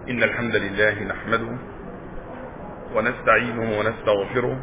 إن الحمد لله نحمده ونستعينه ونستغفره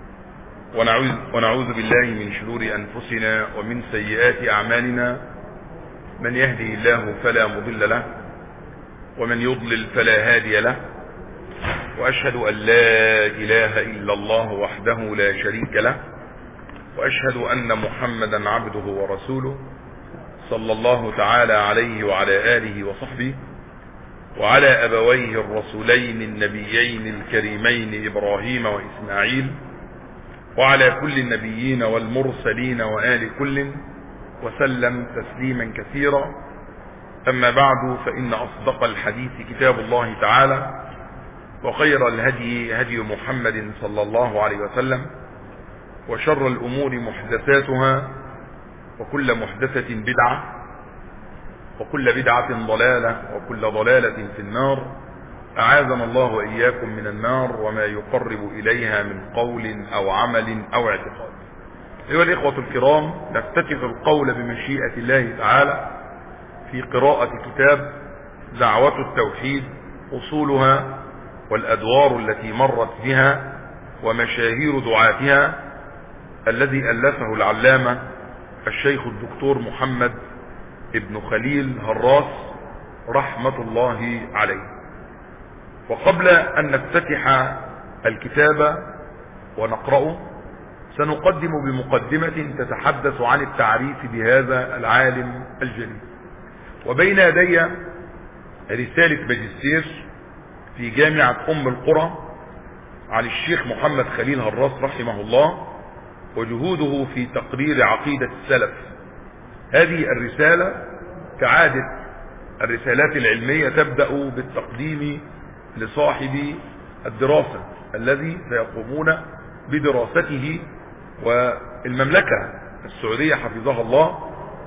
ونعوذ بالله من شرور أنفسنا ومن سيئات أعمالنا. من يهده الله فلا مضل له ومن يضلل فلا هادي له، وأشهد أن لا إله إلا الله وحده لا شريك له، وأشهد أن محمدا عبده ورسوله صلى الله تعالى عليه وعلى آله وصحبه وعلى أبويه الرسولين النبيين الكريمين إبراهيم وإسماعيل وعلى كل النبيين والمرسلين وآل كل وسلم تسليما كثيرا. أما بعد، فإن أصدق الحديث كتاب الله تعالى، وخير الهدي هدي محمد صلى الله عليه وسلم، وشر الأمور محدثاتها، وكل محدثة بدعة، وكل بدعة ضلالة، وكل ضلالة في النار. أعاذنا الله وإياكم من النار وما يقرب إليها من قول أو عمل أو اعتقاد. أيها الإخوة الكرام، نفتتح القول بمشيئة الله تعالى في قراءة كتاب دعوة التوحيد، أصولها والأدوار التي مرت بها ومشاهير دعاتها، الذي ألفه العلامة الشيخ الدكتور محمد ابن خليل هراس رحمة الله عليه. وقبل أن نفتتح الكتاب ونقرأه، سنقدم بمقدمة تتحدث عن التعريف بهذا العالم الجليل. وبين يدي رسالة ماجستير في جامعة أم القرى عن الشيخ محمد خليل هراس رحمه الله، وجهوده في تقرير عقيدة السلف. هذه الرسالة كعادة الرسالات العلمية تبدأ بالتقديم لصاحب الدراسة الذي سيقومون بدراسته. والمملكة السعودية حفظها الله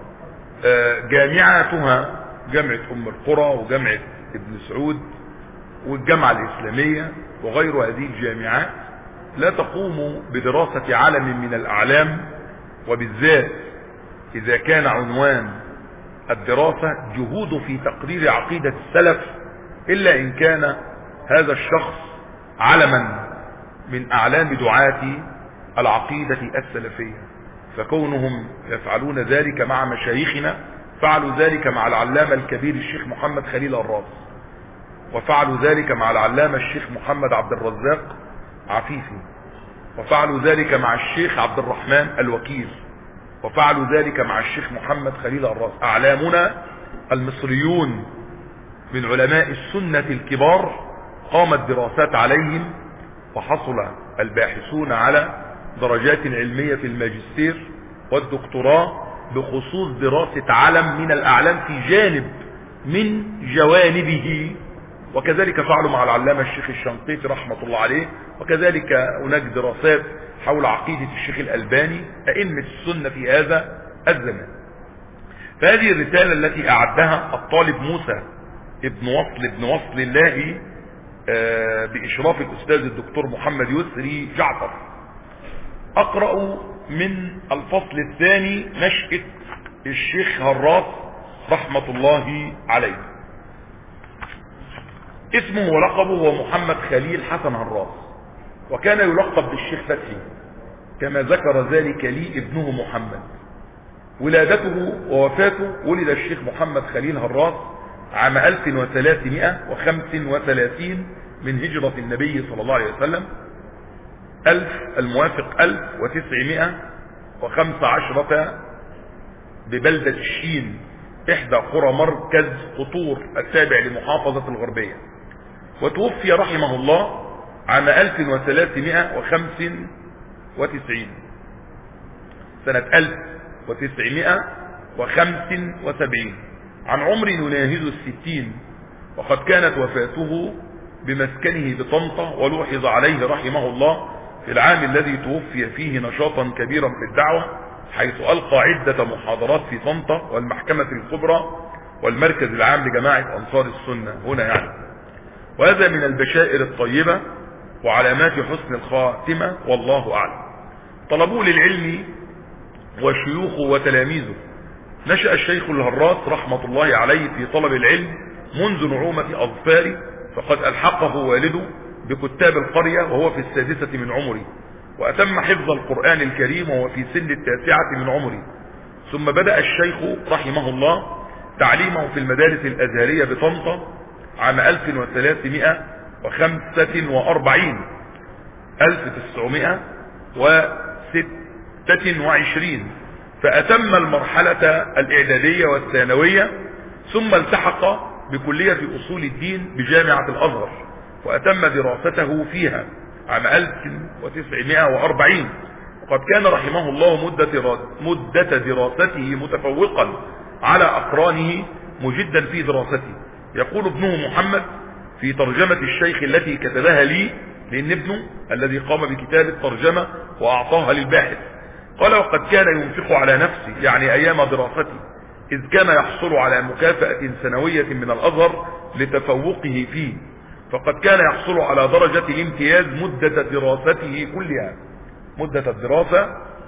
جامعاتها جامعة أم القرى وجامعة ابن سعود والجامعة الإسلامية وغير هذه الجامعات لا تقوم بدراسة علم من الأعلام، وبالذات إذا كان عنوان الدراسة جهود في تقرير عقيدة السلف، إلا إن كان هذا الشخص علما من أعلام دعاة العقيدة السلفية. فكونهم يفعلون ذلك مع مشايخنا، فعلوا ذلك مع العلامة الكبير الشيخ محمد خليل هراس، وفعلوا ذلك مع العلامة الشيخ محمد عبد الرزاق عفيفي، وفعلوا ذلك مع الشيخ عبد الرحمن الوكيل، وفعلوا ذلك مع الشيخ محمد خليل هراس. أعلامنا المصريون من علماء السنة الكبار قامت دراسات عليهم، وحصل الباحثون على درجات علمية في الماجستير والدكتوراه بخصوص دراسة علم من الأعلام في جانب من جوانبه. وكذلك فعلوا مع العلامة الشيخ الشنقيطي رحمة الله عليه، وكذلك هناك دراسات حول عقيدة الشيخ الألباني، أئمة السنة في هذا الزمان. فهذه الرسالة التي أعدها الطالب موسى ابن وصل الله بإشراف الأستاذ الدكتور محمد يسري جعفر. أقرأ من الفصل الثاني، نشأة الشيخ هراس رحمة الله عليه. اسمه ولقبه هو محمد خليل حسن هراس، وكان يلقب بالشيخ فتحي كما ذكر ذلك لي ابنه محمد. ولادته ووفاته: ولد الشيخ محمد خليل هراس عام 1335 من هجرة النبي صلى الله عليه وسلم، الموافق 1915 ببلدة الشين، إحدى قرى مركز قطور التابع لمحافظة الغربية. وتوفي رحمه الله عام 1395 سنة 1975 عن عمر يناهز 60. وقد كانت وفاته بمسكنه بطنطا، ولوحظ عليه رحمه الله في العام الذي توفي فيه نشاطا كبيرا في الدعوة، حيث ألقى عدة محاضرات في طنطا والمحكمة الكبرى والمركز العام لجماعة أنصار السنة هنا يعني. وهذا من البشائر الطيبة وعلامات حسن الخاتمة، والله أعلم. طلبوه للعلم وشيوخه وتلاميذه. نشأ الشيخ الهراس رحمة الله عليه في طلب العلم منذ نعومة أظفاره، فقد ألحقه والده بكتاب القرية وهو في 6 من عمره، وأتم حفظ القرآن الكريم وهو في سن 9 من عمره. ثم بدأ الشيخ رحمه الله تعليمه في المدارس الأزهرية بطنطا عام 1926، فأتم المرحلة الإعدادية والثانوية، ثم التحق بكلية أصول الدين بجامعة الأزهر، وأتم دراسته فيها عام 1940. وقد كان رحمه الله مدة دراسته متفوقا على أقرانه مجدا في دراسته. يقول ابنه محمد في ترجمة الشيخ التي كتبها لي، لأن ابنه الذي قام بكتاب الترجمة وأعطاها للباحث، قال: وقد كان ينفق على نفسه، يعني أيام دراسته، إذ كان يحصل على مكافأة سنوية من الأزهر لتفوقه فيه، فقد كان يحصل على درجة الامتياز مدة دراسته كلها. مدة الدراسة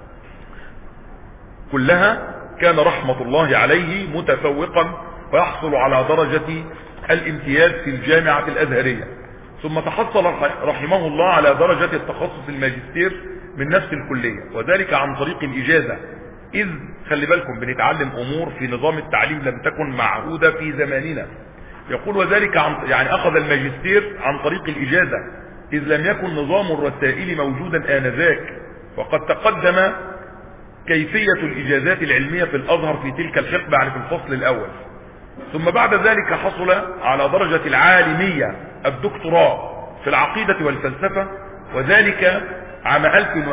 كلها كان رحمة الله عليه متفوقا ويحصل على درجة الامتياز في الجامعة الأزهرية. ثم تحصل رحمه الله على درجة التخصص الماجستير من نفس الكلية، وذلك عن طريق الإجازة، إذ خلي بالكم بنتعلم أمور في نظام التعليم لم تكن معهودة في زماننا. يقول: وذلك يعني أخذ الماجستير عن طريق الإجازة، إذ لم يكن نظام الرسائل موجودا آنذاك، وقد تقدم كيفية الإجازات العلمية في الأزهر في تلك الحقبة، يعني في الفصل الأول. ثم بعد ذلك حصل على درجة العالمية الدكتوراه في العقيدة والفلسفة، وذلك عام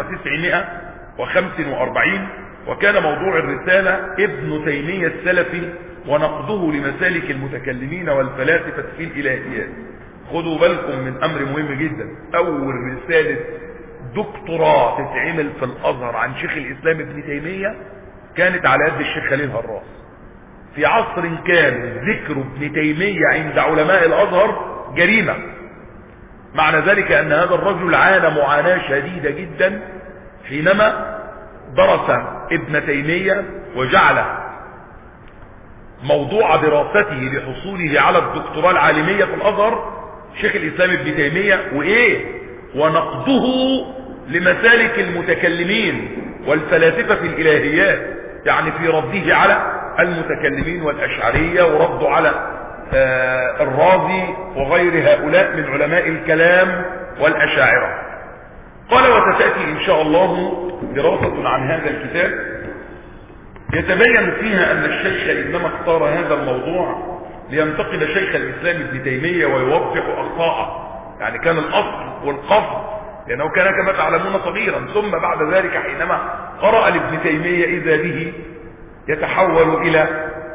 1945، وكان موضوع الرسالة ابن تيمية السلفي ونقده لمسالك المتكلمين والفلاسفة في الإلهيات. خدوا بالكم من أمر مهم جدا، أول رسالة دكتوراه تتعمل في الأزهر عن شيخ الإسلام ابن تيمية كانت على يد الشيخ خليل هراس، في عصر كان ذكر ابن تيمية عند علماء الأزهر جريمة. معنى ذلك أن هذا الرجل عانى معاناة شديدة جدا حينما درس ابن تيمية، وجعل موضوع دراسته لحصوله على الدكتوراه العالمية في الأزهر شيخ الإسلام ابن تيمية، ونقده لمسالك المتكلمين والفلاسفة في الإلهيات، يعني في رده على المتكلمين والأشعرية، ورده على الرازي وغير هؤلاء من علماء الكلام والأشاعرة. قال: وستأتي إن شاء الله دراسة عن هذا الكتاب يتبين فيها أن الشيخ إنما اختار هذا الموضوع لينتقد شيخ الإسلام ابن تيمية ويوضح أخطاءه، يعني كان الأصل والقصد، لأنه كان كما تعلمون صغيرا، ثم بعد ذلك حينما قرأ لابن تيمية إذا به يتحول إلى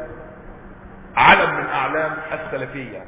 علم من أعلام السلفية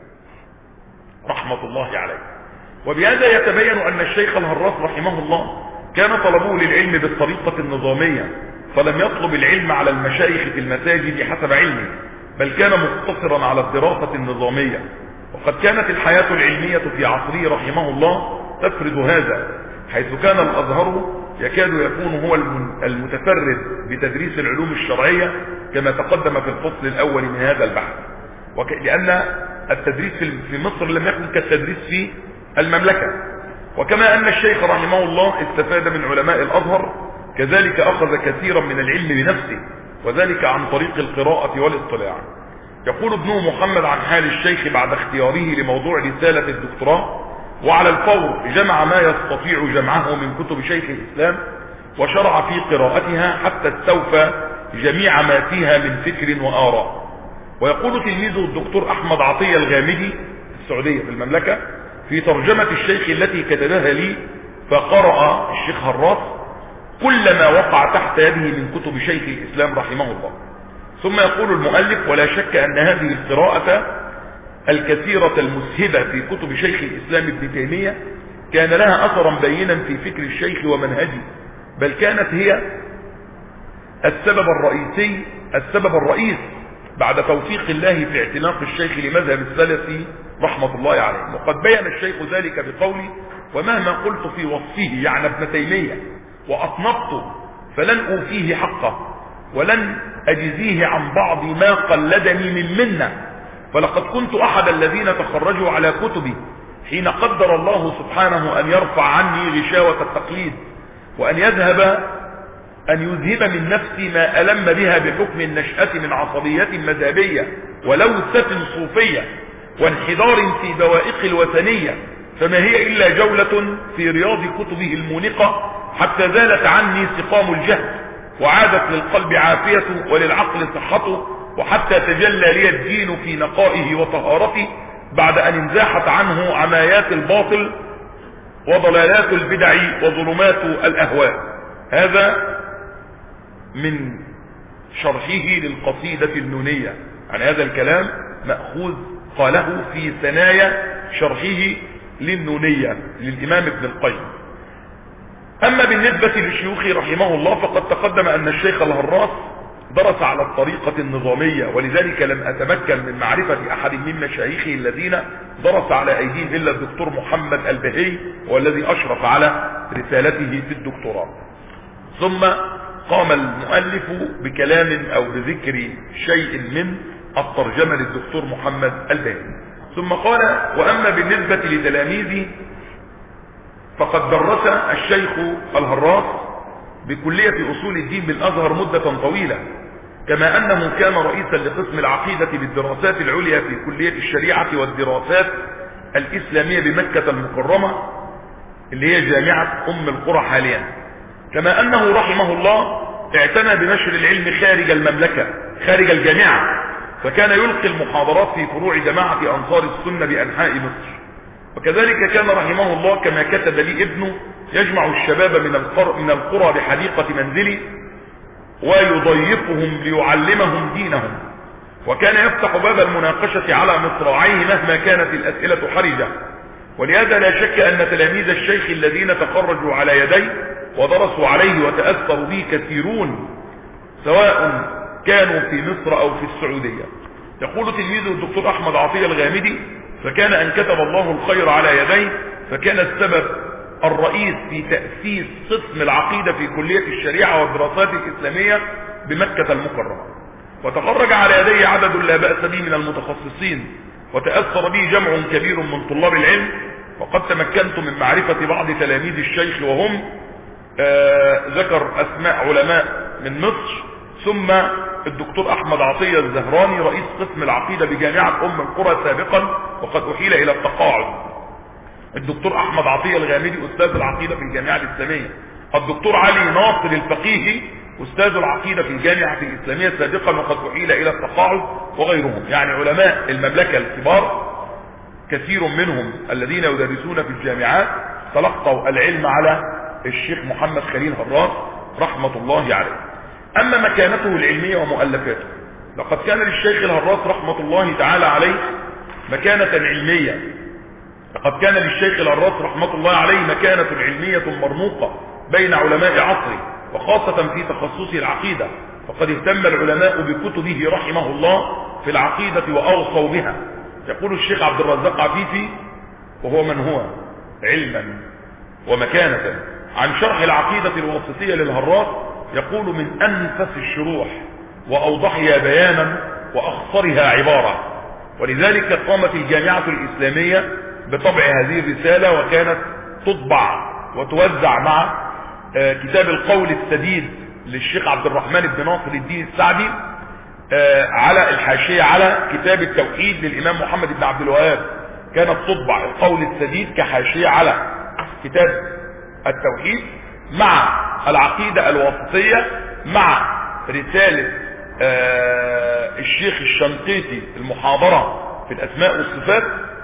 رحمة الله عليه. وبهذا يتبين أن الشيخ الهراس رحمه الله كان طلبه للعلم بالطريقة النظامية، فلم يطلب العلم على المشايخ في المساجد حسب علمه، بل كان مقتصرا على الدراسة النظامية. وقد كانت الحياة العلمية في عصره رحمه الله تفرض هذا، حيث كان الأزهر يكاد يكون هو المتفرد بتدريس العلوم الشرعية كما تقدم في الفصل الأول من هذا البحث، لأن التدريس في مصر لم يكن كالتدريس في المملكة. وكما أن الشيخ رحمه الله استفاد من علماء الأزهر، كذلك أخذ كثيرا من العلم بنفسه، وذلك عن طريق القراءة والاطلاع. يقول ابنه محمد عن حال الشيخ بعد اختياره لموضوع رسالة الدكتوراه: وعلى الفور جمع ما يستطيع جمعه من كتب شيخ الإسلام، وشرع في قراءتها حتى استوفى جميع ما فيها من فكر وآراء. ويقول تلميذه الدكتور أحمد عطية الغامدي في السعودية في المملكة في ترجمة الشيخ التي كتبها لي: فقرأ الشيخ هراس كل ما وقع تحت يده من كتب شيخ الإسلام رحمه الله. ثم يقول المؤلف: ولا شك أن هذه القراءة الكثيرة المسهبة في كتب شيخ الإسلام ابن تيمية كان لها أثرا بينا في فكر الشيخ ومنهجه، بل كانت هي السبب الرئيس بعد توفيق الله في اعتناق الشيخ لمذهب السلف رحمة الله عليه. وقد بين الشيخ ذلك بقوله: ومهما قلت في وصفه، يعني ابن تيمية، وأطنبت فلن أوفيه حقه، ولن أجزيه عن بعض ما قلدني من منه، فلقد كنت أحد الذين تخرجوا على كتبي حين قدر الله سبحانه أن يرفع عني غشاوة التقليد وأن يذهب من نفسي ما ألم بها بحكم النشأة من عصبية مذهبية ولوثة صوفية وانحدار في بوائق الوثنية، فما هي إلا جولة في رياض كتبه المونقة حتى زالت عني سقام الجهل وعادت للقلب عافيته وللعقل صحته، وحتى تجلى لي الدين في نقائه وطهارته بعد أن انزاحت عنه عمايات الباطل وضلالات البدع وظلمات الأهواء. هذا من شرحه للقصيدة النونية. عن هذا الكلام مأخوذ قاله في ثنايا شرحه للنونية للإمام ابن القيم. أما بالنسبة لشيوخه رحمه الله فقد تقدم أن الشيخ الهراس درس على الطريقة النظامية، ولذلك لم أتمكن من معرفة أحد من مشايخه الذين درس على أيديهم إلا الدكتور محمد البهي والذي أشرف على رسالته في الدكتوراه. ثم قام المؤلف بكلام أو بذكر شيء من الترجمة للدكتور محمد البهي، ثم قال: وأما بالنسبة لتلاميذي فقد درس الشيخ الهراس بكلية أصول الدين بالأزهر مدة طويلة، كما أنه كان رئيسا لقسم العقيدة بالدراسات العليا في كلية الشريعة والدراسات الإسلامية بمكة المكرمة اللي هي جامعة أم القرى حاليا، كما أنه رحمه الله اعتنى بنشر العلم خارج المملكة خارج الجامعة، فكان يلقي المحاضرات في فروع جماعة أنصار السنة بأنحاء مصر. وكذلك كان رحمه الله كما كتب لي ابنه يجمع الشباب من القرى بحديقة منزله ويضيفهم ليعلمهم دينهم، وكان يفتح باب المناقشة على مصراعيه مهما كانت الأسئلة حرجة. ولهذا لا شك أن تلاميذ الشيخ الذين تخرجوا على يديه ودرسوا عليه وتأثروا به كثيرون سواء كانوا في مصر أو في السعودية. يقول تلميذه الدكتور أحمد عطية الغامدي: فكان أن كتب الله الخير على يديه، فكان السبب الرئيس في تأسيس قسم العقيدة في كلية الشريعة والدراسات الإسلامية بمكة المكرمة، وتخرج على يديه عدد لا بأس به من المتخصصين، وتأثر به جمع كبير من طلاب العلم. وقد تمكنت من معرفة بعض تلاميذ الشيخ وهم ذكر أسماء علماء من مصر، ثم الدكتور أحمد عطية الزهراني رئيس قسم العقيدة بجامعة أم القرى سابقا وقد أحيل إلى التقاعد، الدكتور أحمد عطية الغامدي أستاذ العقيدة في الجامعة الإسلامية، الدكتور علي ناصر الفقيهي أستاذ العقيدة في الجامعة الإسلامية سابقا وقد أحيل إلى التقاعد، وغيرهم. يعني علماء المملكة الكبار كثير منهم الذين يدرسون في الجامعات تلقوا العلم على الشيخ محمد خليل هراس رحمة الله عليه. أما مكانته العلمية ومؤلفاته، لقد كان للشيخ الهراس رحمة الله تعالى عليه مكانة علمية، لقد كان للشيخ الهراس رحمة الله عليه مكانة علمية مرموقة بين علماء عصره، وخاصة في تخصص العقيدة، فقد اهتم العلماء بكتبه رحمه الله في العقيدة وأوصوا بها. يقول الشيخ عبد الرزاق عفيفي وهو من هو علما ومكانة عن شرح العقيدة الواسطية للهراس، يقول: من أنفس الشروح وأوضحها بيانا وأخصرها عبارة. ولذلك قامت الجامعة الإسلامية بطبع هذه الرسالة، وكانت تطبع وتوزع مع كتاب القول السديد للشيخ عبد الرحمن بن ناصر الدين السعدي على الحاشية على كتاب التوحيد للإمام محمد بن عبد الوهاب. كانت تطبع القول السديد كحاشية على كتاب التوحيد مع العقيدة الواسطية مع رسالة الشيخ الشنقيطي المحاضرة في الأسماء والصفات،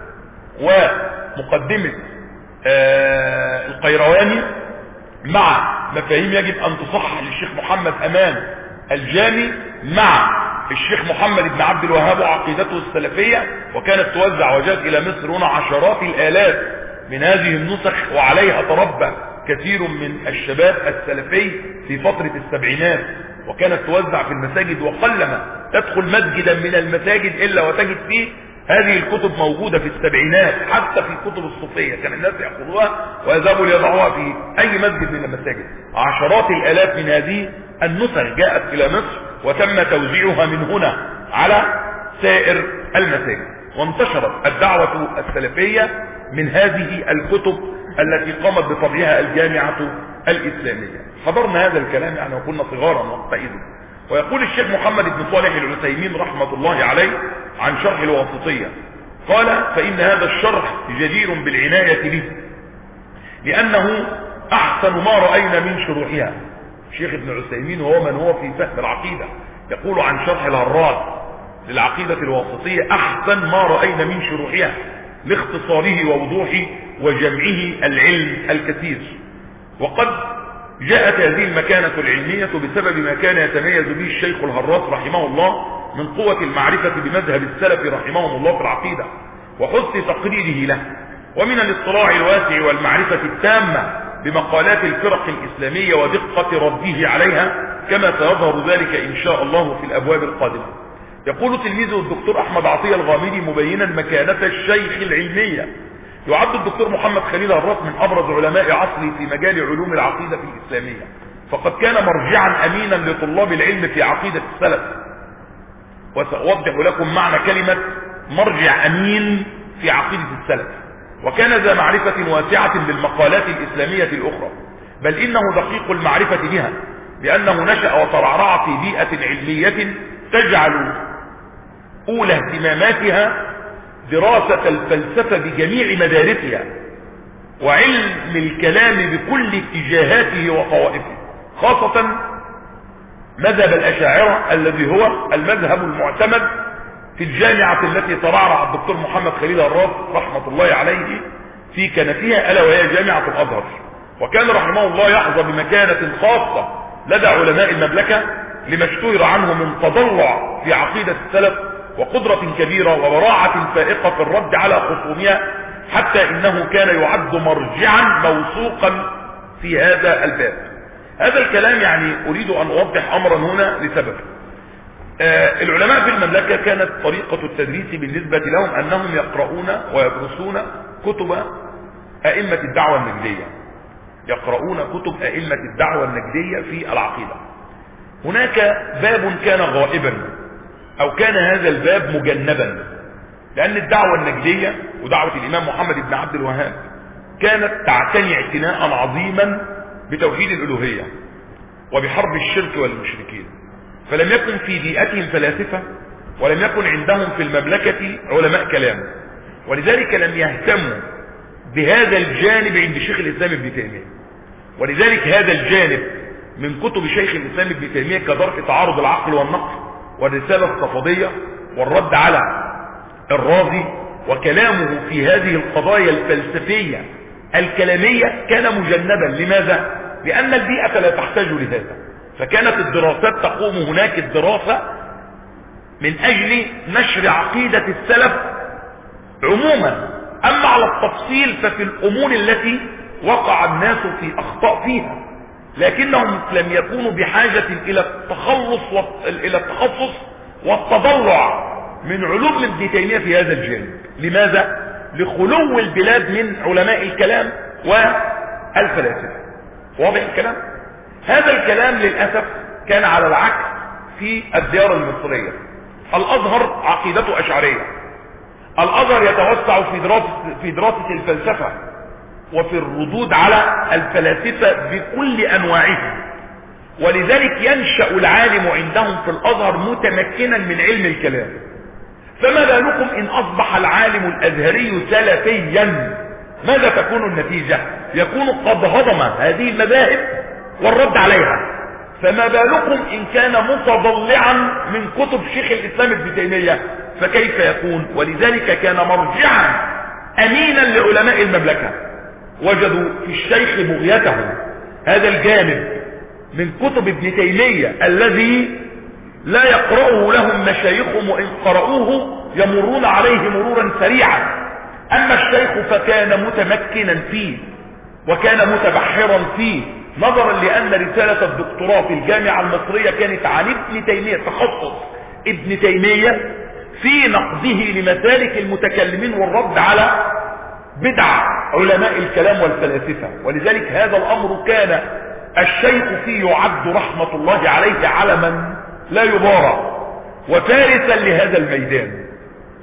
ومقدمة القيرواني مع مفاهيم يجب أن تصحح للشيخ محمد أمان الجامي مع الشيخ محمد بن عبد الوهاب وعقيدته السلفية. وكانت توزع وجاءت إلى مصر هنا عشرات الآلاف من هذه النسخ، وعليها تربى كثير من الشباب السلفي في فترة السبعينات، وكانت توزع في المساجد، وقلما تدخل مسجدا من المساجد إلا وتجد فيه هذه الكتب موجودة في السبعينات. حتى في كتب الصوفية كان الناس يأخذوها ويذهبوا ليضعوها في أي مسجد من المساجد. عشرات الآلاف من هذه النسخ جاءت إلى مصر، وتم توزيعها من هنا على سائر المساجد، وانتشرت الدعوة السلفية من هذه الكتب التي قامت بطبعها الجامعة الإسلامية. حضرنا هذا الكلام يعني وكنا صغارا وقتئذ. ويقول الشيخ محمد بن صالح العثيمين رحمة الله عليه عن شرح الواسطية، قال: فإن هذا الشرح جدير بالعناية به لأنه أحسن ما رأينا من شروحها. الشيخ ابن عثيمين وهو من هو في فهم العقيدة يقول عن شرح الهراس للعقيدة الواسطية: أحسن ما رأينا من شروحها لاختصاره ووضوحه وجمعه العلم الكثير. وقد جاءت هذه المكانة العلمية بسبب ما كان يتميز به الشيخ الهراس رحمه الله من قوة المعرفة بمذهب السلف رحمهم الله في العقيدة وحسن تقريره له، ومن الاطلاع الواسع والمعرفة التامة بمقالات الفرق الإسلامية ودقة رده عليها، كما سيظهر ذلك إن شاء الله في الأبواب القادمة. يقول تلميذه الدكتور أحمد عطية الغامدي مبينا مكانة الشيخ العلمية: يعد الدكتور محمد خليل هراس من أبرز علماء عصره في مجال علوم العقيدة الإسلامية، فقد كان مرجعا أمينا لطلاب العلم في عقيدة السلف. وسأوضح لكم معنى كلمة مرجع أمين في عقيدة السلف. وكان ذا معرفة واسعة بالمقالات الإسلامية الأخرى، بل إنه دقيق المعرفة بها، لأنه نشأ وترعرع في بيئة علمية تجعل أولى اهتماماتها دراسة الفلسفة بجميع مدارسها وعلم الكلام بكل اتجاهاته وطوائفه، خاصة مذهب الأشاعرة الذي هو المذهب المعتمد في الجامعة التي ترعرع الدكتور محمد خليل هراس رحمة الله عليه في كنفها، ألا وهي جامعة الأزهر. وكان رحمه الله يحظى بمكانة خاصة لدى علماء المملكة لما اشتهر عنه من تضلع في عقيدة السلف وقدرة كبيرة وبراعة فائقة في الرد على خصومها، حتى إنه كان يعد مرجعا موثوقا في هذا الباب. هذا الكلام يعني أريد أن أوضح أمرا هنا لسبب. العلماء في المملكة كانت طريقة التدريس بالنسبة لهم أنهم يقرؤون ويدرسون كتب أئمة الدعوة النجدية، يقرؤون كتب أئمة الدعوة النجدية في العقيدة. هناك باب كان غائبا أو كان هذا الباب مجنبا، لأن الدعوة النجدية ودعوة الإمام محمد بن عبد الوهاب كانت تعتني اعتناء عظيما بتوحيد الألوهية وبحرب الشرك والمشركين، فلم يكن في بيئتهم فلاسفة ولم يكن عندهم في المملكة علماء كلام، ولذلك لم يهتموا بهذا الجانب عند شيخ الإسلام ابن تيمية. ولذلك هذا الجانب من كتب شيخ الإسلام ابن تيمية كدرء تعارض العقل والنقل والرسالة الصفدية والرد على الرازي وكلامه في هذه القضايا الفلسفية الكلامية كان مجنبا. لماذا؟ لأن البيئة لا تحتاج لهذا، فكانت الدراسات تقوم هناك الدراسة من أجل نشر عقيدة السلف عموما. أما على التفصيل ففي الأمور التي وقع الناس في أخطاء فيها، لكنهم لم يكونوا بحاجة إلى التخصص والتضرع من علوم ابن تيمية في هذا الجانب. لماذا؟ لخلو البلاد من علماء الكلام والفلاسفة. واضح الكلام؟ هذا الكلام للأسف كان على العكس في الديار المصرية. الأزهر عقيدته أشعرية، الأزهر يتوسع في دراسة الفلسفة وفي الردود على الفلاسفة بكل أنواعهم، ولذلك ينشأ العالم عندهم في الأزهر متمكنا من علم الكلام. فما بالكم إن أصبح العالم الأزهري سلفيا، ماذا تكون النتيجة؟ يكون قد هضم هذه المذاهب والرد عليها. فما بالكم إن كان متضلعا من كتب شيخ الإسلام ابن تيمية، فكيف يكون؟ ولذلك كان مرجعا أمينا لعلماء المملكة، وجدوا في الشيخ بغيته هذا الجانب من كتب ابن تيمية الذي لا يقرأه لهم مشايخهم، وإن قرأوه يمرون عليه مرورا سريعا. أما الشيخ فكان متمكنا فيه وكان متبحرا فيه، نظرا لأن رسالة الدكتوراه في الجامعة المصرية كانت عن ابن تيمية، تخصص ابن تيمية في نقده لمسالك المتكلمين والرد على بدع علماء الكلام والفلاسفة. ولذلك هذا الأمر كان الشيخ فيه يعد رحمة الله عليه علما لا يبارى وفارسا لهذا الميدان.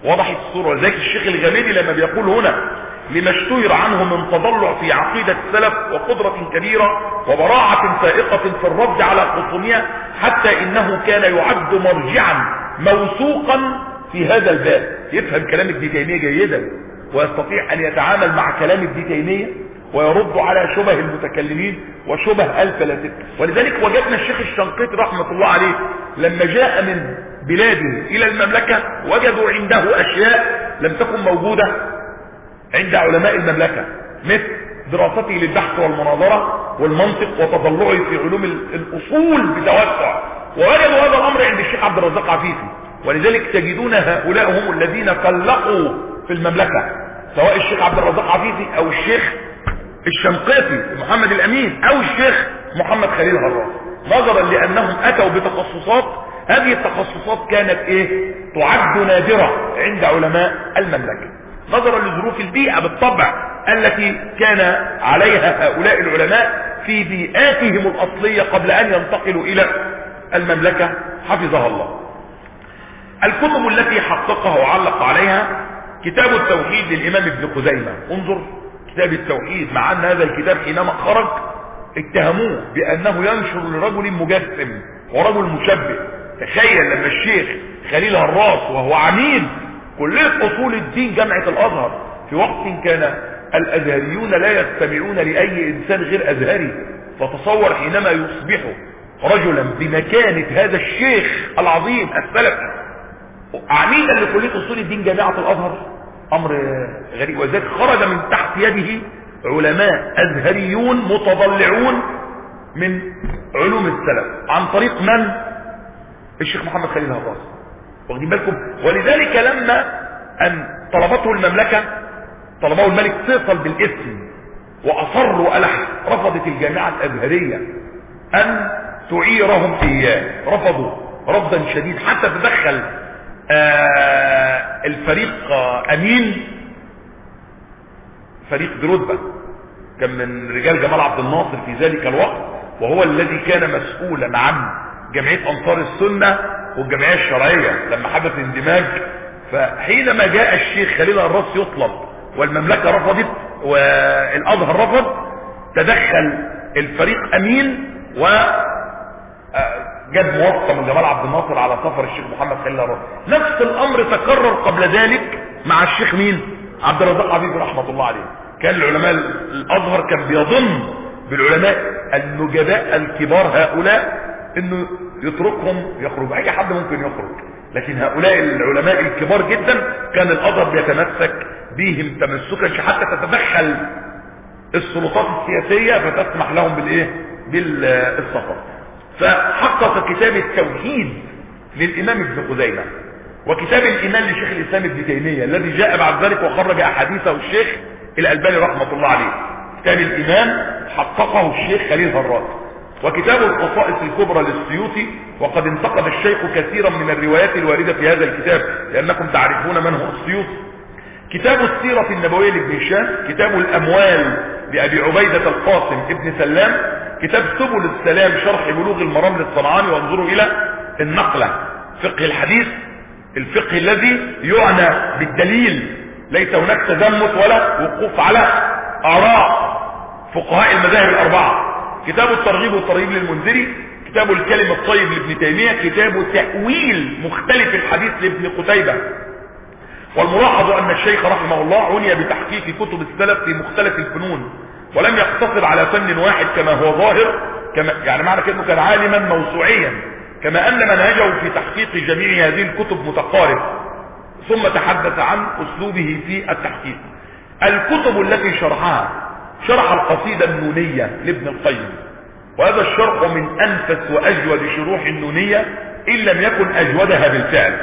وضحت الصورة. ولذلك الشيخ الغامدي لما بيقول هنا لما اشتهر عنه من تضلع في عقيدة السلف وقدرة كبيرة وبراعة فائقة في الرد على خصومها، حتى انه كان يعد مرجعا موثوقا في هذا الباب. يفهم كلام ابن تيمية جيدا ويستطيع ان يتعامل مع كلام ابن تيمية ويرد على شبه المتكلمين وشبه الفلاسفة. ولذلك وجدنا الشيخ الشنقيطي رحمة الله عليه لما جاء من بلاده الى المملكة وجدوا عنده اشياء لم تكن موجودة عند علماء المملكة، مثل دراسته للبحث والمناظرة والمنطق وتضلعه في علوم الاصول بتوسع، ووجدوا هذا الامر عند الشيخ عبد الرزاق عفيفي. ولذلك تجدون هؤلاء هم الذين قلقوا في المملكة، سواء الشيخ عبد الرزاق عفيفي او الشيخ الشنقيطي محمد الامين او الشيخ محمد خليل هراس، نظرا لانهم اتوا بتخصصات، هذه التخصصات كانت تعد نادرة عند علماء المملكة، نظرا لظروف البيئة بالطبع التي كان عليها هؤلاء العلماء في بيئاتهم الاصلية قبل ان ينتقلوا الى المملكة حفظها الله. الكتب التي حققها وعلق عليها كتاب التوحيد للامام ابن خزيمة. انظر كتاب التوحيد، مع ان هذا الكتاب حينما خرج اتهموه بانه ينشر لرجل مجسم ورجل مشبه. تخيل لما الشيخ خليل هراس وهو عميد كلية اصول الدين جامعة الازهر في وقت كان الازهريون لا يستمعون لاي انسان غير ازهري، فتصور حينما يصبح رجلا بمكانة هذا الشيخ العظيم السلفي عميدا لكلية اصول الدين جامعة الازهر، امر غريب. وذلك خرج من تحت يده علماء ازهريون متضلعون من علوم السلف عن طريق من؟ الشيخ محمد خليل هراس، واخدين بالكم؟ ولذلك لما ان طلبته المملكة، طلبه الملك فيصل بالاسم واصروا ألح، رفضت الجامعة الازهرية ان تعيرهم اياه، رفضوا رفضا شديد، حتى تدخل الفريق امين، فريق درودبا كان من رجال جمال عبد الناصر في ذلك الوقت، وهو الذي كان مسؤولا عن جمعية انصار السنة والجمعية الشرعية لما حدث اندماج. فحينما جاء الشيخ خليل هراس يطلب والمملكة رفضت والازهر رفض، تدخل الفريق امين جاب موافقة من جمال عبد الناصر على سفر الشيخ محمد خليل هراس. نفس الامر تكرر قبل ذلك مع الشيخ مين؟ عبد الرزاق عفيفي رحمة الله عليه. كان العلماء الازهر كان بيظن بالعلماء النجباء الكبار هؤلاء انه يتركهم يخرج، اي حد ممكن يخرج، لكن هؤلاء العلماء الكبار جدا كان الازهر بيتمسك بهم تمسكا حتى تتدخل السلطات السياسية فتسمح لهم بالسفر. فحقق كتاب التوحيد للامام ابن خزيمة، وكتاب الايمان لشيخ الاسلام ابن تيمية الذي جاء بعد ذلك وخرج احاديثه الشيخ الالباني رحمة الله عليه. كتاب الايمان حققه الشيخ خليل هراس. وكتاب القصائص الكبرى للسيوطي، وقد انتقد الشيخ كثيرا من الروايات الواردة في هذا الكتاب لانكم تعرفون من هو السيوطي. كتاب السيرة النبوية لابن هشام، كتاب الاموال لابي عبيدة القاسم ابن سلام، كتاب سبل السلام شرح بلوغ المرام للصنعاني. وانظروا الى النقلة، فقه الحديث، الفقه الذي يعنى بالدليل، ليس هناك تزمت ولا وقوف على اراء فقهاء المذاهب الاربعة. كتاب الترغيب والترهيب للمنذري، كتاب الكلم الطيب لابن تيمية، كتاب تأويل مختلف الحديث لابن قتيبة. والملاحظ ان الشيخ رحمه الله عني بتحقيق كتب السلف في مختلف الفنون، ولم يقتصر على فن واحد كما هو ظاهر، يعني معنى كده كان عالما موسوعيا، كما ان منهجه في تحقيق جميع هذه الكتب متقارب. ثم تحدث عن اسلوبه في التحقيق. الكتب التي شرحها، شرح القصيدة النونية لابن القيم، وهذا الشرح من انفس واجود شروح النونية ان لم يكن اجودها بالفعل،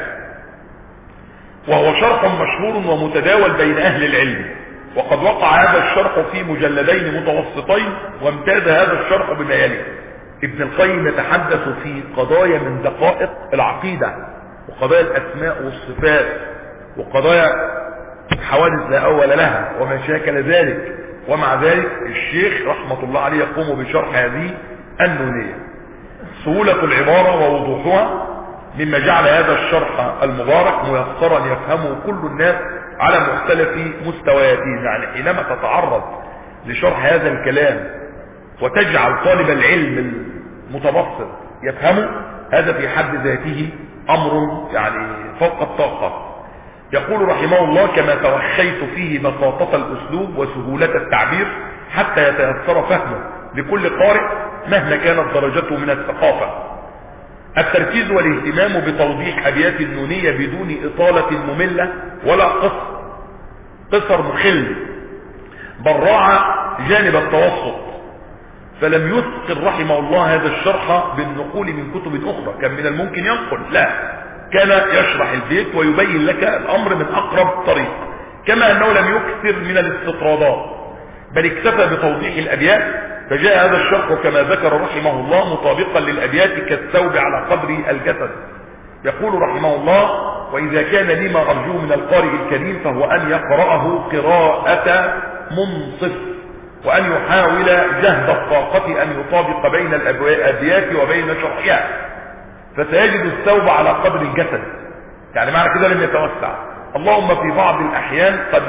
وهو شرح مشهور ومتداول بين اهل العلم. وقد وقع هذا الشرح في مجلدين متوسطين، وامتاز هذا الشرح بما يلي. ابن القيم يتحدث في قضايا من دقائق العقيدة، وقضايا الاسماء والصفات، وقضايا حوادث لا اول لها وما شاكل ذلك. ومع ذلك الشيخ رحمة الله عليه يقوم بشرح هذه النونية. سهولة العبارة ووضوحها، مما جعل هذا الشرح المبارك ميسرا يفهمه كل الناس على مختلف مستوياتهم. يعني حينما تتعرض لشرح هذا الكلام وتجعل طالب العلم المتبسط يفهمه، هذا في حد ذاته امر يعني فوق الطاقة. يقول رحمه الله: كما توخيت فيه بساطة الاسلوب وسهولة التعبير حتى يتيسر فهمه لكل قارئ مهما كانت درجته من الثقافة. التركيز والاهتمام بتوضيح ابيات النونية بدون اطالة مملة ولا قصر مخل، بل راعى جانب التوسط، فلم يثقل رحمه الله هذا الشرح بالنقول من كتب اخرى. كان من الممكن ينقل، لا، كان يشرح البيت ويبين لك الامر من اقرب طريق، كما انه لم يكثر من الاستطرادات بل اكتفى بتوضيح الابيات. فجاء هذا الشرح كما ذكر رحمه الله مطابقا للابيات كالثوب على قدر الجسد. يقول رحمه الله: واذا كان لي ما ارجوه من القارئ الكريم فهو ان يقرأه قراءة منصف، وان يحاول جهد الطاقة ان يطابق بين الابيات وبين شرحها، فسيجد الثوب على قدر الجسد. يعني معنى كده لم يتوسع. اللهم في بعض الاحيان قد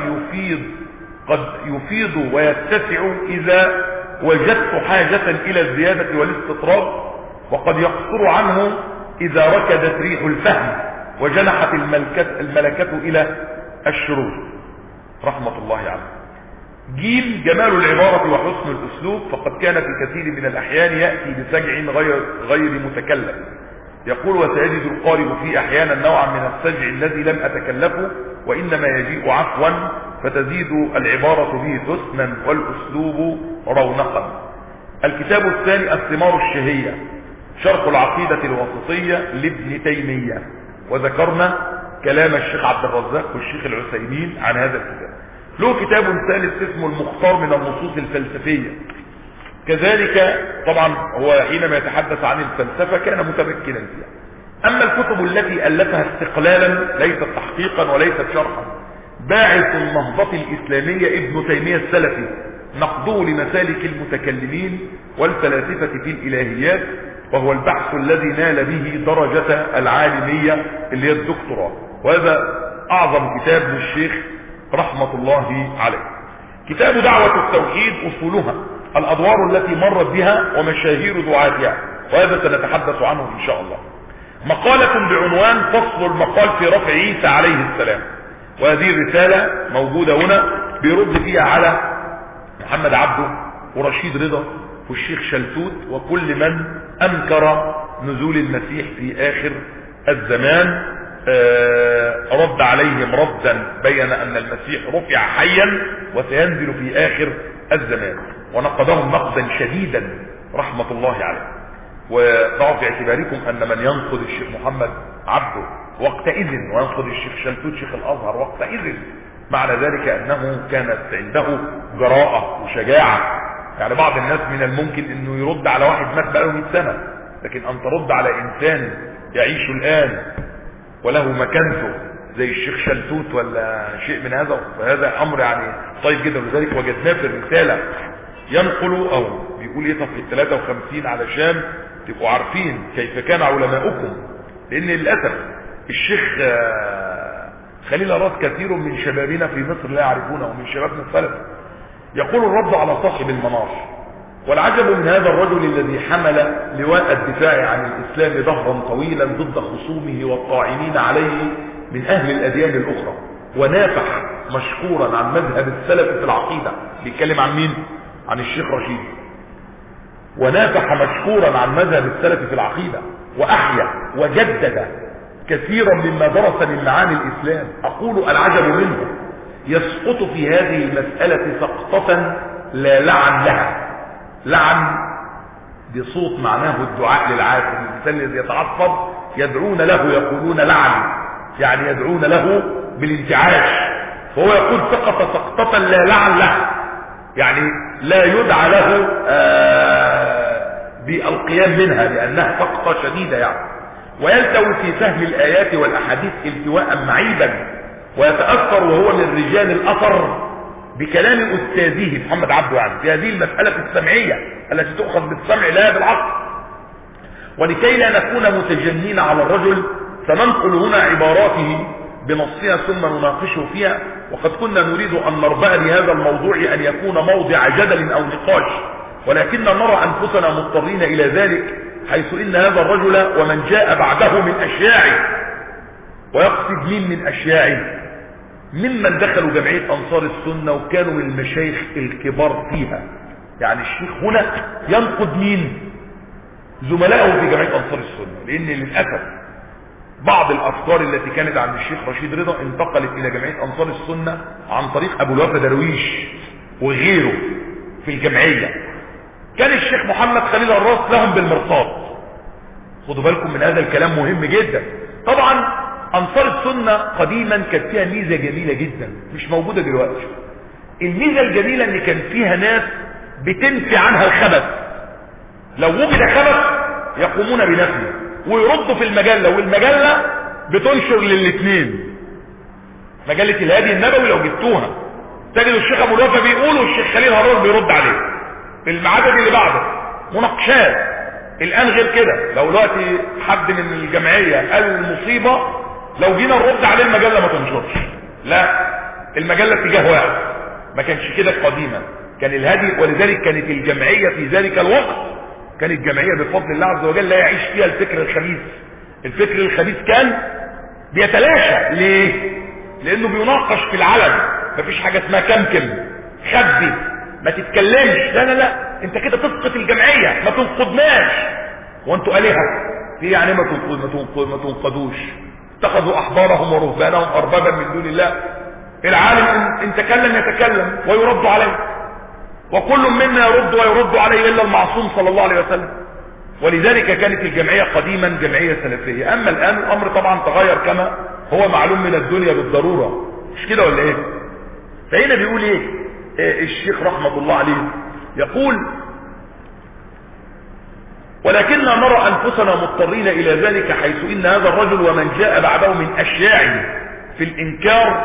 يفيض ويتسع اذا وجدت حاجة الى الزيادة والاستطراد، وقد يقصر عنه اذا ركدت ريح الفهم وجنحت الملكة الى الشرور، رحمة الله عليه. جيم: جمال العبارة وحسن الاسلوب، فقد كان في كثير من الاحيان يأتي بسجع غير متكلف. يقول: وسيجد القارئ في احيانا نوعا من السجع الذي لم اتكلفه، وانما يجيء عفوا، فتزيد العبارة به حسنا والاسلوب رونقا. الكتاب الثاني: الثمار الشهية، شرح العقيدة الوسطية لابن تيمية، وذكرنا كلام الشيخ عبد الرزاق والشيخ العثيمين عن هذا الكتاب. له كتاب ثالث اسمه المختار من النصوص الفلسفية، كذلك طبعا هو حينما يتحدث عن الفلسفة كان متمكنا فيها. اما الكتب التي الفها استقلالا ليست تحقيقا وليست شرحا: باعث النهضة الاسلامية ابن تيمية السلفي، نقده لمسالك المتكلمين والفلاسفة في الالهيات، وهو البحث الذي نال به درجة العالمية اللي هي الدكتوراه، وهذا اعظم كتاب للشيخ رحمة الله عليه. كتاب دعوة التوحيد، اصولها، الادوار التي مرت بها ومشاهير دعاتها، وهذا سنتحدث عنه ان شاء الله. مقالة بعنوان فصل المقال في رفع عيسى عليه السلام، وهذه الرسالة موجودة هنا بيرد فيها على محمد عبده ورشيد رضا والشيخ شلتوت وكل من انكر نزول المسيح في اخر الزمان. رد عليهم ردا بين ان المسيح رفع حيا وسينزل في اخر الزمان، ونقدهم نقدا شديدا رحمة الله عليه. وضعوا في اعتباركم ان من ينقد الشيخ محمد عبده وقتئذ وينقد الشيخ شلتوت شيخ الازهر وقتئذ، معنى ذلك انه كانت عنده جراءة وشجاعة. يعني بعض الناس من الممكن انه يرد على واحد مات بقاله 100 سنة، لكن ان ترد على انسان يعيش الان وله مكانته زي الشيخ شلتوت ولا شيء من هذا، فهذا امر يعني طيب جدا. ولذلك وجدناه في الرسالة ينقل او بيقول ايه صفحة 53 علشان تبقوا عارفين كيف كان علماؤكم، لان للأسف الشيخ خليل أراس كثير من شبابنا في مصر لا يعرفونه ومن شبابنا السلف. يقول الرد على صاحب المنار: والعجب من هذا الرجل الذي حمل لواء الدفاع عن الإسلام ظهرا طويلا ضد خصومه والطاعنين عليه من أهل الأديان الأخرى، ونافح مشكورا عن مذهب السلف في العقيدة. بيتكلم عن مين؟ عن الشيخ رشيد. ونافح مشكورا عن مذهب السلف في العقيدة، وأحيا وجدد كثيرا مما درس من معاني الإسلام. أقول العجب منه يسقط في هذه المسألة سقطة لا لعن لها. لعن بصوت معناه الدعاء للعاصي، الإنسان الذي يتعصب يدعون له يقولون لعن، يعني يدعون له بالانتعاش، فهو يقول سقط سقطة لا لعن لها، يعني لا يدعى له بالقيام منها لأنها سقطة شديدة يعني. ويلتوي في فهم الآيات والأحاديث التواء معيبا، ويتأثر وهو من رجال الأثر بكلام أستاذه محمد عبده يعني في هذه المسألة السمعية التي تؤخذ بالسمع لا بالعقل. ولكي لا نكون متجنين على الرجل سننقل هنا عباراته بنصها ثم نناقشه فيها، وقد كنا نريد أن نربأ بهذا الموضوع أن يكون موضع جدل أو نقاش، ولكننا نرى أنفسنا مضطرين إلى ذلك، حيث إن هذا الرجل ومن جاء بعده من أشياعه، ويقصد من أشياعه ممن دخلوا جمعية أنصار السنة وكانوا من المشايخ الكبار فيها. يعني الشيخ هنا ينقد مين؟ زملائه في جمعية أنصار السنة، لأن للأسف بعض الأفكار التي كانت عند الشيخ رشيد رضا انتقلت إلى جمعية أنصار السنة عن طريق أبو الوفا درويش وغيره في الجمعية. كان الشيخ محمد خليل الراس لهم بالمرصاد. خدوا بالكم من هذا الكلام مهم جدا. طبعا أنصار السنة قديما كانت فيها ميزة جميلة جدا مش موجودة دلوقتي. الميزة الجميلة ان كان فيها ناس بتنفي عنها الخبث، لو وجد خبث يقومون بنفيه ويردوا في المجلة، والمجلة بتنشر للاثنين. مجلة الهادي النبوي لو جبتوها تجدوا الشيخ ابو الوفا بيقول والشيخ خليل هارون بيرد عليه في العدد اللي بعده مناقشات. الان غير كده، لو دلوقتي حد من الجمعية قال المصيبة لو جينا نرد عليه المجلة ما تنشرش، لا المجلة اتجاه واحد. ما كانش كده قديما، كان الهادي، ولذلك كانت الجمعية في ذلك الوقت كانت جمعية بفضل الله عز وجل لا يعيش فيها الفكر الخبيث. الفكر الخبيث كان بيتلاشى. ليه؟ لانه بيناقش في العلن، مفيش حاجة اسمها كمكم خبي ما تتكلمش، لا لا لا انت كده تسقط الجمعية، ما تنقضناش وانتوا آلهة في يعني ما تنقضوش. اتخذوا احبارهم ورهبانهم اربابا من دون الله. العالم ان تكلم يتكلم ويرد عليه، وكل منا يرد ويرد عليه الا المعصوم صلى الله عليه وسلم. ولذلك كانت الجمعية قديما جمعية سلفية. اما الان الامر طبعا تغير كما هو معلوم من الدنيا بالضرورة، مش كده ولا ايه؟ فهنا بيقول ايه الشيخ رحمة الله عليه؟ يقول ولكننا نرى أنفسنا مضطرين إلى ذلك، حيث إن هذا الرجل ومن جاء بعده من أشياعه في الإنكار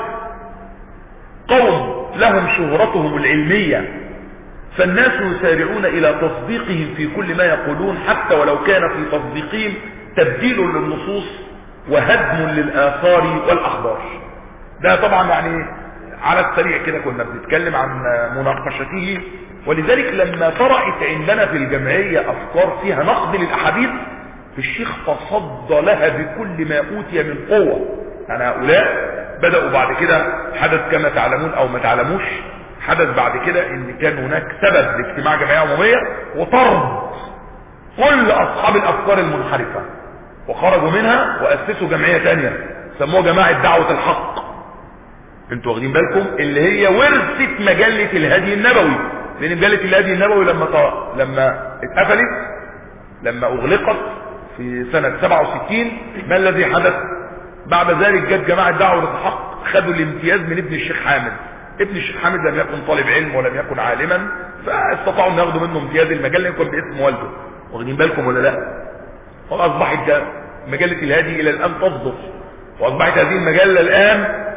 قوم لهم شهرتهم العلمية، فالناس يسارعون إلى تصديقهم في كل ما يقولون، حتى ولو كان في تصديقهم تبديل للنصوص وهدم للآثار والأخبار. ده طبعا يعني على السريع كده كنا بنتكلم عن مناقشته. ولذلك لما طرأت عندنا في الجمعية أفكار فيها نقد للأحاديث، الشيخ تصدى لها بكل ما أوتي من قوة. يعني هؤلاء بدأوا بعد كده، حدث كما تعلمون أو ما تعلموش، حدث بعد كده إن كان هناك سبب لاجتماع جمعية عمومية وطرد كل أصحاب الأفكار المنحرفة، وخرجوا منها وأسسوا جمعية تانية سموها جماعة دعوة الحق. انتوا واخدين بالكم؟ اللي هي ورثة مجلة الهادي النبوي. لان مجلة الهادي النبوي لما اتقفلت، لما اغلقت في سنة 67، ما الذي حدث؟ بعد ذلك جت جماعة دعوة الحق خدوا الامتياز من ابن الشيخ حامد. ابن الشيخ حامد لم يكن طالب علم ولم يكن عالما، فاستطاعوا ان ياخدوا منه امتياز المجلة يكون باسم والده. واخدين بالكم ولا لا؟ واصبحت مجلة الهادي الى الان تصدر، واصبحت هذه المجلة الان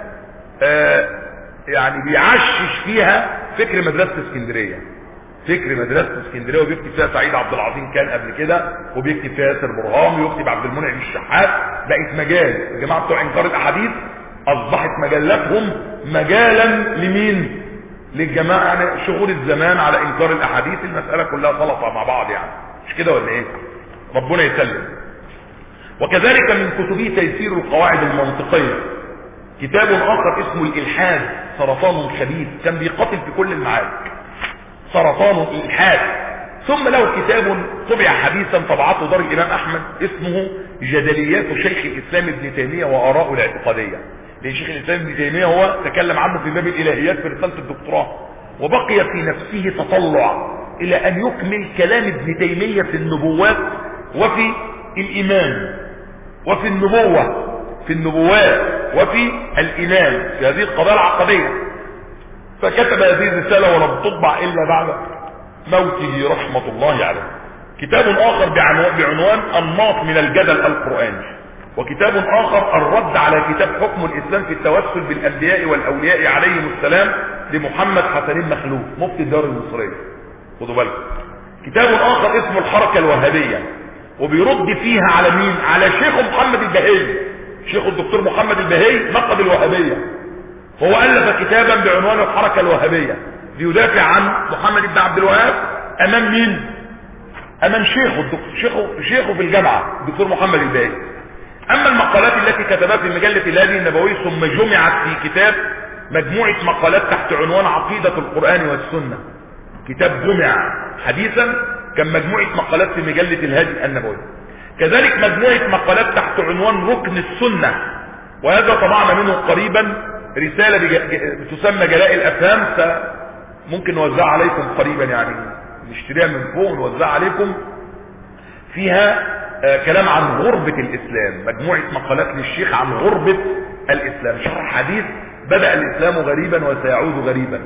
يعني بيعشش فيها فكر مدرسة اسكندرية. فكر مدرسة اسكندرية، وبيكتب فيها سعيد عبد العظيم كان قبل كده، وبيكتب فيها ياسر برهام، ويكتب عبد المنعم الشحات. بقت مجال الجماعة بتوع انكار الاحاديث، اصبحت مجلاتهم مجالا لمين؟ للجماعة. يعني شغول الزمان على انكار الاحاديث، المسألة كلها سلطة مع بعض، يعني مش كده ولا ايه؟ ربنا يسلم. وكذلك من كتبه تيسير القواعد المنطقية، كتاب اخر اسمه الالحاد سرطان خبيث، كان بيقاتل في كل المعارك، سرطان الالحاد. ثم له كتاب طبع حديثا طبعته دار الامام احمد اسمه جدليات شيخ الاسلام ابن تيمية واراءه الاعتقادية. لان شيخ الاسلام ابن تيمية هو تكلم عنه في باب الالهيات في رسالة الدكتوراه، وبقي في نفسه تطلع الى ان يكمل كلام ابن تيمية في النبوات وفي الايمان وفي النبوة، في النبوات وفي الإيمان، في هذه القضايا العقدية. فكتب هذه الرسالة ولم تطبع إلا بعد موته رحمة الله عليه. كتاب آخر بعنوان الناط من الجدل القرآني، وكتاب آخر الرد على كتاب حكم الإسلام في التوسل بالأنبياء والأولياء عليهم السلام لمحمد حسنين مخلوف مفتي الدار المصرية. خدوا بالكم. كتاب آخر اسمه الحركة الوهابية، وبيرد فيها على مين؟ على شيخ محمد البهي. شيخ الدكتور محمد البهي نقد الوهابية، هو ألف كتابا بعنوان الحركة الوهابية ليدافع عن محمد بن عبد الوهاب امام مين؟ امام شيخه في الجامعة الدكتور محمد البهي. اما المقالات التي كتبها في مجلة الهادي النبوي ثم جمعت في كتاب مجموعة مقالات تحت عنوان عقيدة القرآن والسنة، كتاب جمع حديثا كان مجموعة مقالات في مجلة الهادي النبوي. كذلك مجموعة مقالات تحت عنوان ركن السنة، وهذا طبعنا منه قريبا رسالة تسمى جلاء الافهام، ممكن نوزعها عليكم قريبا، يعني نشتريها من فوق ونوزعها عليكم. فيها كلام عن غربة الاسلام، مجموعة مقالات للشيخ عن غربة الاسلام، شرح حديث بدأ الاسلام غريبا وسيعود غريبا،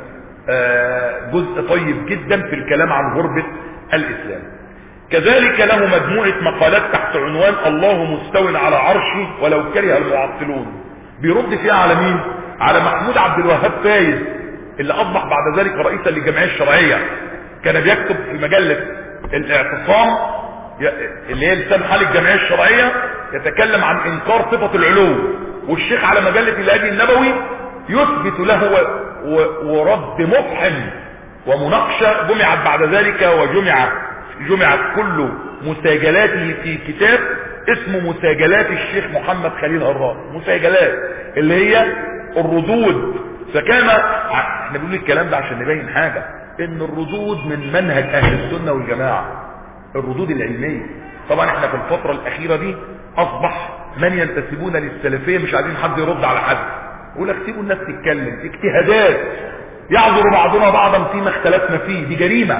جزء طيب جدا في الكلام عن غربة الاسلام. كذلك له مجموعة مقالات تحت عنوان الله مستو على عرشه ولو كره المعطلون، بيرد فيها على مين؟ على محمود عبد الوهاب فايز اللي اصبح بعد ذلك رئيسا للجمعية الشرعية. كان بيكتب في مجلة الاعتصام اللي هي لسان حال الجمعية الشرعية، يتكلم عن انكار صفة العلو، والشيخ على مجلة الهادي النبوي يثبت له ورد مفحم ومناقشة جمعت بعد ذلك، جمعت كل مساجلاته في كتاب اسمه مساجلات الشيخ محمد خليل هراس، مساجلات اللي هي الردود. فكان احنا بنقول الكلام ده عشان نبين حاجة، ان الردود من منهج اهل السنة والجماعة، الردود العلمية. طبعا احنا في الفترة الاخيرة دي اصبح من ينتسبون للسلفية مش عايزين حد يرد على حد، يقول لك سيبوا الناس تتكلم، اجتهادات يعذر بعضنا بعضا فيما اختلفنا فيه، دي جريمة.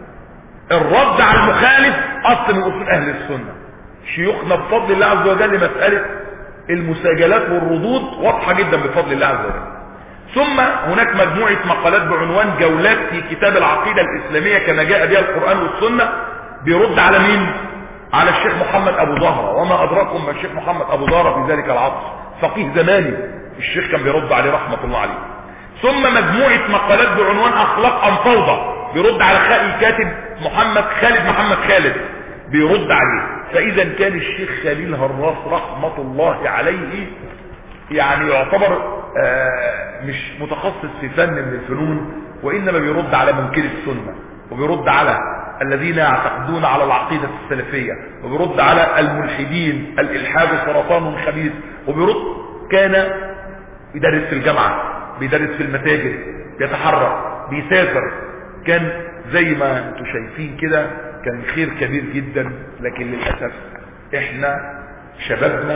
الرد على المخالف اصل من اصول اهل السنة. شيوخنا بفضل الله عز وجل مسألة المساجلات والردود واضحة جدا بفضل الله عز وجل. ثم هناك مجموعة مقالات بعنوان جولات في كتاب العقيدة الإسلامية كما جاء بها القرآن والسنة، بيرد على مين؟ على الشيخ محمد أبو زهرة، وما أدراكم ما الشيخ محمد أبو زهرة في ذلك العصر، فقيه زماني، الشيخ كان بيرد عليه رحمة الله عليه. ثم مجموعة مقالات بعنوان أخلاق أم فوضى، بيرد على الكاتب خالد محمد خالد، بيرد عليه. فإذا كان الشيخ خليل هراس رحمة الله عليه يعني يعتبر مش متخصص في فن من الفنون، وإنما بيرد على منكر السنة، وبيرد على الذين يعتقدون على العقيدة السلفية، وبيرد على الملحدين، الإلحاد سرطان خبيث، وبيرد. كان يدرس في الجامعة، بيدرس في المساجد، بيتحرك، بيسافر، كان زي ما انتم شايفين كده، كان خير كبير جدا. لكن للأسف احنا شبابنا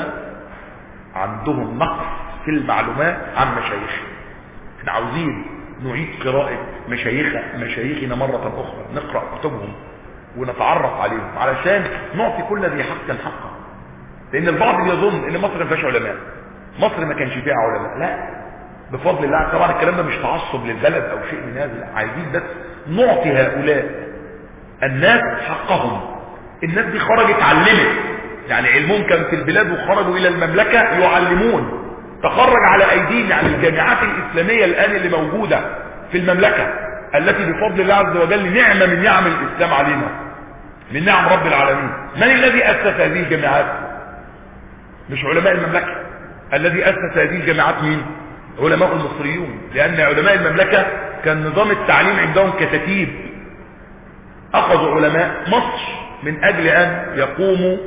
عندهم نقص في المعلومات عن مشايخنا. احنا عاوزين نعيد قراءة مشايخنا مرة اخرى، نقرأ كتبهم ونتعرف عليهم علشان نعطي كل ذي حق حقه. لان البعض بيظن ان مصر ما فيهاش علماء، مصر ما كانش فيها علماء، لا بفضل الله. طبعا الكلام ده مش تعصب للبلد او شيء من هذا، لا، عايزين بس نعطي هؤلاء الناس حقهم. الناس دي خرجت علمت، يعني علمهم كان في البلاد وخرجوا الى المملكة يعلمون، تخرج على ايدينا يعني الجامعات الاسلامية الان اللي موجودة في المملكة، التي بفضل الله عز وجل نعمة من نعم الاسلام علينا، من نعم رب العالمين. من الذي اسس هذه الجامعات؟ مش علماء المملكة. الذي اسس هذه الجامعات مين؟ علماء المصريون. لان علماء المملكة كان نظام التعليم عندهم كتاتيب، اخذوا علماء مصر من اجل ان يقوموا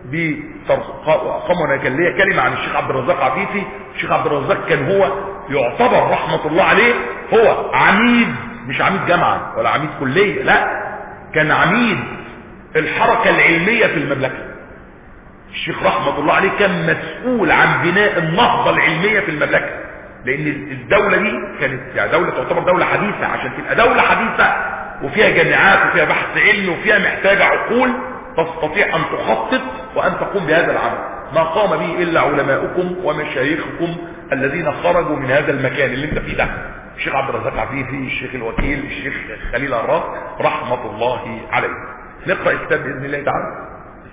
وأقاموا. كان ليا كلمة عن الشيخ عبد الرزاق عفيفي. الشيخ عبد الرزاق كان هو يعتبر رحمة الله عليه هو عميد، مش عميد جامعة ولا عميد كلية، لا، كان عميد الحركة العلمية في المملكة. الشيخ رحمة الله عليه كان مسؤول عن بناء النهضة العلمية في المملكة، لان الدولة دي كانت يعني دولة تعتبر دولة حديثة. عشان تبقى دولة حديثة وفيها جامعات وفيها بحث علمي وفيها محتاجة عقول تستطيع ان تخطط وان تقوم بهذا العمل، ما قام به الا علماؤكم ومشايخكم الذين خرجوا من هذا المكان اللي انت فيه ده. الشيخ عبد الرزاق عفيفي، الشيخ الوكيل، الشيخ خليل هراس رحمة الله عليه. نقرأ الكتاب بإذن الله تعالى.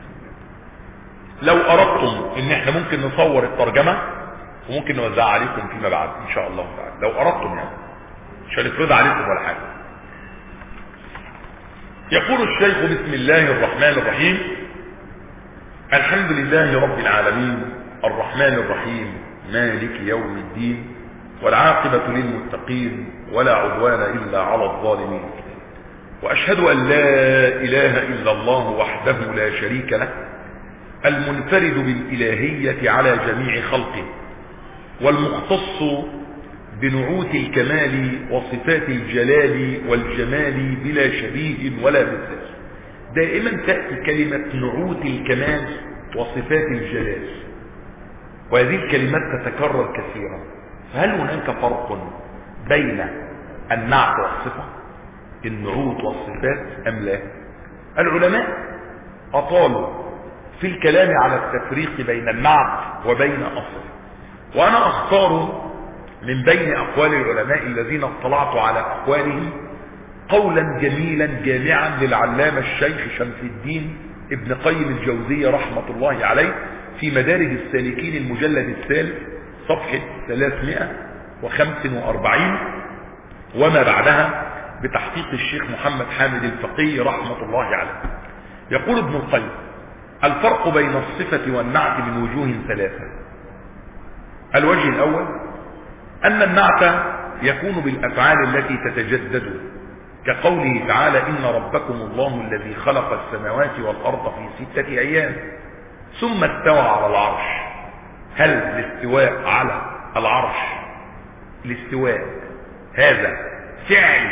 لو اردتم ان احنا ممكن نصور الترجمة وممكن نوزعها عليكم فيما بعد ان شاء الله تعالى، لو اردتم يعني، مش هنفرض عليكم ولا حاجة. يقول الشيخ بسم الله الرحمن الرحيم: الحمد لله رب العالمين الرحمن الرحيم مالك يوم الدين والعاقبة للمتقين ولا عدوان إلا على الظالمين، وأشهد أن لا إله إلا الله وحده لا شريك له المنفرد بالإلهية على جميع خلقه، والمختص بنعوت الكمال وصفات الجلال والجمال بلا شبيه ولا مثال. دائما تأتي كلمة نعوت الكمال وصفات الجلال، وهذه الكلمات تتكرر كثيرا. فهل هناك فرق بين النعت والصفة، النعوت والصفات أم لا؟ العلماء أطالوا في الكلام على التفريق بين النعت وبين الصفة، وأنا أختار من بين أقوال العلماء الذين اطلعت على أقوالهم قولا جميلا جامعا للعلامة الشيخ شمس الدين ابن قيم الجوزية رحمة الله عليه في مدارج السالكين المجلد الثالث صفحة 345 وما بعدها بتحقيق الشيخ محمد حامد الفقي رحمة الله عليه. يقول ابن القيم: الفرق بين الصفة والنعت من وجوه ثلاثة. الوجه الأول أن النعت يكون بالأفعال التي تتجدد، كقوله تعالى: إن ربكم الله الذي خلق السماوات والأرض في 6 أيام ثم استوى على العرش. هل الاستواء على العرش، الاستواء هذا فعل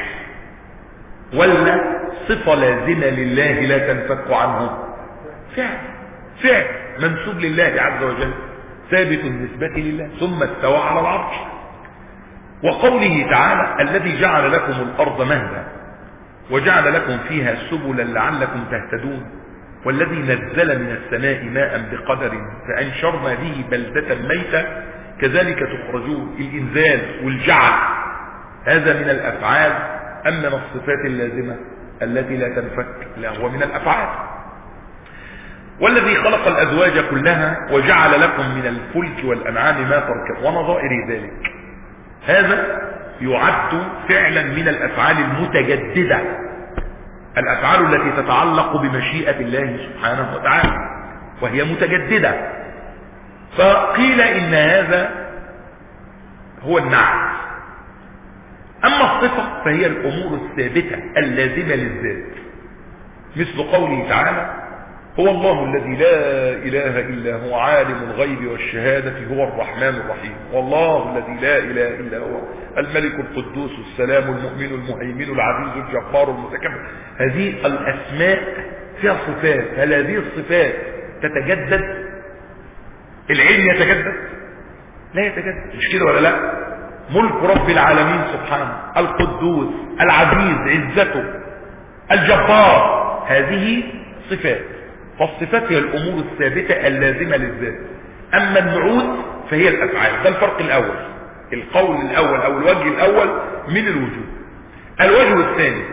ولا صفة لازمة لله لا تنفك عنه؟ فعل منسوب لله عز وجل ثابت النسبة لله. ثم استوى على العرش. وقوله تعالى: الذي جعل لكم الأرض مهدا وجعل لكم فيها سبلا لعلكم تهتدون والذي نزل من السماء ماء بقدر فأنشرنا به بلدة ميتا كذلك تخرجون. الإنزال والجعل هذا من الأفعال أم من الصفات اللازمة التي لا تنفك؟ لا، هو من الأفعال. والذي خلق الأزواج كلها وجعل لكم من الفلك والأنعام ما تركب ونظائر ذلك، هذا يعد فعلا من الأفعال المتجددة، الأفعال التي تتعلق بمشيئة الله سبحانه وتعالى وهي متجددة. فقيل إن هذا هو النعت. أما الصفة فهي الأمور الثابتة اللازمة للذات، مثل قوله تعالى: هو الله الذي لا إله إلا هو عالم الغيب والشهادة هو الرحمن الرحيم، والله الذي لا إله إلا هو الملك القدوس السلام المؤمن المهيمن العزيز الجبار المتكبر. هذه الأسماء فيها صفات. هل هذه الصفات تتجدد؟ العلم يتجدد؟ لا يتجدد، مش كده ولا لا؟ ملك رب العالمين سبحانه، القدوس العزيز عزته الجبار، هذه صفات. فالصفات هي الأمور الثابتة اللازمة للذات. أما النعوت فهي الأفعال. ده الفرق الأول، القول الأول أو الوجه الأول من الوجوه. الوجه الثاني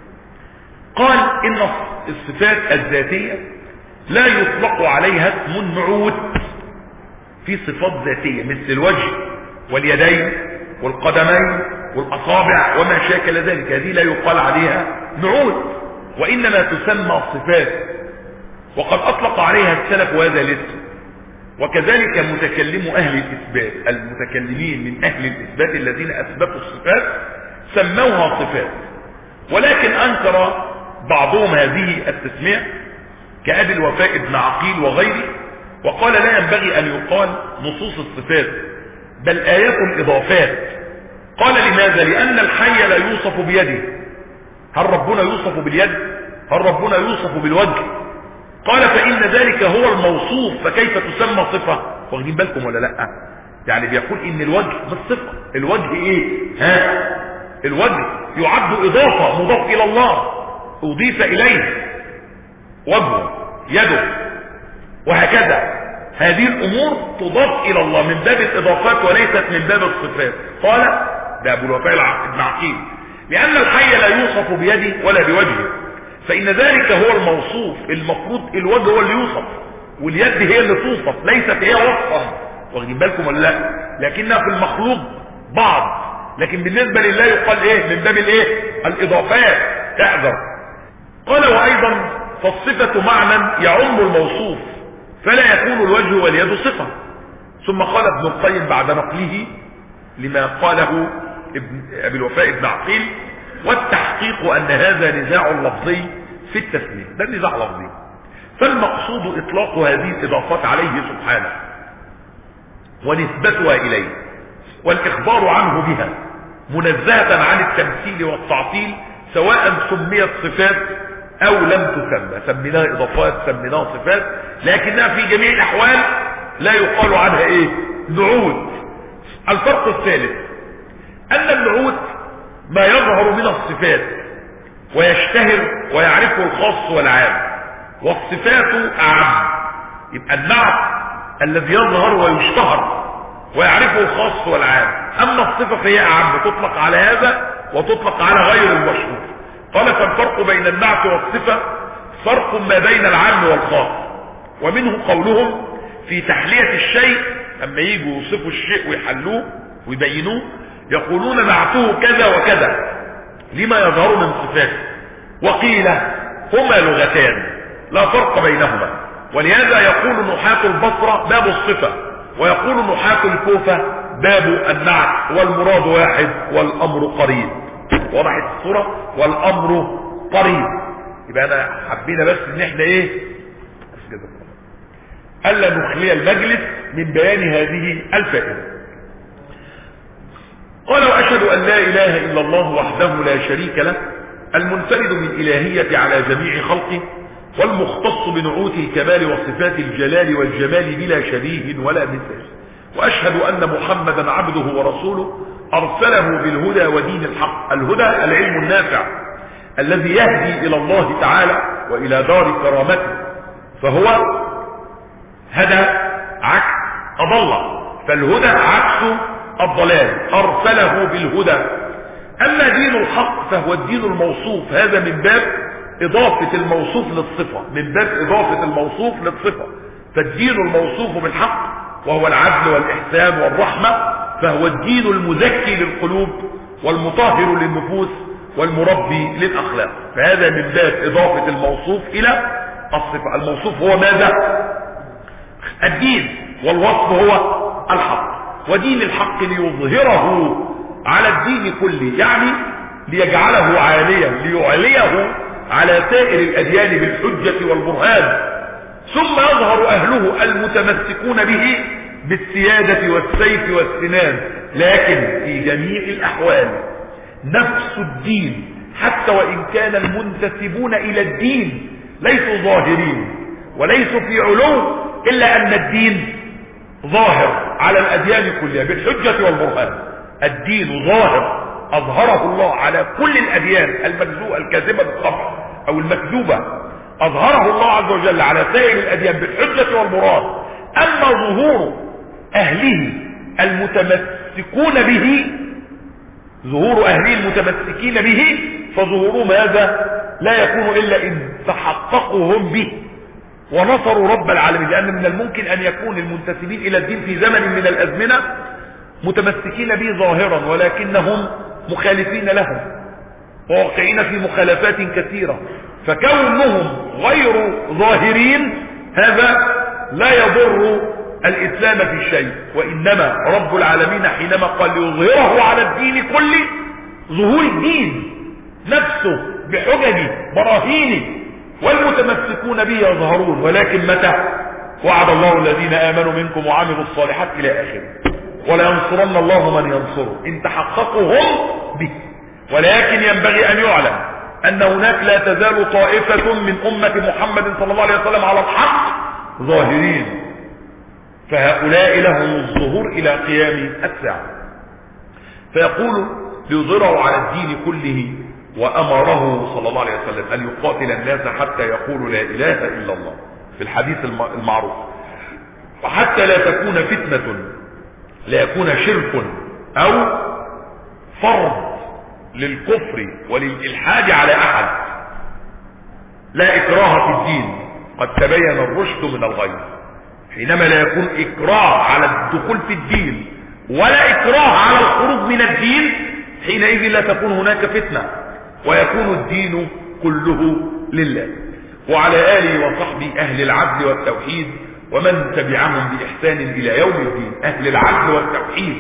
قال إن الصفات الذاتية لا يطلق عليها اسم النعوت. في صفات ذاتية مثل الوجه واليدين والقدمين والأصابع وما شاكل ذلك، هذه لا يقال عليها نعوت، وإنما تسمى صفات، وقد أطلق عليها السلف هذا الاسم. وكذلك متكلمو أهل الإثبات، المتكلمين من أهل الإثبات الذين أثبتوا الصفات سموها صفات، ولكن أنكر بعضهم هذه التسمية كأبي الوفاء بن عقيل وغيره، وقال لا ينبغي أن يقال نصوص الصفات بل آيات الإضافات. قال لماذا؟ لأن الحي لا يوصف بيده. هل ربنا يوصف باليد؟ هل ربنا يوصف بالوجه؟ قال فإن ذلك هو الموصوف، فكيف تسمى صفة؟ واخدين بالكم ولا لا؟ يعني بيقول إن الوجه مش صفة. الوجه إيه؟ الوجه يعد إضافة، مضاف إلى الله، أضيف إليه وجهه يده وهكذا. هذه الأمور تضاف إلى الله من باب الإضافات وليست من باب الصفات. قال ده أبو الوفاء بن عقيل: لأن الحي لا يوصف بيده ولا بوجهه، فإن ذلك هو الموصوف. المفروض الوجه هو اللي يوصف واليد هي اللي توصف، ليست هي وصفا. واخدين بالكم ولا لا؟ لكنها في المخلوق بعض، لكن بالنسبة لله يقال ايه؟ من باب الايه؟ الإضافات. اعذر. قال وأيضا فالصفة معنى يعم الموصوف فلا يكون الوجه واليد صفة. ثم قال ابن القيم بعد نقله لما قاله أبي الوفاء ابن عقيل: والتحقيق أن هذا نزاع لفظي في التسمية. ده نزاع لفظي، فالمقصود إطلاق هذه الإضافات عليه سبحانه ونسبتها إليه والإخبار عنه بها منزهة عن التمثيل والتعطيل، سواء سميت صفات أو لم تسمى، سميناها إضافات سميناها صفات، لكنها في جميع الأحوال لا يقال عنها إيه؟ نعوت. الفرق الثالث أن النعوت ما يظهر من الصفات ويشتهر ويعرفه الخاص والعام، والصفات أعم. يبقى النعت الذي يظهر ويشتهر ويعرفه الخاص والعام، أما الصفة فهي أعم، تطلق على هذا وتطلق على غير المشهور. قال: فالفرق بين النعت والصفة فرق ما بين العام والخاص. ومنه قولهم في تحلية الشيء، أما يجوا يوصفوا الشيء ويحلوه ويبينوه يقولون نعته كذا وكذا لما يظهر من صفاته. وقيل هما لغتان لا فرق بينهما، ولهذا يقول نحاة البصرة باب الصفة، ويقول نحاة الكوفة باب النعت، والمراد واحد والأمر قريب. وضحت الصورة؟ والأمر قريب. يبقى أنا حبينا بس إن احنا إيه؟ ألا نخلي المجلس من بيان هذه الفائدة. قال: وأشهد أن لا إله إلا الله وحده لا شريك له، المنفرد بالإلهية على جميع خلقه، والمختص بنعوت الكمال وصفات الجلال والجمال بلا شبيه ولا مثال. وأشهد أن محمدا عبده ورسوله أرسله بالهدى ودين الحق. الهدى العلم النافع الذي يهدي إلى الله تعالى وإلى دار كرامته، فهو هدى عكس أضل، فالهدى عكس الضلال، أرسله بالهدى. أما دين الحق فهو الدين الموصوف، هذا من باب إضافة الموصوف للصفة، من باب إضافة الموصوف للصفة. فالدين الموصوف بالحق وهو العدل والإحسان والرحمة، فهو الدين المزكي للقلوب والمطهر للنفوس والمربي للأخلاق. فهذا من باب إضافة الموصوف إلى الصفة. الموصوف هو ماذا؟ الدين، والوصف هو الحق. ودين الحق ليظهره على الدين كله، يعني ليجعله عاليا، ليعليه على سائر الأديان بالحجة والبرهان، ثم يظهر أهله المتمسكون به بالسيادة والسيف والسنان. لكن في جميع الأحوال نفس الدين، حتى وإن كان المنتسبون إلى الدين ليسوا ظاهرين وليسوا في علو، إلا أن الدين ظاهر على الأديان كلها بالحجة والبرهان. الدين ظاهر أظهره الله على كل الأديان المجزوءة الكاذبة بالطبع أو المكذوبة، أظهره الله عز وجل على سائر الأديان بالحجة والبرهان. أما ظهور أهله المتمسكون به، ظهور أهله المتمسكين به، فظهوره ماذا؟ لا يكون إلا إن تحققوا هم به ونصروا رب العالمين. لأن من الممكن أن يكون المنتسبين إلى الدين في زمن من الأزمنة متمسكين به ظاهرا، ولكنهم مخالفين لهم وواقعين في مخالفات كثيرة، فكونهم غير ظاهرين هذا لا يضر الإسلام في شيء. وإنما رب العالمين حينما قال ليظهره على الدين كله، ظهور الدين نفسه بحجج براهينه، والمتمسكون به يظهرون. ولكن متى؟ وعد الله الذين آمنوا منكم وعملوا الصالحات إلى آخره، ولا ينصرن الله من ينصره إن تحققوا هم به. ولكن ينبغي أن يعلم أن هناك لا تزال طائفة من أمة محمد صلى الله عليه وسلم على الحق ظاهرين، فهؤلاء لهم الظهور إلى قيام الساعة. فيقول ليظهره على الدين كله، وأمره صلى الله عليه وسلم أن يقاتل الناس حتى يقولوا لا إله إلا الله في الحديث المعروف، وحتى لا تكون فتنة، لا يكون شرك أو فرض للكفر وللإلحاد على أحد. لا إكراه في الدين، قد تبين الرشد من الغي. حينما لا يكون إكراه على الدخول في الدين ولا إكراه على الخروج من الدين، حينئذ لا تكون هناك فتنة، ويكون الدين كله لله. وعلى آله وصحبه أهل العدل والتوحيد ومن تبعهم بإحسان إلى يوم الدين، أهل العدل والتوحيد.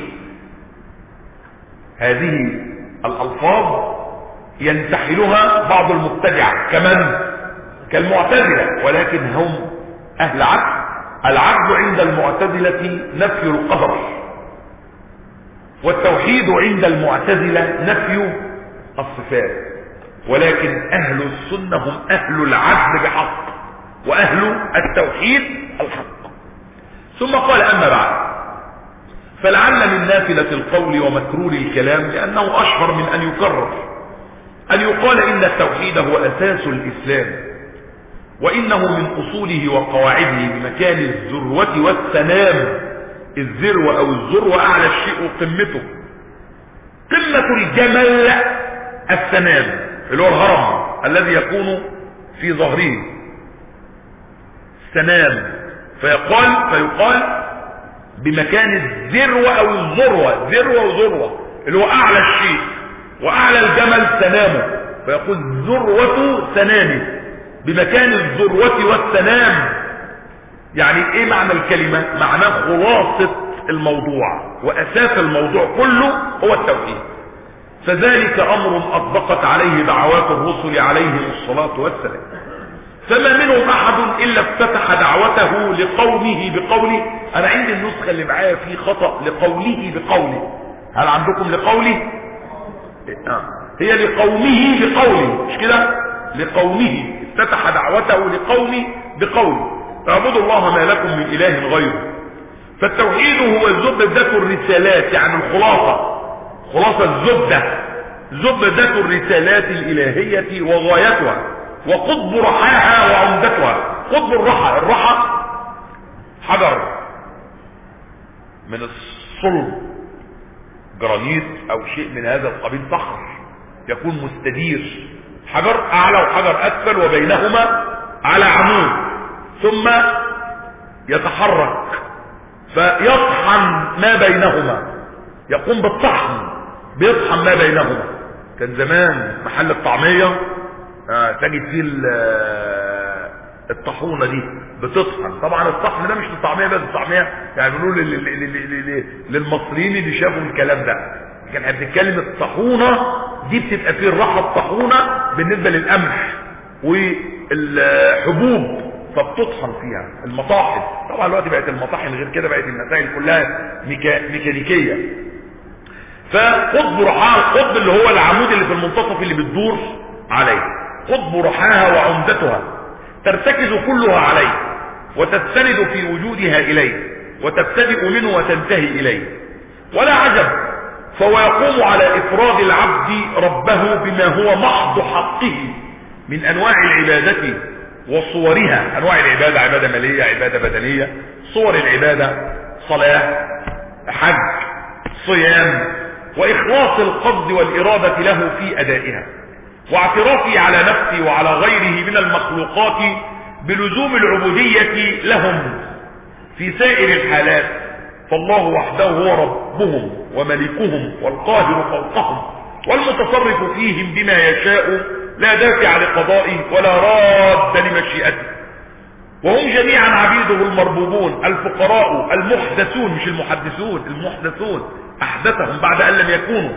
هذه الألفاظ ينتحلها بعض المبتدعة كالمعتزلة، ولكن هم أهل عدل. العدل عند المعتزلة نفي القدر، والتوحيد عند المعتزلة نفي الصفات، ولكن أهل السنة هم أهل العدل بحق وأهل التوحيد الحق. ثم قال: أما بعد، فلعل من نافلة القول ومكرور الكلام، لأنه أشهر من أن يكرر، أن يقال إن التوحيد هو أساس الإسلام، وإنه من أصوله وقواعده بمكان الذروة والسنام. الذروة أو الذروة أعلى الشيء وقمته. قمة الجمل السنام، اللي هو الهرم الذي يكون في ظهره سنام، فيقال بمكان الذروة أو الذروة، ذروة وذروة، اللي هو أعلى الشيء، وأعلى الجمل سنامه، فيقول ذروة سنامه، بمكان الذروة والسنام. يعني ايه معنى الكلمة؟ معناه خلاصة الموضوع وأساس الموضوع كله هو التوحيد. فذلك أمر أطبقت عليه دعوات الرسل عليهم الصلاة والسلام، فما منهم أحد إلا افتتح دعوته لقومه بقوله. أنا عندي النسخة اللي معايا في خطأ، لقوله بقوله. هل عندكم لقوله؟ هي لقومه بقوله، مش كده؟ لقومه، افتتح دعوته لقومه بقوله: اعبدوا الله ما لكم من إله غيره. فالتوحيد هو زبدة الرسالات، يعني الخلاصة، خلاصة زبدة الرسالات الإلهية وغايتها، وقطب رحاها وعمدتها. قطب الرحى حجر من الصلب، جرانيت أو شيء من هذا القبيل، صخر يكون مستدير، حجر أعلى وحجر أسفل وبينهما على عمود، ثم يتحرك فيطحن ما بينهما، يقوم بالطحن، بيطحن ما بينهما. كان زمان محل الطعمية تجد فيه الطحونة دي بتطحن. طبعا الطحن ده مش للطعمية بس، الطعمية يعني بنقول للمصريين اللي شافوا الكلام ده. كان احنا بنتكلم الطحونة دي بتبقى فيه الراحة الطحونة بالنسبة للقمح والحبوب، فبتطحن فيها المطاحن. طبعا الوقت بقت المطاحن غير كده، بقت المسائل كلها ميكانيكية. فقطب رحاها، القطب اللي هو العمود اللي في المنتصف اللي بتدور عليه، قطب رحاها وعمدتها ترتكز كلها عليه، وتستند في وجودها إليه، وتبتدئ منه وتنتهي إليه. ولا عجب، فهو يقوم على إفراد العبد ربه بما هو محض حقه من أنواع العبادة وصورها. أنواع العبادة: عبادة مالية، عبادة بدنية. صور العبادة: صلاة، حج، صيام، وإخلاص القصد والإرادة له في أدائها، واعترافه على نفسه وعلى غيره من المخلوقات بلزوم العبودية لهم في سائر الحالات. فالله وحده هو ربهم وملكهم والقاهر فوقهم والمتصرف فيهم بما يشاء، لا دافع لقضائه ولا راد لمشيئته. وهم جميعا عبيده المربوبون الفقراء المحدثون، مش المحدثون، المحدثون أحدثهم بعد أن لم يكونوا،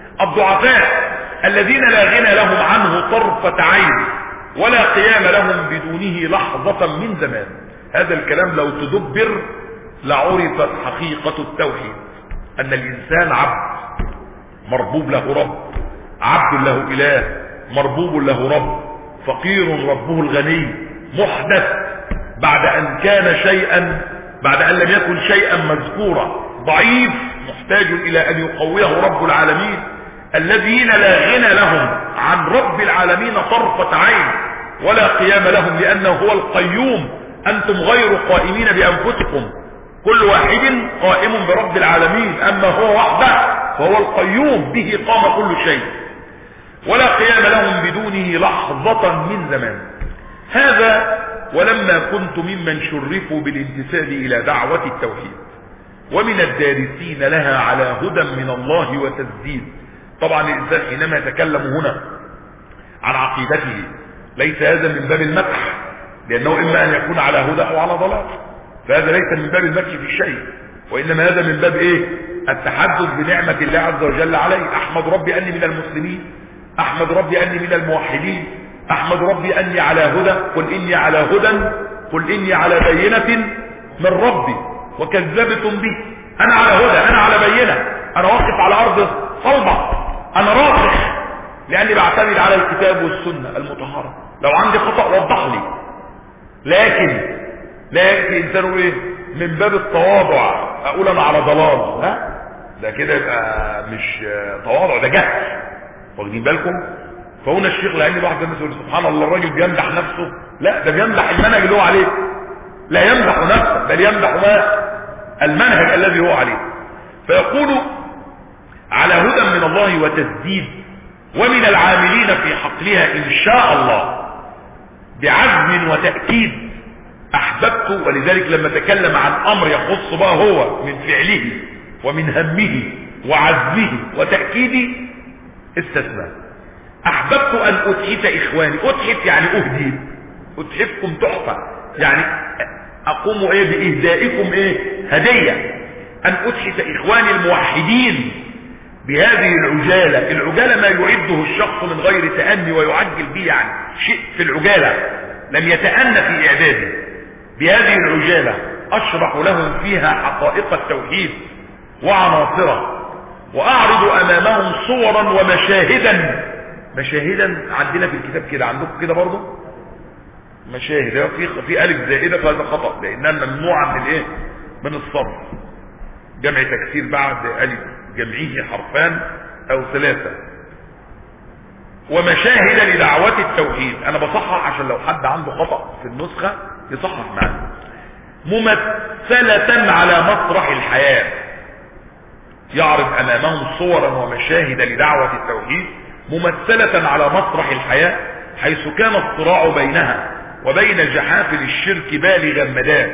الضعفاء الذين لا غنى لهم عنه طرفة عين ولا قيام لهم بدونه لحظة من زمان. هذا الكلام لو تدبر لعرفت حقيقة التوحيد، أن الإنسان عبد مربوب له رب، عبد له إله مربوب له رب، فقير ربه الغني، محدث بعد أن كان شيئا، بعد أن لم يكن شيئا مذكورا، ضعيف محتاج إلى أن يقويه رب العالمين الذين لا غنى لهم عن رب العالمين طرفة عين ولا قيام لهم، لأنه هو القيوم. أنتم غير قائمين بأنفسكم، كل واحد قائم برب العالمين، أما هو وحده فهو القيوم، به قام كل شيء، ولا قيام لهم بدونه لحظة من زمان. هذا ولما كنت ممن شرفوا بالانتساب إلى دعوة التوحيد ومن الدارسين لها على هدى من الله وتسديد. طبعا الإنسان حينما يتكلم هنا عن عقيدته ليس هذا من باب المدح، لأنه إما أن يكون على هدى أو على ضلال، فهذا ليس من باب المدح في الشيء، وإنما هذا من باب إيه؟ التحدث بنعمة الله عز وجل عليه. أحمد ربي أني من المسلمين، أحمد ربي أني من الموحدين، أحمد ربي أني على هدى، قل إني على هدى، قل إني على بينة من ربي وكذبتم به. أنا على هدى، أنا على بينة، أنا واقف على أرض صلبة، أنا راسخ، لأني بعتمد على الكتاب والسنة المطهرة. لو عندي خطأ وضح لي، لكن لا يكفي إنسان إيه؟ من باب التواضع أقول أنا على ضلال، لا، ده كده يبقى مش تواضع، ده جهل. واخدين بالكم؟ فهنا الشيخ لأن بعض الناس يقول سبحان الله الراجل بيمدح نفسه، لا، ده بيمدح المنهج اللي هو عليه، لا يمدح نفسه بل يمدح ما المنهج الذي هو عليه. فيقول على هدى من الله وتسديد، ومن العاملين في حقلها إن شاء الله بعزم وتأكيد أحببت. ولذلك لما تكلم عن أمر يخص بقى هو من فعله ومن همه وعزمه وتأكيده استثنى. أحببت أن أتحف إخواني، أتحف يعني أهدي، أتحفكم تحفة، يعني أقوم إيه بإهدائكم إيه هدية، أن أتحف إخواني الموحدين بهذه العجالة. العجالة ما يعده الشخص من غير تأني ويعجل به، يعني شيء في العجالة لم يتأنى في إعداده. بهذه العجالة أشرح لهم فيها حقائق التوحيد وعناصره، وأعرض أمامهم صورا ومشاهدا. مشاهدا عندنا في الكتاب كده، عندكم كده برضه مشاهد، في ألف زائدة، فهذا خطأ لأنها ممنوعة من الإيه؟ من الصرف. جمع تكسير بعد ألف جمعيه حرفان أو ثلاثة. ومشاهد لدعوات التوحيد، أنا بصحح عشان لو حد عنده خطأ في النسخة يصحح معنا. ممثلة على مسرح الحياة، يعرض أمامهم صورا ومشاهد لدعوة التوحيد ممثلة على مسرح الحياة، حيث كان الصراع بينها وبين جحافل الشرك بالغا مداه.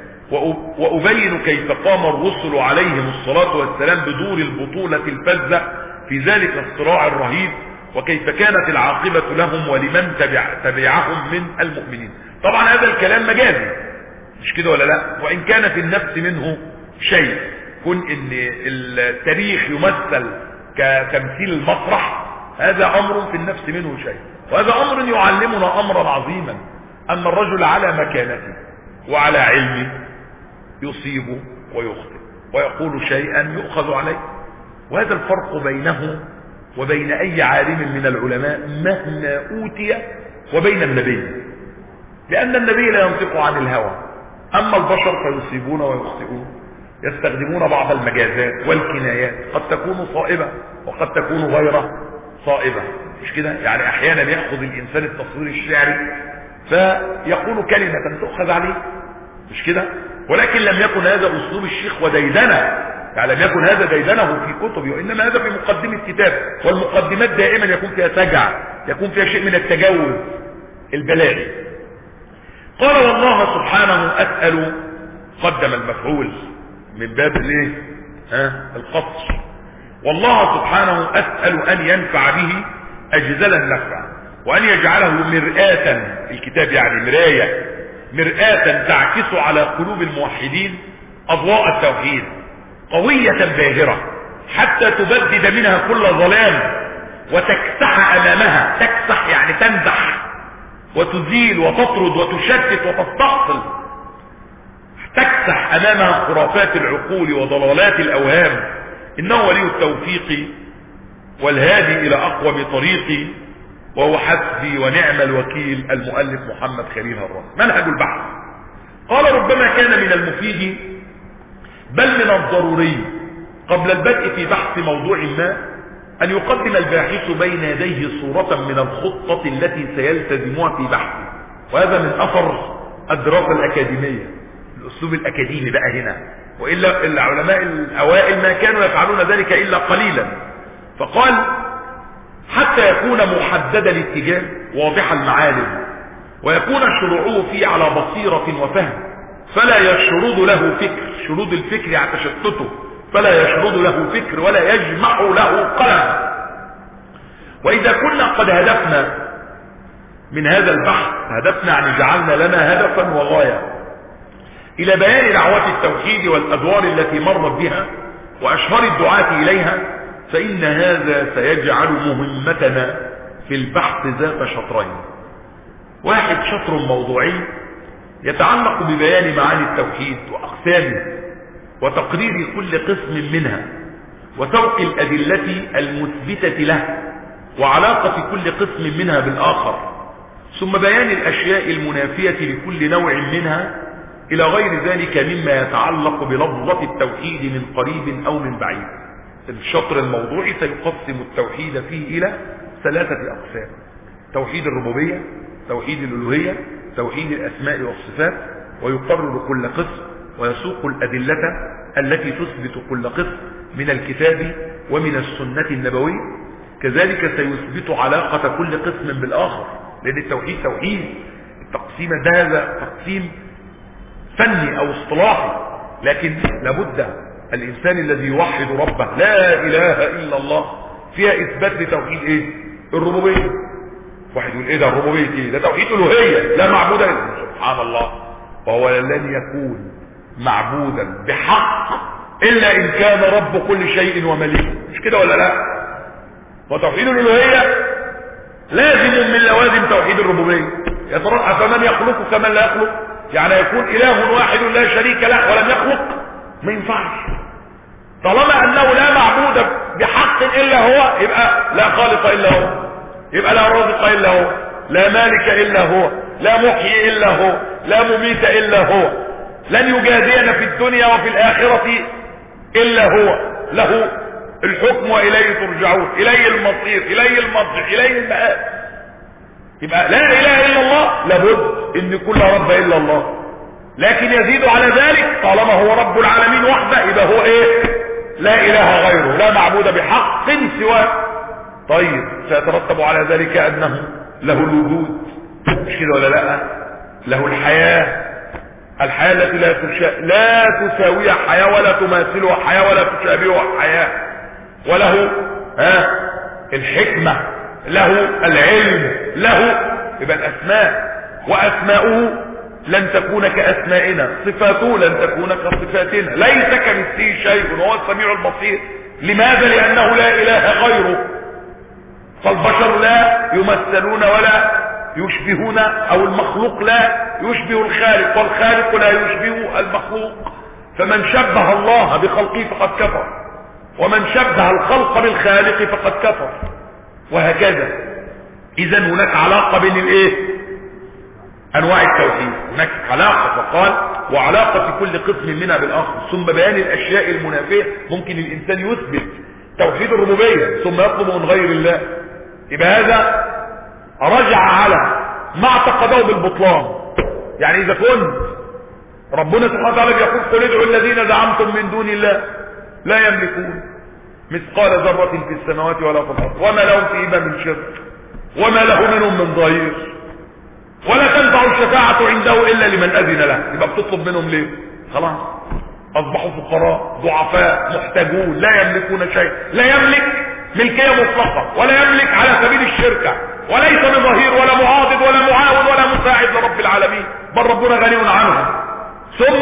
وأبين كيف قام الرسل عليهم الصلاة والسلام بدور البطولة الفذة في ذلك الصراع الرهيب، وكيف كانت العاقبة لهم ولمن تبعهم من المؤمنين. طبعا هذا الكلام مجازي، مش كده ولا لا؟ وإن كان في النفس منه شيء، كن إن التاريخ يمثل كتمثيل المسرح، هذا أمر في النفس منه شيء، وهذا أمر يعلمنا أمرا عظيما، أن الرجل على مكانته وعلى علمه يصيب ويخطئ ويقول شيئا يؤخذ عليه. وهذا الفرق بينه وبين أي عالم من العلماء مهما أوتي، وبين النبي، لأن النبي لا ينطق عن الهوى، أما البشر فيصيبون ويخطئون، يستخدمون بعض المجازات والكنايات، قد تكون صائبة وقد تكون غير صائبة، مش كده؟ يعني أحيانا يأخذ الإنسان التصوير الشعري فيقول كلمة تؤخذ عليه، مش كده؟ ولكن لم يكن هذا أسلوب الشيخ وديدنه، يعني لم يكن هذا ديدنه في كتبه، وإنما هذا في مقدمة الكتاب، والمقدمات دائما يكون فيها سجع، يكون فيها شيء من التجاوز البلاغي. قال والله سبحانه أسأل، قدم المفعول من باب الايه؟ القصر. والله سبحانه أسأل أن ينفع به أجزل النفع، وأن يجعله مرآة، الكتاب يعني مراية، مرآة تعكس على قلوب الموحدين أضواء التوحيد قوية باهرة، حتى تبدد منها كل ظلام وتكسح أمامها. تكسح يعني تنزح وتزيل وتطرد وتشتت وتستأصل، تكسح أمامها خرافات العقول وضلالات الأوهام. إنه ولي التوفيق والهادي إلى أقوم طريقي، وهو حسبي ونعم الوكيل. المؤلف محمد خليل هراس. منهج البحث. قال ربما كان من المفيد بل من الضروري قبل البدء في بحث موضوع ما أن يقدم الباحث بين يديه صورة من الخطة التي سيلتزمها في بحثه، وهذا من أثر الدراسة الأكاديمية، الأسلوب الأكاديمي بقى هنا، وإلا العلماء الأوائل ما كانوا يفعلون ذلك إلا قليلا. فقال حتى يكون محدد الاتجاه واضح المعالم، ويكون شروعه فيه على بصيرة وفهم، فلا يشرد له فكر، شرود الفكر يعني تشتته، فلا يشرد له فكر ولا يجمع له قلم. وإذا كنا قد هدفنا من هذا البحث، هدفنا يعني جعلنا لنا هدفا وغاية، إلى بيان دعوة التوحيد والأدوار التي مرت بها وأشهر الدعاة إليها، فإن هذا سيجعل مهمتنا في البحث ذات شطرين: واحد شطر موضوعي يتعلق ببيان معاني التوحيد وأقسامه وتقرير كل قسم منها وسوق الأدلة المثبتة له وعلاقة كل قسم منها بالآخر، ثم بيان الأشياء المنافية لكل نوع منها إلى غير ذلك مما يتعلق بلفظة التوحيد من قريب أو من بعيد. الشطر الموضوعي سيقسم التوحيد فيه إلى 3 أقسام: توحيد الربوبية، توحيد الألوهية، توحيد الأسماء والصفات، ويقرر كل قسم ويسوق الأدلة التي تثبت كل قسم من الكتاب ومن السنة النبوية. كذلك سيثبت علاقة كل قسم بالآخر، لأن التوحيد توحيد. التقسيم ده هذا تقسيم فني أو اصطلاحي، لكن لابد الإنسان الذي يوحد ربه لا إله إلا الله فيها إثبات لتوحيد إيه؟ الربوبية. واحد يقول إيه ده الربوبية؟ إيه ده؟ توحيد ألوهية، لا معبود إلا الله. سبحان الله، وهو لن يكون معبودا بحق إلا إن كان رب كل شيء ومليك، مش كده ولا لا؟ وتوحيد الألوهية لازم من لوازم توحيد الربوبية. يترى أفمن يخلق كمن لا يخلق، يعني يكون إله واحد لا شريك له ولم يخلق؟ ما ينفعش. طالما أنه لا معبود بحق إلا هو، يبقى لا خالق إلا هو، يبقى لا رازق إلا هو، لا مالك إلا هو، لا محيي إلا هو، لا مميت إلا هو، لن يجازينا في الدنيا وفي الآخرة إلا هو، له الحكم وإليه ترجعون، إليه المصير، إليه المرجع، إليه المآب. يبقى لا إله إلا الله لابد إن كل رب إلا الله، لكن يزيد على ذلك طالما هو رب العالمين وحده يبقى هو إيه؟ لا إله غيره، لا معبود بحق سواه. طيب سيترتب على ذلك أنه له الوجود، مش كده ولا لا؟ له الحياة، الحياة التي لا تساويها حياة ولا تماثلها حياة ولا تشابهها حياة، وله الحكمة، له العلم، له يبقى الأسماء، وأسماؤه لن تكون كأسمائنا، صفاته لن تكون كصفاتنا، ليس كمثله شيء وهو السميع البصير. لماذا؟ لأنه لا إله غيره، فالبشر لا يمثلون ولا يشبهون، أو المخلوق لا يشبه الخالق، والخالق لا يشبه المخلوق. فمن شبه الله بخلقه فقد كفر، ومن شبه الخلق بالخالق فقد كفر، وهكذا. إذن هناك علاقة بين الايه؟ انواع التوحيد، هناك علاقة. فقال وعلاقة كل قسم منها بالاخر، ثم بيان الاشياء المنافية. ممكن الانسان يثبت توحيد الربوبية ثم يطلب من غير الله، يبقى هذا رجع على ما اعتقده بالبطلان. يعني اذا كنت ربنا سبحانه وتعالى بيقول قل ادعوا الذين زعمتم من دون الله لا يملكون مثقال ذرة في السماوات ولا في الارض وما لهم فيهما من شرك وما له منهم من ظهير ولا تنفع الشفاعة عنده الا لمن اذن له. يبقى بتطلب منهم ليه؟ خلاص اصبحوا فقراء ضعفاء محتاجون، لا يملكون شيء، لا يملك ملكية مطلقة، ولا يملك على سبيل الشركة، وليس بظهير ولا معاضد ولا معاون ولا مساعد لرب العالمين، بل ربنا غني عنهم. ثم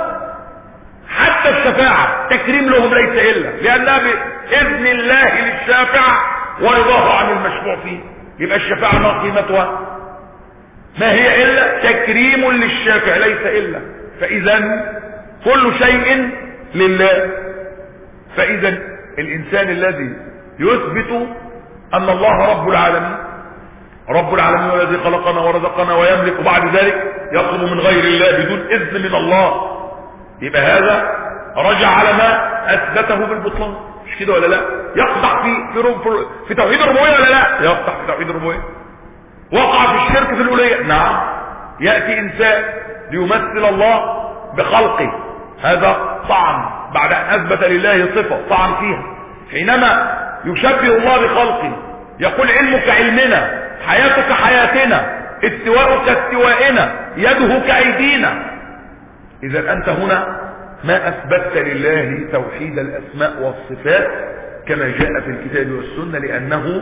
حتى الشفاعة تكريم لهم ليس إلا لأنها بإذن الله للشافع ورضاه عن المشفوع فيه. يبقى الشفاعة ما قيمتها؟ ما هي إلا تكريم للشافع ليس إلا. فإذا كل شيء لله. فإذا الإنسان الذي يثبت أن الله رب العالمين، رب العالمين والذي خلقنا ورزقنا ويملك، وبعد ذلك يطلب من غير الله بدون إذن من الله، يبقى هذا رجع على ما أثبته بالبطلان، مش كده ولا لا؟ يقطع في توحيد الربوبية ولا لا؟ يقطع في توحيد الربوبية. وقع في الشرك في الألوهية، نعم. يأتي إنسان ليمثل الله بخلقه، هذا طعن بعد أن أثبت لله صفة طعن فيها. حينما يشبه الله بخلقه يقول علمك علمنا، حياتك حياتنا، استواءك استوائنا، يده كأيدينا. إذا أنت هنا ما أثبتت لله توحيد الأسماء والصفات كما جاء في الكتاب والسنة، لأنه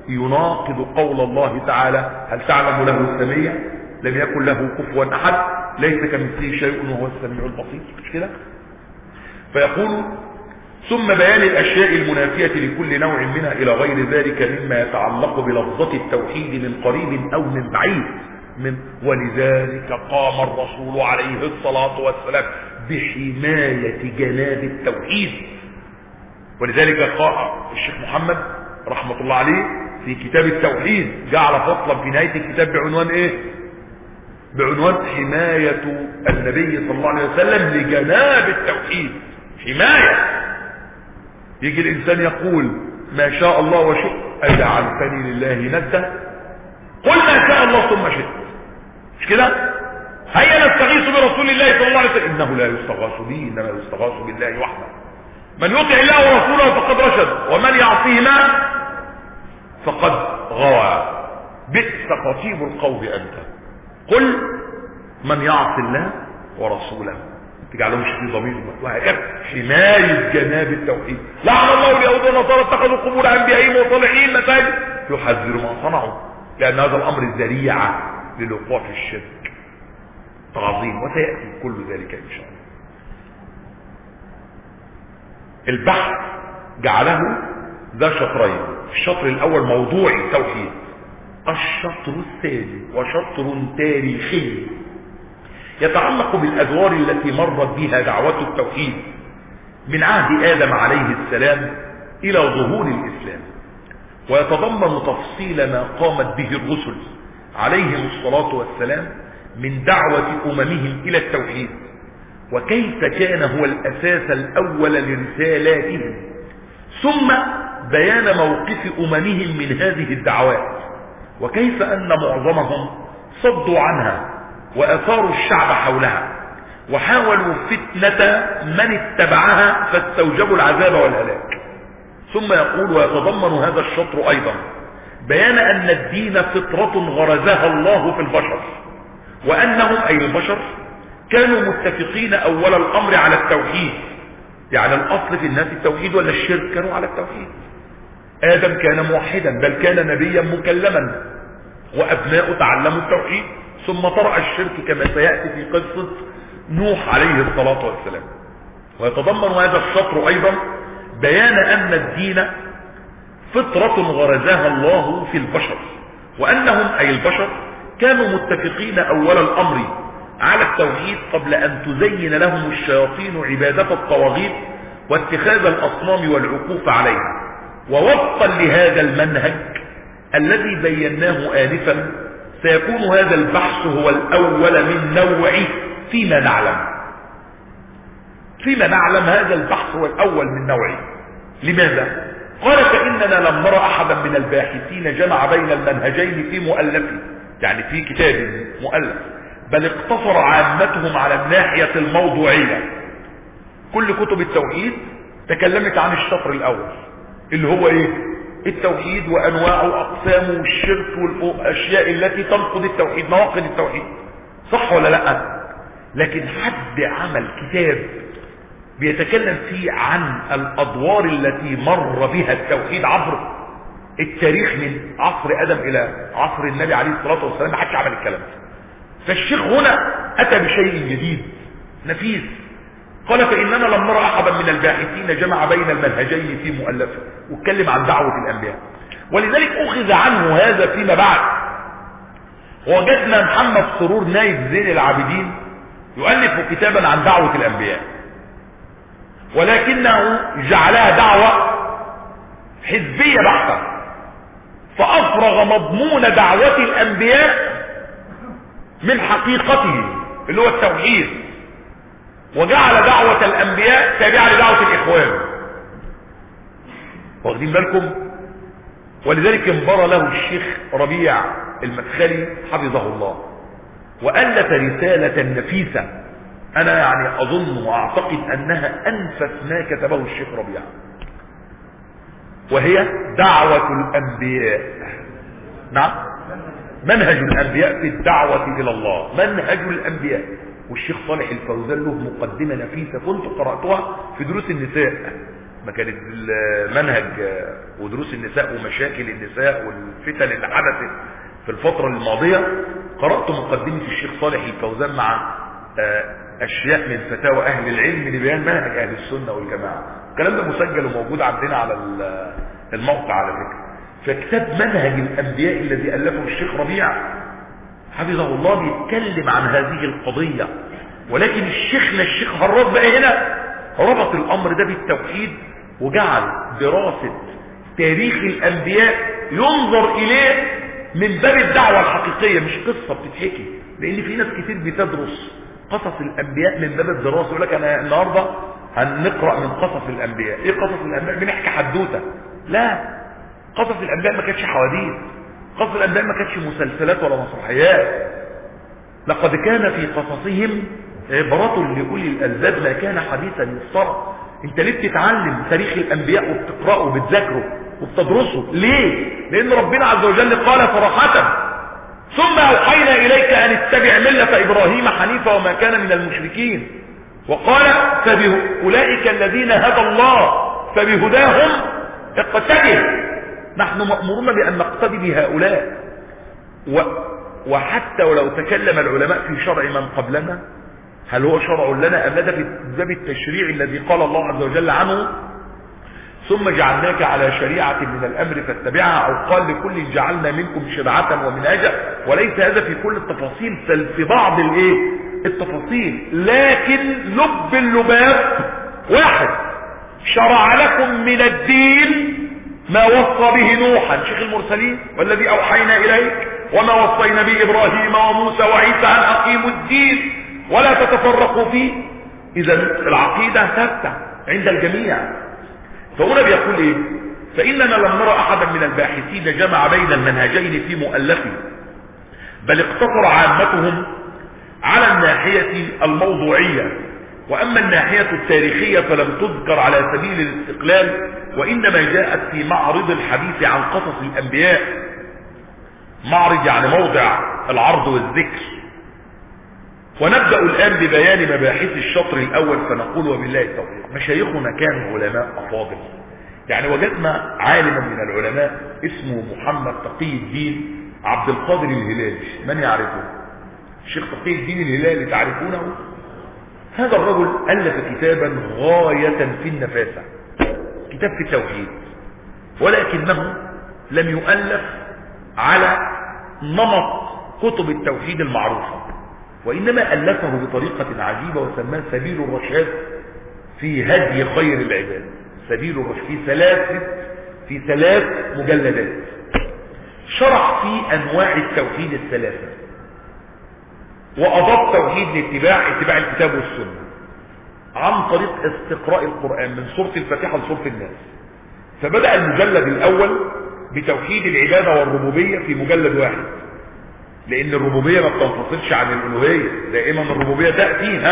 يناقض قول الله تعالى هل تعلم له سميا، لم يكن له كفوا أحد، ليس كمثله شيء وهو السميع البصير، مش كده؟ فيقول ثم بيان الأشياء المنافية لكل نوع منها إلى غير ذلك مما يتعلق بلفظة التوحيد من قريب أو من بعيد ولذلك قام الرسول عليه الصلاة والسلام بحماية جناب التوحيد. ولذلك قال الشيخ محمد رحمة الله عليه في كتاب التوحيد جعل فصلا في نهاية الكتاب بعنوان ايه؟ بعنوان حماية النبي صلى الله عليه وسلم لجناب التوحيد. حماية. يجي الإنسان يقول ما شاء الله وشئت أجعلتني لله ندا، قل ما شاء الله ثم شئت، مش كده؟ هيا نستغيث برسول الله صلى الله عليه وسلم، إنه لا يستغاث به إنما يستغاث بالله وحده، من يطع الله ورسوله فقد رشد ومن يعصيهما فقد غوى، بئس خطيب القوم أنت. قل من يعصي الله ورسوله تجعلهمش في ضمير وهكذا. حماية جناب التوحيد. لعن الله اليهود والنصارى اتخذوا قبور انبيائهم وصالحين مساجد يحذر ما صنعوا، لان هذا الامر ذريعه للوقوع في الشرك تعظيم، وسياتي كل ذلك ان شاء الله. البحث جعله ذا شطرين، الشطر الاول موضوعي توحيد، الشطر الثاني وشطر تاريخي يتعلق بالأدوار التي مرت بها دعوة التوحيد من عهد آدم عليه السلام إلى ظهور الإسلام، ويتضمن تفصيل ما قامت به الرسل عليهم الصلاة والسلام من دعوة أممهم إلى التوحيد، وكيف كان هو الأساس الأول لرسالاتهم، ثم بيان موقف أممهم من هذه الدعوات، وكيف أن معظمهم صدوا عنها وأثاروا الشعب حولها وحاولوا فتنة من اتبعها فاستوجبوا العذاب والهلاك. ثم يقول ويتضمن هذا الشطر أيضا بيان أن الدين فطرة غرزها الله في البشر، وأنهم أي البشر كانوا متفقين أول الأمر على التوحيد، يعني الأصل في الناس التوحيد ولا الشرك؟ كانوا على التوحيد. آدم كان موحدا بل كان نبيا مكلما، وأبناء تعلموا التوحيد، ثم طرأ الشرك كما سيأتي في قصة نوح عليه الصلاة والسلام. ويتضمن هذا الشطر أيضا بيان أن الدين فطرة غرزها الله في البشر، وأنهم أي البشر كانوا متفقين أول الأمر على التوحيد قبل أن تزين لهم الشياطين عبادة الطواغيت واتخاذ الأصنام والعكوف عليها. ووفقا لهذا المنهج الذي بيناه آنفا سيكون هذا البحث هو الأول من نوعه فيما نعلم هذا البحث هو الأول من نوعه. لماذا؟ قال فإننا لم نرى أحدا من الباحثين جمع بين المنهجين في مؤلفه، يعني في كتاب مؤلف، بل اقتصر عامتهم على الناحية الموضوعية. كل كتب التوحيد تكلمت عن الشطر الأول اللي هو ايه؟ التوحيد وأنواعه وأقسامه والشرك والأشياء التي تنقض التوحيد، نواقض التوحيد، صح ولا لا؟ لكن حد عمل كتاب بيتكلم فيه عن الأدوار التي مر بها التوحيد عبر التاريخ من عصر آدم إلى عصر النبي عليه الصلاة والسلام، ما حدش عمل الكلام ده. فالشيخ هنا أتى بشيء جديد نفيس. قال فإننا لم نرى أحدا من الباحثين جمع بين المنهجين في مؤلفه، واتكلم عن دعوة الأنبياء، ولذلك أخذ عنه هذا فيما بعد. وجدنا محمد سرور نايف زين العابدين يؤلف كتابا عن دعوة الأنبياء، ولكنه جعلها دعوة حزبية بحتة، فأفرغ مضمون دعوة الأنبياء من حقيقته اللي هو التوحيد، وجعل دعوة الأنبياء تابعة لدعوة الإخوان. واخدين بالكم؟ ولذلك انبرى له الشيخ ربيع المدخلي حفظه الله وألف رسالة نفيسة، أنا يعني أظن وأعتقد أنها أنفس ما كتبه الشيخ ربيع، وهي دعوة الأنبياء. نعم، منهج الأنبياء في الدعوة إلى الله، منهج الأنبياء. والشيخ صالح الفوزان له مقدمة نفيسة كنت قرأتها في دروس النساء، ما كانت المنهج ودروس النساء ومشاكل النساء والفتن اللي حدثت في الفترة الماضية. قرأت مقدمة الشيخ صالح الفوزان مع اشياء من فتاوى اهل العلم لبيان منهج اهل السنة والجماعة. الكلام ده مسجل وموجود عندنا على الموقع على فكرة. فكتاب منهج الانبياء الذي الفه الشيخ ربيع حفظه الله بيتكلم عن هذه القضية، ولكن الشيخ هراس بقى هنا ربط الامر ده بالتوحيد، وجعل دراسة تاريخ الانبياء ينظر اليه من باب الدعوة الحقيقية، مش قصة بتتحكي. لان في ناس كتير بتدرس قصص الانبياء من باب الدراسة، يقول لك انا النهاردة هنقرأ من قصص الانبياء. ايه قصص الانبياء؟ بنحكي حدوتة. لا، قصص الانبياء ما كانتش حواديت، قصص الانبياء ما كانتش مسلسلات ولا مسرحيات. لقد كان في قصصهم عبرة لأولي الألباب ما كان حديثا يفترى. انت ليه بتتعلم تاريخ الانبياء وبتقرأه وبتذاكره وبتدرسه؟ ليه؟ لان ربنا عز وجل قال صراحة: ثم اوحينا اليك ان اتبع ملة ابراهيم حنيفا وما كان من المشركين. وقال: اولئك الذين هدى الله فبهداهم اقتدر. نحن مأمورون بان نقتدي بهؤلاء. وحتى ولو تكلم العلماء في شرع من قبلنا، هل هو شرع لنا ام لا؟ في باب التشريع الذي قال الله عز وجل عنه: ثم جعلناك على شريعة من الامر فاتبعها، او قال: لكل جعلنا منكم شرعة ومنهاجا. وليس هذا في كل التفاصيل، بل في بعض التفاصيل. لكن لب اللباب واحد: شرع لكم من الدين ما وصى به نوحا شيخ المرسلين والذي اوحينا اليك وما وصينا به ابراهيم وموسى وعيسى ان اقيموا الدين ولا تتفرقوا فيه. اذا العقيدة ثابتة عند الجميع. فهنا بيقول ايه؟ فاننا لم نرى احدا من الباحثين جمع بين المنهجين في مؤلفه، بل اقتصر عامتهم على الناحية الموضوعية، واما الناحية التاريخية فلم تذكر على سبيل الاستقلال، وانما جاءت في معرض الحديث عن قصص الانبياء. معرض يعني موضع العرض والذكر. ونبدأ الآن ببيان مباحث الشطر الأول، فنقول وبالله التوفيق. مشايخنا كانوا علماء أفاضل، يعني وجدنا عالما من العلماء اسمه محمد تقي الدين عبد القادر الهلالي. من يعرفه؟ الشيخ تقي الدين الهلالي، تعرفونه؟ هذا الرجل ألف كتابا غاية في النفاسة، كتاب في التوحيد، ولكنه لم يؤلف على نمط كتب التوحيد المعروفة، وإنما ألفه بطريقة عجيبة وسماه سبيل الرشاد في هدي خير العباد. سبيل الرشاد في ثلاث مجلدات، شرح في أنواع التوحيد الثلاثة، وأضاف توحيد اتباع الكتاب والسنة عن طريق استقراء القرآن من سورة الفاتحة لسورة الناس. فبدأ المجلد الأول بتوحيد العبادة والربوبية في مجلد واحد، لان الربوبية ما بتنفصلش عن الالوهية، دائما الربوبية تأتي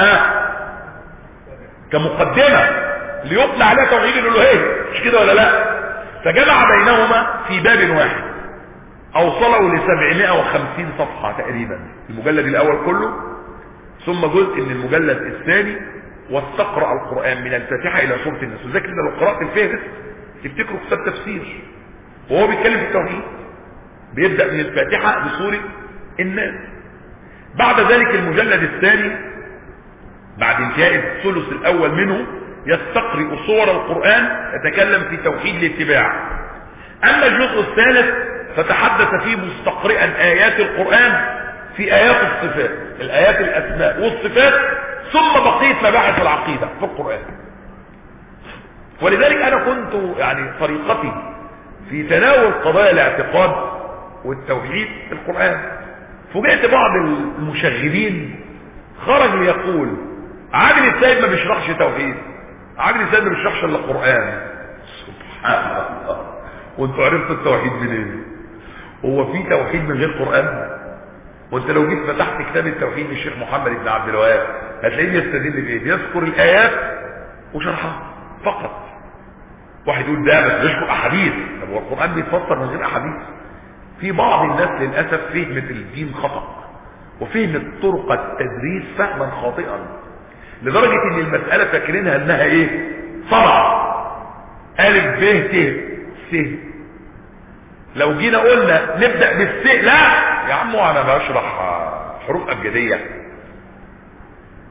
كمقدمة ليطلع عليها توحيد الالوهية، مش كده ولا لا؟ فجمع بينهما في باب واحد، اوصله ل 750 صفحة تقريبا المجلد الاول كله، ثم جزء من المجلد الثاني، واستقرأ القرآن من الفاتحة الى سورة الناس. وذلك لو قرأت الفهرس تفتكروا كتاب تفسير وهو بيتكلم في التوحيد، بيبدأ من الفاتحة بسورة الناس. بعد ذلك المجلد الثاني بعد انتهاء الثلث الاول منه يستقرئ صور القرآن، يتكلم في توحيد الاتباع. اما الجزء الثالث فتحدث فيه مستقرئا ايات القرآن في ايات الصفات، الايات الاسماء والصفات، ثم بقية مباحث العقيدة في القرآن. ولذلك انا كنت يعني طريقتي في تناول قضايا الاعتقاد والتوحيد في القرآن. فوجئت بعض المشغبين خرج ليقول: عادل السيد ما بيشرحش توحيد، عادل السيد ما بيشرحش الا القرآن. سبحان الله، وانتوا عرفتوا التوحيد منين؟ هو في توحيد من غير قرآن؟ وانت لو جيت فتحت كتاب التوحيد للشيخ محمد بن عبد الوهاب هتلاقيه يستدل بايه؟ يذكر الايات وشرحها فقط. واحد يقول ده بس بيذكر احاديث. طب هو القرآن بيتفسر من غير احاديث؟ في بعض الناس للأسف فهمت الدين خطأ، وفهمت طرق التدريس فهما خاطئا، لدرجة ان المسألة فاكرينها انها ايه؟ صنعة ألف ب ت س. لو جينا قلنا نبدأ بالس، لا يا عم انا بشرح حروف أبجدية.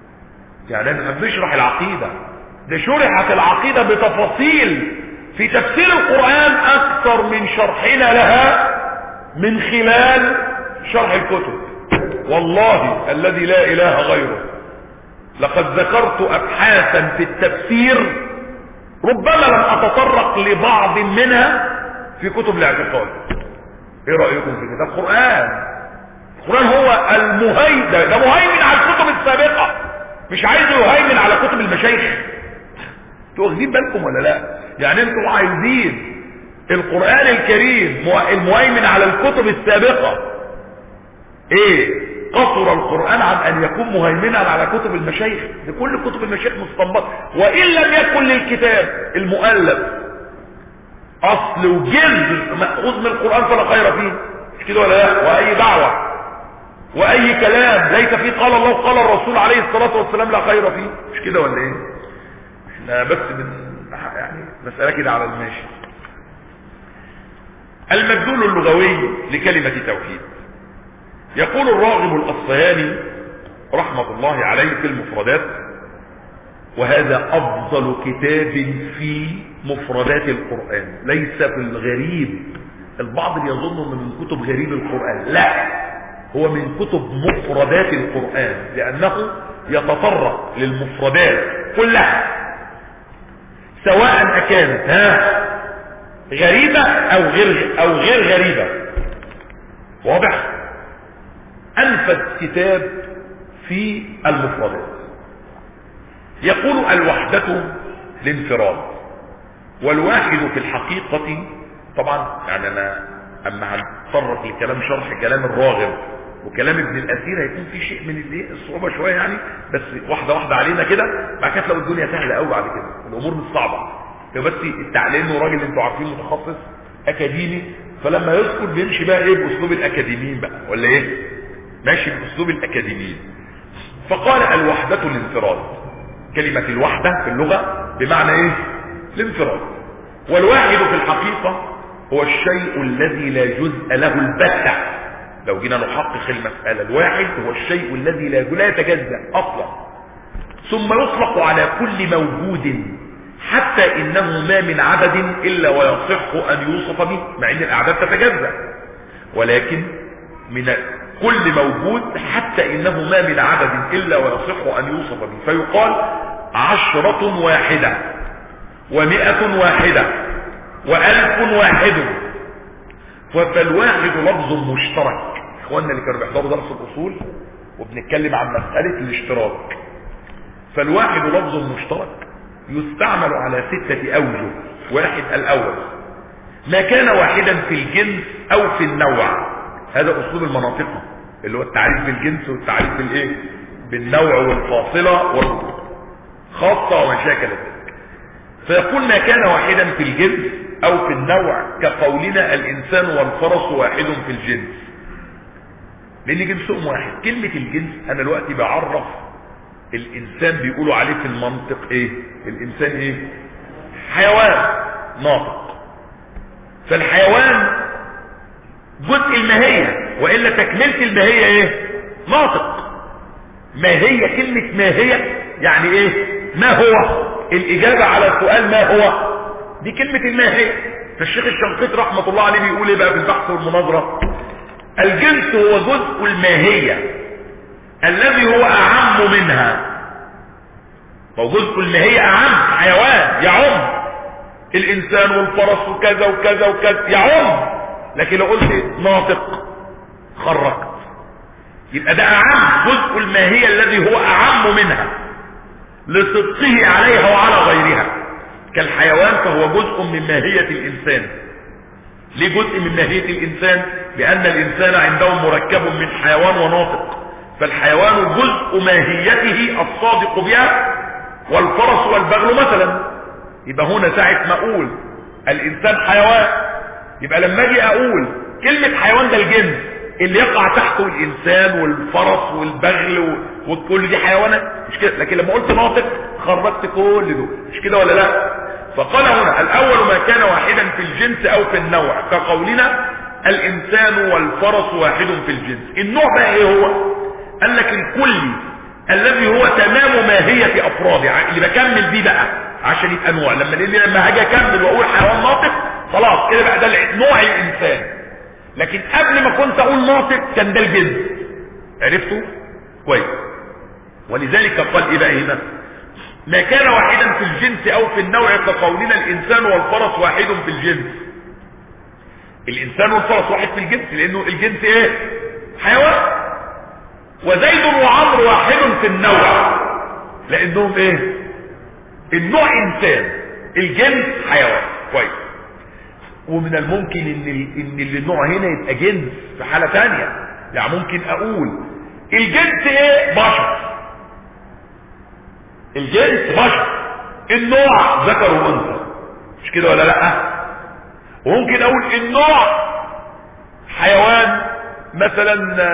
يعني احنا بنشرح العقيدة، ده شرحت العقيدة بتفاصيل في تفسير القرآن اكثر من شرحنا لها من خلال شرح الكتب. والله الذي لا اله غيره لقد ذكرت ابحاثا في التفسير ربما لم اتطرق لبعض منها في كتب الاعتقاد. ايه رأيكم في كده؟ القرآن هو المهيمن، ده مهيمن على الكتب السابقة، مش عايزه يهيمن على كتب المشايخ. انتوا واخدين بالكم ولا لا؟ يعني انتوا عايزين القرآن الكريم المهيمن على الكتب السابقة، ايه قصر القرآن عن ان يكون مهيمنا على كتب المشايخ؟ لكل كتب المشايخ مستنبطة، وان لم يكن للكتاب المؤلف اصل وجلد مأخوذ من القرآن فلا خير فيه، مش كده ولا لا؟ واي دعوة واي كلام ليس فيه قال الله قال الرسول عليه الصلاة والسلام لا خير فيه، مش كده ولا ايه؟ احنا بس يعني مسألة كده على الماشي. المدلول اللغوي لكلمة توحيد. يقول الراغب الأصفهاني رحمة الله عليه في المفردات، وهذا أفضل كتاب في مفردات القرآن، ليس في الغريب. البعض يظن أنه من كتب غريب القرآن، لا، هو من كتب مفردات القرآن، لأنه يتطرق للمفردات كلها سواء أكانت غريبة أو غير غريبة. واضح؟ أنفذ كتاب في المفردات. يقول الوحدة الانفراد، والواحد في الحقيقة. طبعا يعني أنا أما هنتطرق لكلام شرح كلام الراغب وكلام ابن الأثير هيكون في شيء من الصعوبة شوية يعني، بس واحدة واحدة علينا كده، بعد كده تلاقوا الدنيا سهلة قوي بعد كده، الأمور مش صعبة. بس التعليم وراجل انتوا عارفين متخصص أكاديمي، فلما يذكر بيمشي بقى ايه بأسلوب الأكاديميين بقى، ولا ايه؟ ماشي بأسلوب الأكاديميين. فقال الوحدة الانفراد. كلمة الوحدة في اللغة بمعنى ايه؟ الانفراد. والواحد في الحقيقة هو الشيء الذي لا جزء له البتة. لو جينا نحقق المسألة، الواحد هو الشيء الذي لا يتجزأ أصلا، ثم يطلق على كل موجود، حتى إنه ما من عدد إلا ويصح أن يوصف به، مع إن الأعداد تتجزأ، ولكن من كل موجود حتى إنه ما من عدد إلا ويصح أن يوصف به، فيقال 10 واحدة 100 واحدة 1000 واحد. فالواحد لفظ مشترك. اخواننا اللي كانوا بيحضروا درس الأصول وبنتكلم عن مسألة الاشتراك، فالواحد لفظ مشترك يستعمل على 6 أوجه. واحد، الأول ما كان واحدا في الجنس أو في النوع، هذا أسلوب المناطق اللي هو التعريف بالجنس والتعريف بالايه بالنوع والفاصلة والخاصة ومشاكل ذلك. فيقول ما كان واحدا في الجنس أو في النوع، كقولنا الإنسان والفرس واحد في الجنس، لأن جنسهم واحد. كلمة الجنس أنا دلوقتي بعرف الإنسان، بيقولوا عليه في المنطق ايه؟ الإنسان ايه؟ حيوان ناطق. فالحيوان جزء الماهية، وإلا تكملة الماهية ايه؟ ناطق. ماهية، كلمة ماهية يعني ايه؟ ما هو؟ الإجابة على السؤال ما هو دي كلمة الماهية. فالشيخ الشنقيطي رحمة الله عليه بيقول ايه بقى في البحث والمناظرة؟ الجنس هو جزء الماهية الذي هو أعم منها. وجزء الماهية أعم، حيوان يعم الإنسان والفرس وكذا وكذا وكذا يعم، لكن لو قلت ناطق خرجت، يبقى ده أعم، جزء الماهية الذي هو أعم منها لصدقه عليها وعلى غيرها. كالحيوان فهو جزء من ماهية الإنسان. ليه جزء من ماهية الإنسان؟ لأن الإنسان عندهم مركب من حيوان وناطق، فالحيوان جزء ماهيته الصادق بها، والفرس والبغل مثلا. يبقى هنا ساعة ما أقول الإنسان حيوان، يبقى لما أجي أقول كلمة حيوان ده الجنس اللي يقع تحته الإنسان والفرس والبغل وكل دي حيوانات، مش كده؟ لكن لما قلت ناطق خرجت كل دول، مش كده ولا لا؟ فقال هنا الأول ما كان واحدا في الجنس أو في النوع، كقولنا الإنسان والفرس واحد في الجنس. النوع بقى إيه هو؟ قال لك الكل الذي هو تمام ماهية افراده، اللي بكمل بيه بقى عشان يبقى نوع. لما هاجي اكمل واقول حيوان ناطق خلاص كده بقى ده نوع الانسان، لكن قبل ما كنت اقول ناطق كان ده الجنس. عرفتوا كويس؟ ولذلك قال ايه بقى هنا؟ ما كان واحدا في الجنس او في النوع كقولنا الانسان والفرس واحد في الجنس. الانسان والفرس واحد في الجنس لانه الجنس ايه؟ حيوان. وزيد وعمر واحد في النوع لانهم ايه؟ النوع انسان، الجنس حيوان. كويس. ومن الممكن ان النوع هنا يبقى جنس في حالة تانية. يعني ممكن اقول الجنس ايه؟ بشر. الجنس بشر، النوع ذكر وانثى، مش كده ولا لا؟ وممكن اقول النوع حيوان مثلا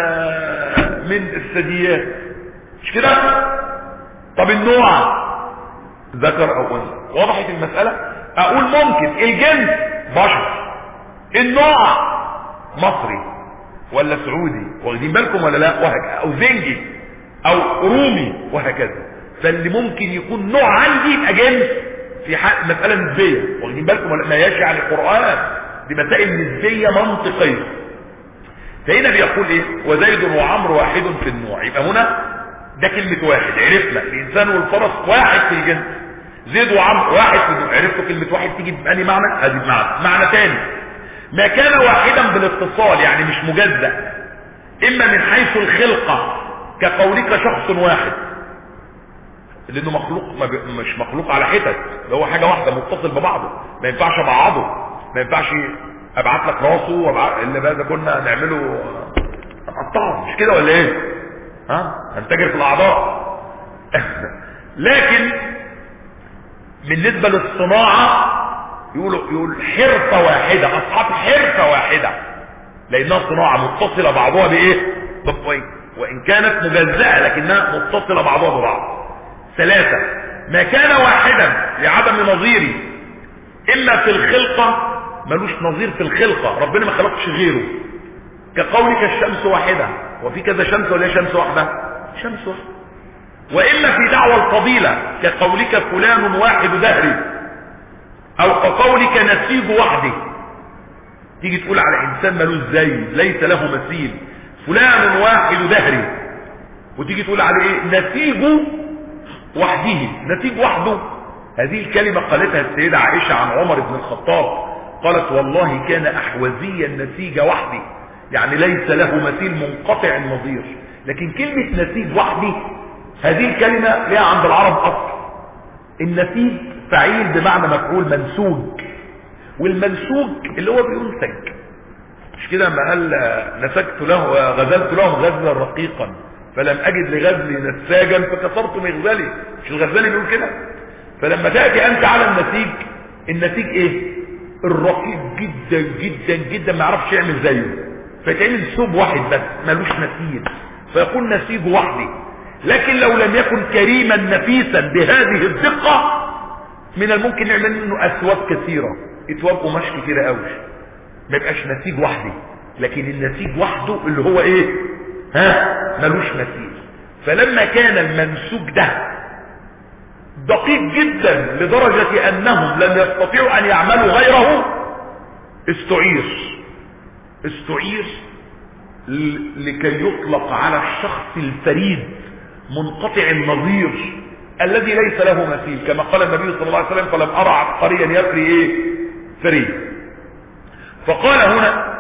من الثدييات، مش كده؟ طب النوع ذكر او انثى. وضحت المسألة؟ اقول ممكن الجنس بشر، النوع مصري ولا سعودي، واخدين بالكم ولا لا؟ او زنجي او رومي وهكذا. فاللي ممكن يكون نوع عندي يبقى جنس في مسألة نسبية، واخدين بالكم ولا؟ ما ياشي عن القرآن، دي مسائل نسبية منطقية. فهنا بيقول ايه؟ وزيد وعمر واحد في النوع. يبقى هنا ده كلمة واحد، عرفنا الانسان والفرس واحد في الجنس، زيد وعمر واحد في النوع. عرفتوا كلمة واحد تيجي بأني معنى؟ هذه معنى تاني. ما كان واحدا بالاتصال يعني مش مجزأ، اما من حيث الخلقة كقولك شخص واحد، لانه مخلوق مش مخلوق على حتت، ده هو حاجة واحدة متصل ببعضه، ما ينفعش ابعضه، ما ينفعش ابعت لك راسه اللي بقى ده كنا نعمله نقطعه، مش كده ولا ايه؟ هنتاجر في الاعضاء. لكن بالنسبة للصناعة يقول حرفة واحدة، اصحاب حرفة واحدة، لانها صناعة متصلة بعضها بايه؟ وان كانت مجزأة لكنها متصلة بعضها ببعض. ثلاثة، ما كان واحدا لعدم نظيره، اما في الخلقة، ملوش نظير في الخلقة، ربنا ما خلقش غيره، كقولك الشمس واحدة، وفي كذا شمس ولا شمس واحدة؟ شمس واحدة. واما في دعوى الفضيلة كقولك فلان واحد دهري، او كقولك نسيج وحده، تيجي تقول على انسان ملوش زي، ليس له مثيل، فلان واحد دهري، وتيجي تقول عليه ايه؟ نسيج وحده، نسيج وحده. هذه الكلمة قالتها السيدة عائشة عن عمر بن الخطاب، قالت والله كان احوزيا نسيج وحده، يعني ليس له مثيل منقطع النظير. لكن كلمة نسيج وحده هذه الكلمة لها عند العرب اصل. النسيج فعيل بمعنى مفعول منسوج، والمنسوج اللي هو بينسج، مش كده؟ ما قال نسجت له غزلت له غزلا رقيقا فلم اجد لغزلي نساجا فكسرت مغزلي، مش الغزالي بيقول كده؟ فلما تأتي انت على النسيج، النسيج ايه؟ الرقيق جدا جدا جدا، ما يعرفش يعمل زيه، فيتعمل ثوب واحد بس ملوش مثيل، فيكون نسيج وحده. لكن لو لم يكن كريما نفيسا بهذه الدقة، من الممكن نعمل منه اثواب كثيرة، اثواب قماش كتيرة قوي، ما يبقاش نسيج وحده. لكن النسيج وحده اللي هو ايه؟ ملوش مثيل. فلما كان المنسوج ده دقيق جدا لدرجة انهم لم يستطيعوا ان يعملوا غيره، استعير لكي يطلق على الشخص الفريد منقطع النظير الذي ليس له مثيل، كما قال النبي صلى الله عليه وسلم فلم ارى عبقريا يفري ايه؟ فريد. فقال هنا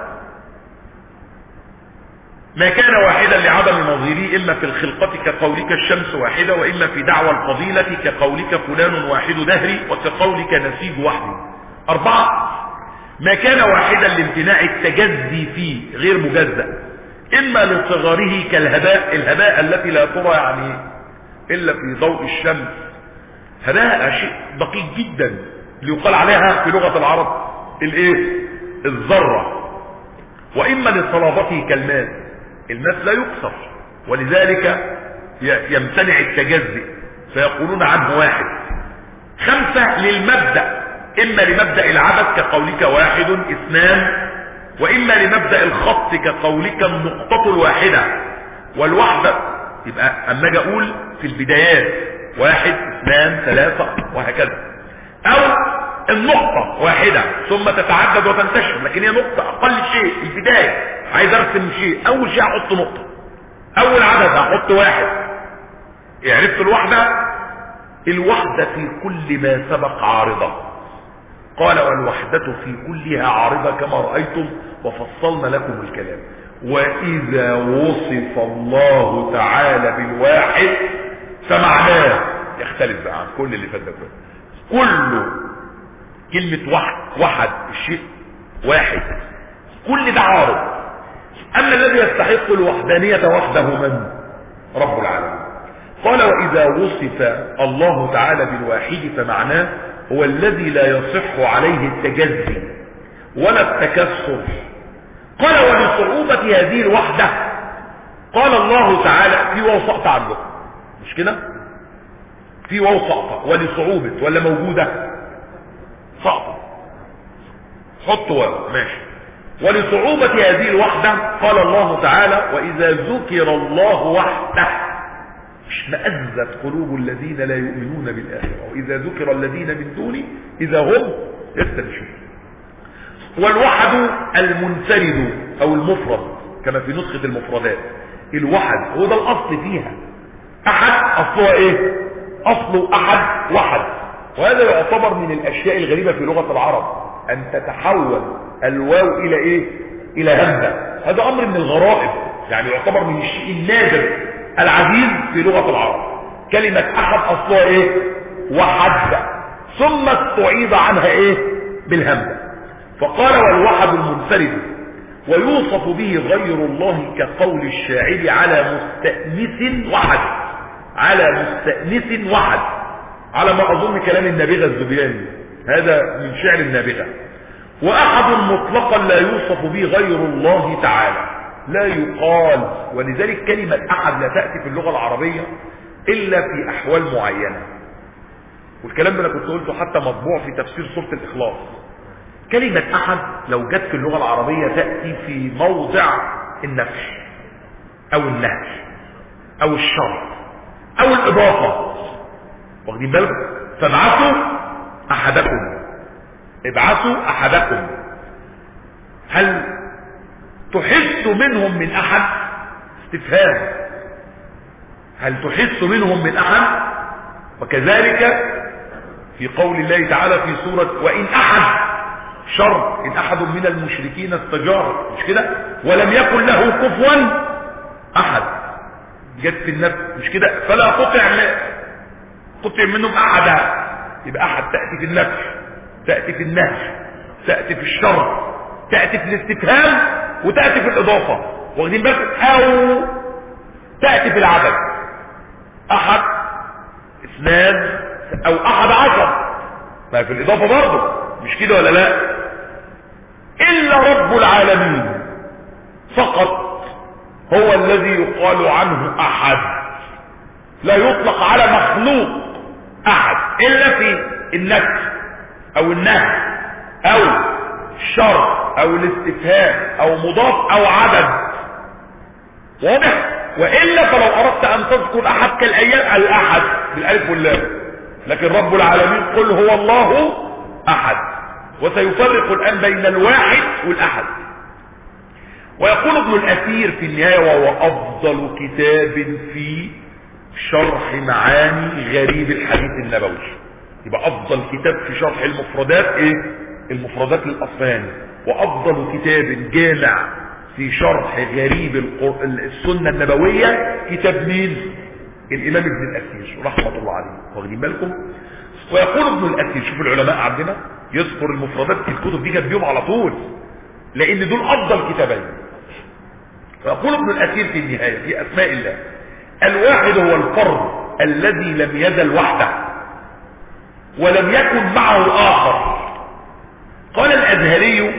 ما كان واحدا لعدم نظيره، اما في الخلقة كقولك الشمس واحدة، واما في دعوى الفضيلة كقولك فلان واحد دهري، وكقولك نسيج وحده. 4، ما كان واحدا لامتناع التجزي فيه غير مجزأ، اما لصغاره كالهباء، الهباء التي لا ترى يعني الا في ضوء الشمس، هباء شيء دقيق جدا ليقال عليها في لغة العرب الايه؟ الذرة. واما لصلابته كالماس، الماس لا يكسر، ولذلك يمتنع التجزئ فيقولون عنه واحد. 5 للمبدأ، اما لمبدأ العدد كقولك واحد اثنان، واما لمبدأ الخط كقولك النقطة الواحدة والوحدة يبقى اما اجي اقول في البدايات 1 2 3 وهكذا، او النقطة واحدة ثم تتعدد وتنتشر، لكن هي نقطة اقل شيء البداية. عايز ارسم شيء، اول شيء احط نقطة، اول عدد هحط 1. عرفت الوحدة في كل ما سبق عارضة. قال والوحدة في كلها عارضة كما رأيتم وفصلنا لكم الكلام. وإذا وصف الله تعالى بالواحد فمعناه يختلف بقى عن كل اللي فات ده. كله كلمة وحد الشيء واحد، كل ده عارض. أما الذي يستحق الوحدانية وحده من؟ رب العالمين. قال وإذا وصف الله تعالى بالواحد فمعناه هو الذي لا يصح عليه التجزي ولا التكسر. قال ولصعوبة هذه الوحدة قال الله تعالى في واو سقط عندكم مش كده؟ في واو سقط ولصعوبة ولا موجودة؟ سقط، حط واو ماشي. ولصعوبة هذه الوحدة قال الله تعالى وإذا ذكر الله وحده اشمأزت قلوب الذين لا يؤمنون بالآخرة وإذا ذكر الذين من دونه إذا هم يستبشرون. والوحد المنفرد أو المفرد كما في نسخة المفردات. الوحد هو ده الأصل فيها. أحد أصلها إيه؟ أصله أحد وحد. وهذا يعتبر من الأشياء الغريبة في لغة العرب أن تتحول الواو إلى إيه؟ إلى همزة. هذا أمر من الغرائب، يعني يعتبر من الشيء النادر العزيز في لغة العرب. كلمة أحد أصلها إيه؟ وحد، ثم استعيض عنها إيه؟ بالهمزة. فقال والوحد المنفرد ويوصف به غير الله كقول الشاعر على مستأنس وحد، على مستأنس وحد، على ما أظن كلام النابغة الزبياني، هذا من شعر النابغة. وأحد مطلقا لا يوصف به غير الله تعالى، لا يقال. ولذلك كلمة أحد لا تأتي في اللغة العربية إلا في أحوال معينة. والكلام ده أنا كنت قلته حتى مطبوع في تفسير سورة الإخلاص. كلمة أحد لو جت في اللغة العربية تأتي في موضع النفي أو النهي أو الشرط أو الإضافة، واخدين بالكم؟ فابعثوا أحدكم، ابعثوا أحدكم. هل تحس منهم من أحد؟ استفهام. هل تحس منهم من أحد؟ وكذلك في قول الله تعالى في سورة وإن أحد، شر، إن أحد من المشركين استجار، مش كده؟ ولم يكن له كفوا أحد، جت في النفس مش كده؟ فلا تطع منهم أحدا. يبقى أحد تأتي في النفس، تأتي في النهي، تأتي في الشر، تأتي في الاستفهام، وتأتي في الإضافة، واخدين بالك؟ أو تأتي في العدد، أحد، اثنان، أو 11، ما في الإضافة برضه، مش كده ولا لا؟ إلا رب العالمين فقط هو الذي يقال عنه أحد، لا يطلق على مخلوق أحد إلا في النفي أو النهي أو الشر أو الاستفهام أو مضاف أو عدد، واضح؟ وإلا فلو أردت أن تذكر أحد كالأيام الأحد بالألف واللام، لكن رب العالمين قل هو الله أحد. وسيفرق الآن بين الواحد والأحد. ويقول ابن الأثير في النهاية وهو أفضل كتاب في شرح معاني غريب الحديث النبوي. يبقى أفضل كتاب في شرح المفردات إيه؟ المفردات للأصفهاني. وأفضل كتاب جامع في شرح غريب السنة النبوية كتاب مين؟ الإمام ابن الأثير رحمة الله عليه، واخدين بالكم؟ ويقول ابن الأثير، شوف العلماء عندنا يذكر المفردات في الكتب دي جنبيهم على طول، لأن دول أفضل كتابين. ويقول ابن الأثير في النهاية في أسماء الله: الواحد هو الفرد الذي لم يزل وحده ولم يكن معه آخر. قال الأزهري: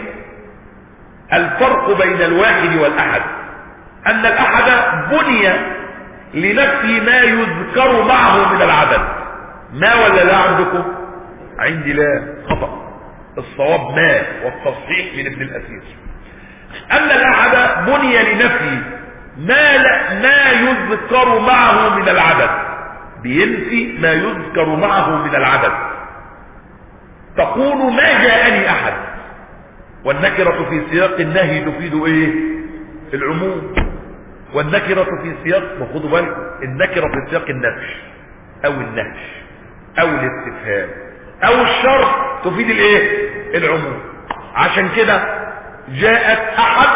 الفرق بين الواحد والأحد أن الأحد بني لنفي ما يذكر معه من العدد. ما ولا لا عندكم؟ عندي لا، خطأ. الصواب ما، والتصحيح من ابن الأثير. أما الأحد بني لنفي ما يذكر معه من العدد، بينفي ما يذكر معه من العدد. تقول ما جاءني احد، والنكرة في سياق النهي تفيد ايه؟ العموم. والنكرة في سياق، خدوا بالكم، النكرة في سياق النفي او النهي او الاستفهام او الشرط تفيد الايه؟ العموم. عشان كده جاءت احد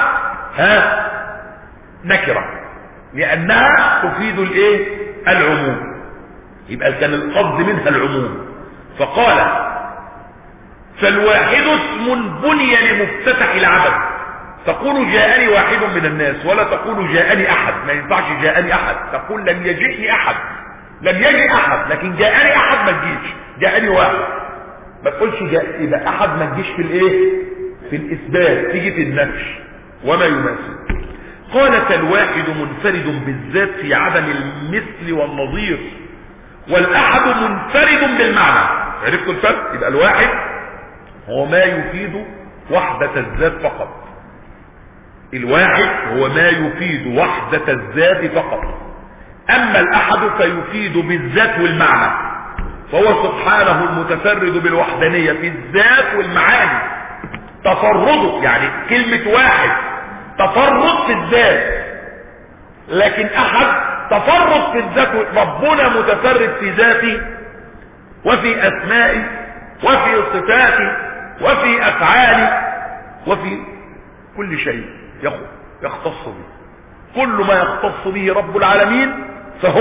نكرة لانها تفيد الايه؟ العموم. يبقى كان القصد منها العموم. فقال فالواحد اسم بني لمفتتح العدد. تقول جاءني واحد من الناس، ولا تقول جاءني احد. ما ينفعش جاءني احد، تقول لم يجئني احد، لم يجي احد. لكن جاءني احد ما تجيش، جاءني واحد ما تقولش جاء. يبقى احد ما تجيش في الايه؟ في الاثبات، تيجي في النفي وما يماثل. قال فالواحد منفرد بالذات في عدم المثل والنظير، والاحد منفرد بالمعنى. عرفتوا الفرق؟ يبقى الواحد هو ما يفيد وحدة الذات فقط. الواحد هو ما يفيد وحدة الذات فقط. اما الاحد فيفيد بالذات والمعنى، فهو سبحانه المتفرد بالوحدانية في الذات والمعاني. تفرده يعني كلمة واحد تفرد في الذات، لكن احد تفرد في الذات. ربنا متفرد في ذاته وفي اسمائه وفي صفاته وفي افعاله وفي كل شيء يختص به. كل ما يختص به رب العالمين فهو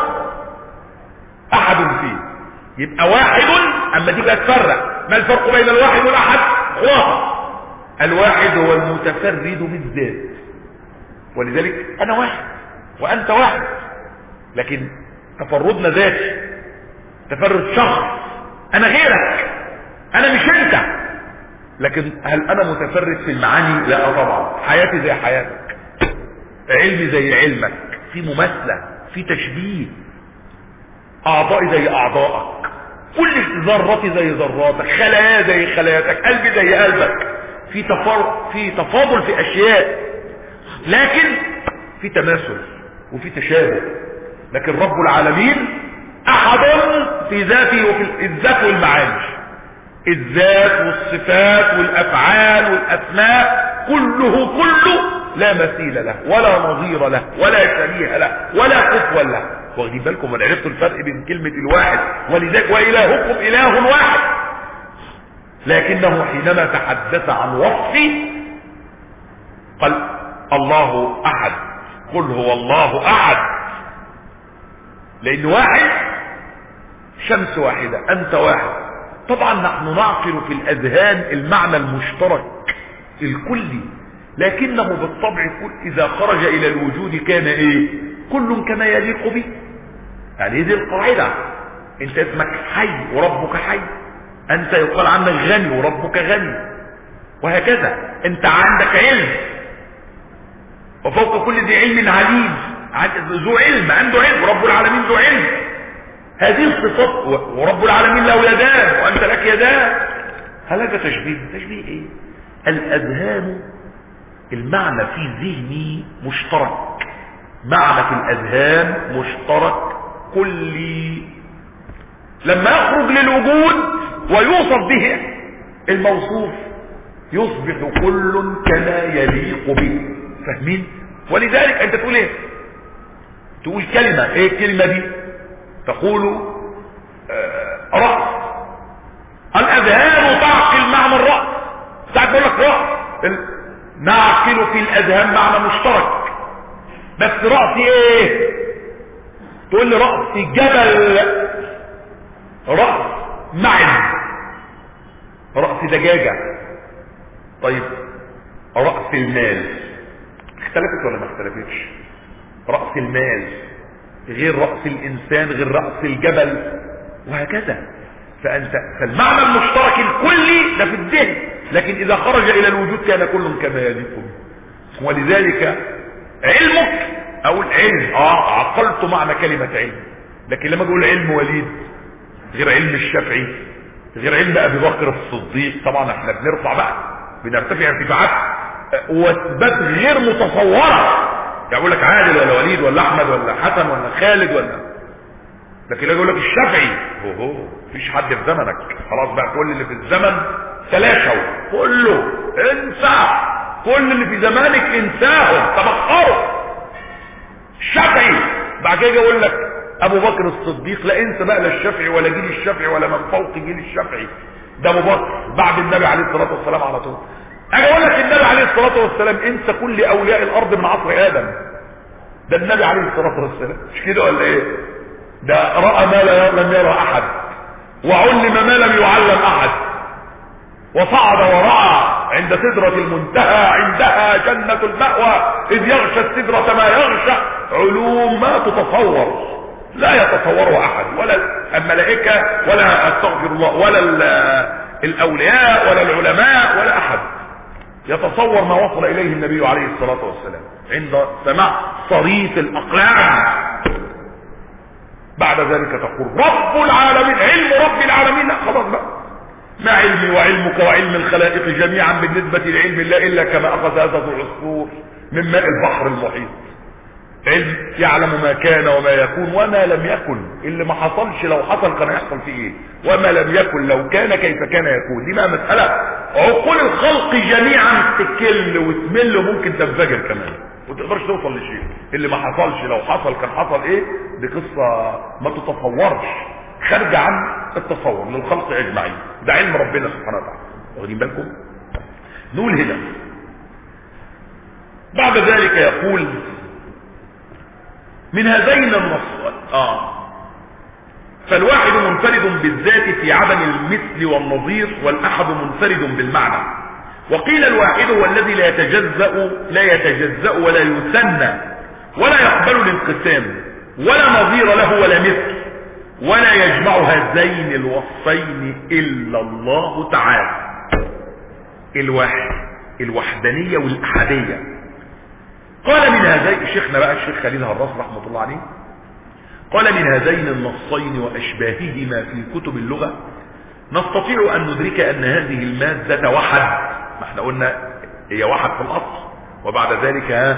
احد فيه. يبقى واحد، اما تبقى تفرق ما الفرق بين الواحد والاحد؟ واضح. الواحد هو المتفرد بالذات، ولذلك انا واحد وانت واحد، لكن تفردنا ذاتي، تفرد شخص، انا غيرك، انا مش انت. لكن هل انا متفرد في المعاني؟ لا طبعا. حياتي زي حياتك، علمي زي علمك، في مماثلة، في تشبيه، اعضائي زي اعضائك، كل ذرتي زي ذراتك، خلايا زي خلاياتك، قلبي زي قلبك، في تفاضل في اشياء، لكن في تماثل وفي تشابه. لكن رب العالمين احد في ذاته وفي الذات والمعاني، الذات والصفات والافعال والاسماء، كله لا مثيل له ولا نظير له ولا شبيه له ولا كفوا له. واخدين بالكم؟ من عرفتوا الفرق بين كلمة الواحد ولذلك والهكم اله واحد. لكنه حينما تحدث عن وصفه قال الله احد، قل هو الله احد. لان واحد شمس واحدة، انت واحد. طبعا نحن نعقل في الاذهان المعنى المشترك الكلي، لكنه بالطبع اذا خرج الى الوجود كان ايه؟ كل كما يليق به. يعني هذه القاعدة. انت اسمك حي وربك حي، انت يقال عنك غني وربك غني، وهكذا. انت عندك علم، وفوق كل ذي علم عليم، ذو علم، عنده علم، ورب العالمين ذو علم. هذه الصفات. ورب العالمين له يدان وانت لك يدان. هل هذا تشبيه؟ تشبيه ايه؟ الاذهان المعنى في ذهني مشترك، معنى في الاذهان مشترك كلي. لما يخرج للوجود ويوصف به الموصوف يصبح كل كما يليق به. فاهمين؟ ولذلك انت تقول ايه؟ تقول كلمة، ايه الكلمة دي؟ تقول رأس. الاذهان تعقل معنى الرأس. ساعات بقول لك رأس، نعقل في الاذهان معنى مشترك، بس رأسي ايه؟ تقول لي رأسي جبل، رأس معد، رأس دجاجة. طيب رأس المال اختلفت ولا ما اختلفتش؟ رأس المال غير رأس الانسان غير رأس الجبل، وهكذا. فالمعنى المشترك الكلي ده في الذهن، لكن اذا خرج الى الوجود كان كل كما يليق به. ولذلك علمك او العلم عقلت معنى كلمة علم. لكن لما اقول علم وليد غير علم الشافعي غير علم ابي بكر الصديق، طبعا احنا بنرفع بقى، بنرتفع ارتفاعات واثبات غير متصورة يعني يقول لك عادل ولا وليد ولا احمد ولا حسن ولا خالد ولا، لكن يقول لك الشافعي. هو مفيش حد في زمنك، خلاص بقى كل اللي في الزمن تلاشوا، كله انسى، كل اللي في زمانك انساهم تبخروا. الشافعي بعد كده يقول لك ابو بكر الصديق، لا انسى بقى، لا الشافعي ولا جيل الشافعي ولا من فوق جيل الشافعي، ده ابو بكر بعد النبي عليه الصلاه والسلام على طول. اجي اقول لك النبي عليه الصلاه والسلام انسى كل اولياء الارض من عصر ادم، ده النبي عليه الصلاه والسلام، مش كده ولا ايه؟ ده راى ما لم يرى احد، وعلم ما لم يعلم احد، وصعد ورعى عند سدرة المنتهى، عندها جنة المأوى، إذ يغشى السدرة ما يغشى، علوم ما تتصور لا يتصورها أحد، ولا الملائكة ولا استغفر الله ولا الأولياء ولا العلماء ولا أحد يتصور ما وصل إليه النبي عليه الصلاة والسلام عند سماع صريف الأقلام. بعد ذلك تقول رب العالمين، علم رب العالمين، لا خلاص بقى، ما علمي وعلمك وعلم الخلائق جميعا بالنسبة لعلم الله إلا كما أخذ هذا العصفور من ماء البحر المحيط. علم يعلم ما كان وما يكون وما لم يكن، اللي ما حصلش لو حصل كان هيحصل فيه ايه، وما لم يكن لو كان كيف كان يكون. دي بقى مسألة عقول الخلق جميعا تكل وتمل وممكن تنفجر كمان وتقدرش توصل لشيء. اللي ما حصلش لو حصل كان حصل ايه، دي قصة ما تتصورش، خارجة عن التصور للخلق اجمعين، ده علم ربنا سبحانه وتعالى. واخدين بالكم؟ نقول هنا بعد ذلك يقول من هذين النصين فالواحد منفرد بالذات في عدم المثل والنظير، والاحد منفرد بالمعنى. وقيل الواحد هو الذي لا يتجزأ ولا يثنى ولا يقبل الانقسام ولا نظير له ولا مثل، ولا يجمع هذين الوصفين الا الله تعالى. الواحد، الوحدانية والاحادية. قال من هذين، شيخنا بقى الشيخ خليل هراس رحمة الله عليه قال من هذين النصين واشباههما في كتب اللغة نستطيع ان ندرك ان هذه المادة وحد، ما احنا قلنا هي وحد في الاصل، وبعد ذلك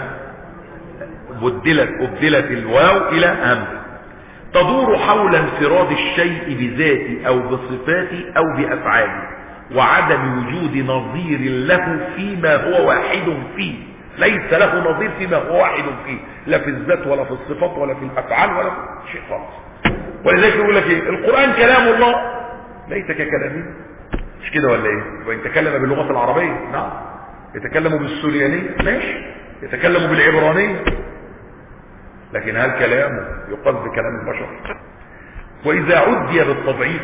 أبدلت الواو الى همزة، تدور حول انفراد الشيء بذاته او بصفاته او بافعاله، وعدم وجود نظير له فيما هو واحد فيه. ليس له نظير فيما هو واحد فيه، لا في الذات ولا في الصفات ولا في الافعال ولا في شيء خالص. ولذلك يقول لك ايه، القرآن كلام الله ليس ككلامه، مش كده ولا ايه؟ وان تكلم باللغة العربية نعم، يتكلم بالسوريانية ماشي، يتكلم بالعبرانية، لكن هل كلامه يقال بكلام البشر؟ واذا عدي بالتضعيف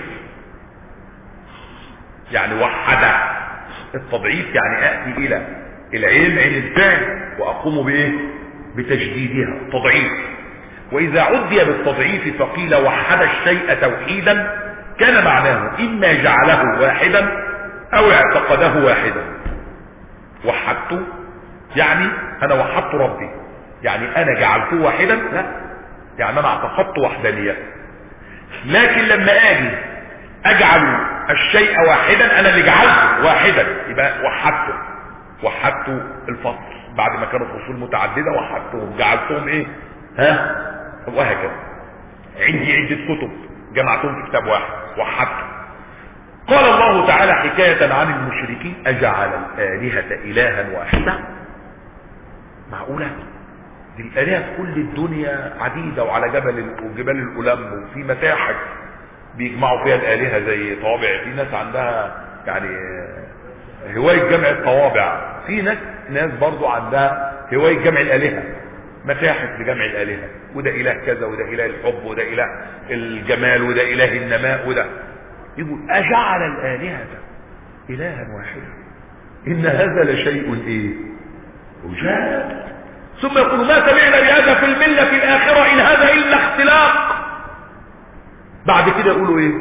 يعني وحد، التضعيف يعني اتي الى العين عين الفعل واقوم بايه؟ بتجديدها، تضعيف. واذا عدي بالتضعيف فقيل وحد الشيء توحيدا، كان معناه اما جعله واحدا او اعتقده واحدا. وحدته يعني انا وحدت ربي، يعني انا جعلته واحدا، لا يعني انا اعتقدت وحدانيته. لكن لما اجي اجعل الشيء واحدا، انا اللي جعلته واحدا، يبقى وحدته الفصل بعد ما كانوا فصول متعددة، وحدتهم جعلتهم ايه وهكذا. عندي عدة كتب جمعتهم في كتاب واحد، وحدته. قال الله تعالى حكاية عن المشركين اجعل الآلهة إلها واحدة؟ معقولة؟ دي الآلهة في كل الدنيا عديدة، وعلى جبال الأولمب، وفي متاحف بيجمعوا فيها الآلهة زي طوابع. في ناس عندها يعني هواية جمع الطوابع، في ناس برضو عندها هواية جمع الآلهة، متاحف لجمع الآلهة، وده إله كذا، وده إله الحب، وده إله الجمال، وده إله النماء، وده يقول أجعل الآلهة إلها واحدا إن هذا لشيء إيه عجاب. ثم يقول ما سمعنا بهذا في الملة في الآخرة إن هذا إلا اختلاق. بعد كده يقولوا إيه؟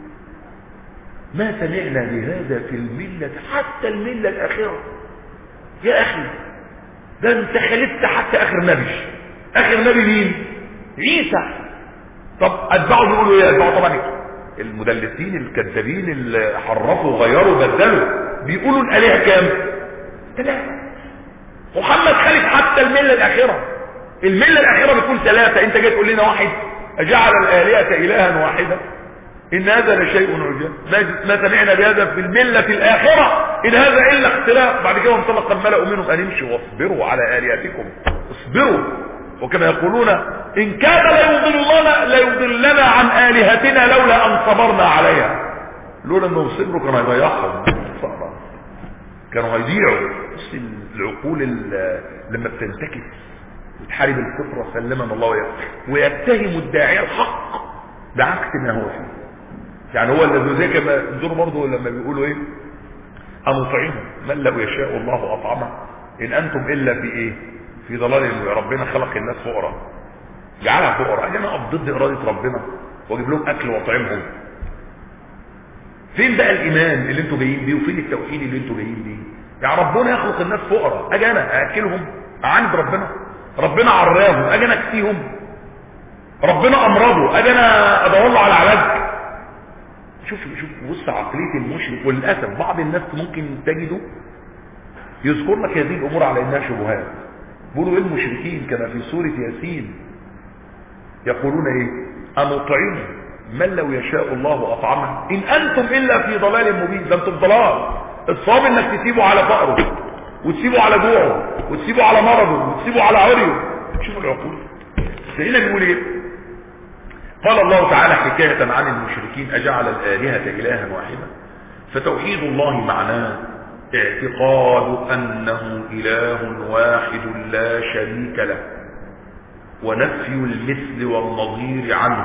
ما سمعنا بهذا في الملة، حتى الملة الآخرة. يا أخي ده انت خالفت حتى آخر نبي. آخر نبي مين؟ عيسى. طب أتبعوا يقولوا إيه؟ أتبعوا طبعا المدلسين الكذابين اللي حرفوا وغيروا بدلوا بيقولوا الآلهة كام؟ 3. محمد خالف حتى الملة الآخرة. الملة الاخيرة بتقول ثلاثة، انت جاي تقول لنا واحد، اجعل الالهة الها واحدة، ان هذا لشيء عجاب، ما سمعنا بهذا في الملة الاخرة ان هذا الا اختلاف. بعد كده انطلق الملأ منهم ان امشوا واصبروا على الهتكم، اصبروا، وكما يقولون ان كان ليضلنا عن الهتنا لولا ان صبرنا عليها. لولا انهم صبروا كانوا هيضيعهم، كانوا هيضيعوا. بس العقول لما بتنتكس وتحارب الفطره سلمنا الله وياه، ويتهم الداعيه الحق بعكس ما هو فيه. يعني هو الذي زي كما انظروا برضه لما بيقولوا ايه، أنطعمه من لو يشاء الله أطعمه إن أنتم إلا في إيه، في ضلال. ربنا خلق الناس فقراء، جعلها فقراء، أنا أقف ضد إرادة ربنا وأجيب لهم أكل وأطعمهم. فين بقى الإيمان اللي أنتم جايين بيه، وفين التوحيد اللي أنتم جايين بيه؟ يعني ربنا يخلق الناس فقراء، أجي أنا أأكلهم؟ أعاند ربنا عراهم، أجي أنا أكسيهم؟ ربنا أمرضه، أجي أنا أدور له على علاج؟ شوف بص عقلية المشرك. وللأسف بعض الناس ممكن تجده يذكر لك هذه الأمور على إنها شبهات. بيقولوا إيه المشركين كما في سورة ياسين يقولون إيه، أنطعمه من لو يشاء الله أطعمه إن أنتم إلا في ضلال مبين. ده أنتم ضلال. الصواب إنك تسيبه على فقره، وتسيبه على جوعه، وتسيبه على مرضه، وتسيبه على عريه. شوفوا العقول. سيدنا بيقول إيه، قال الله تعالى حكاية عن المشركين أجعل الآلهة إلها واحدة. فتوحيد الله معناه اعتقاد أنه إله واحد لا شريك له، ونفي المثل والنظير عنه،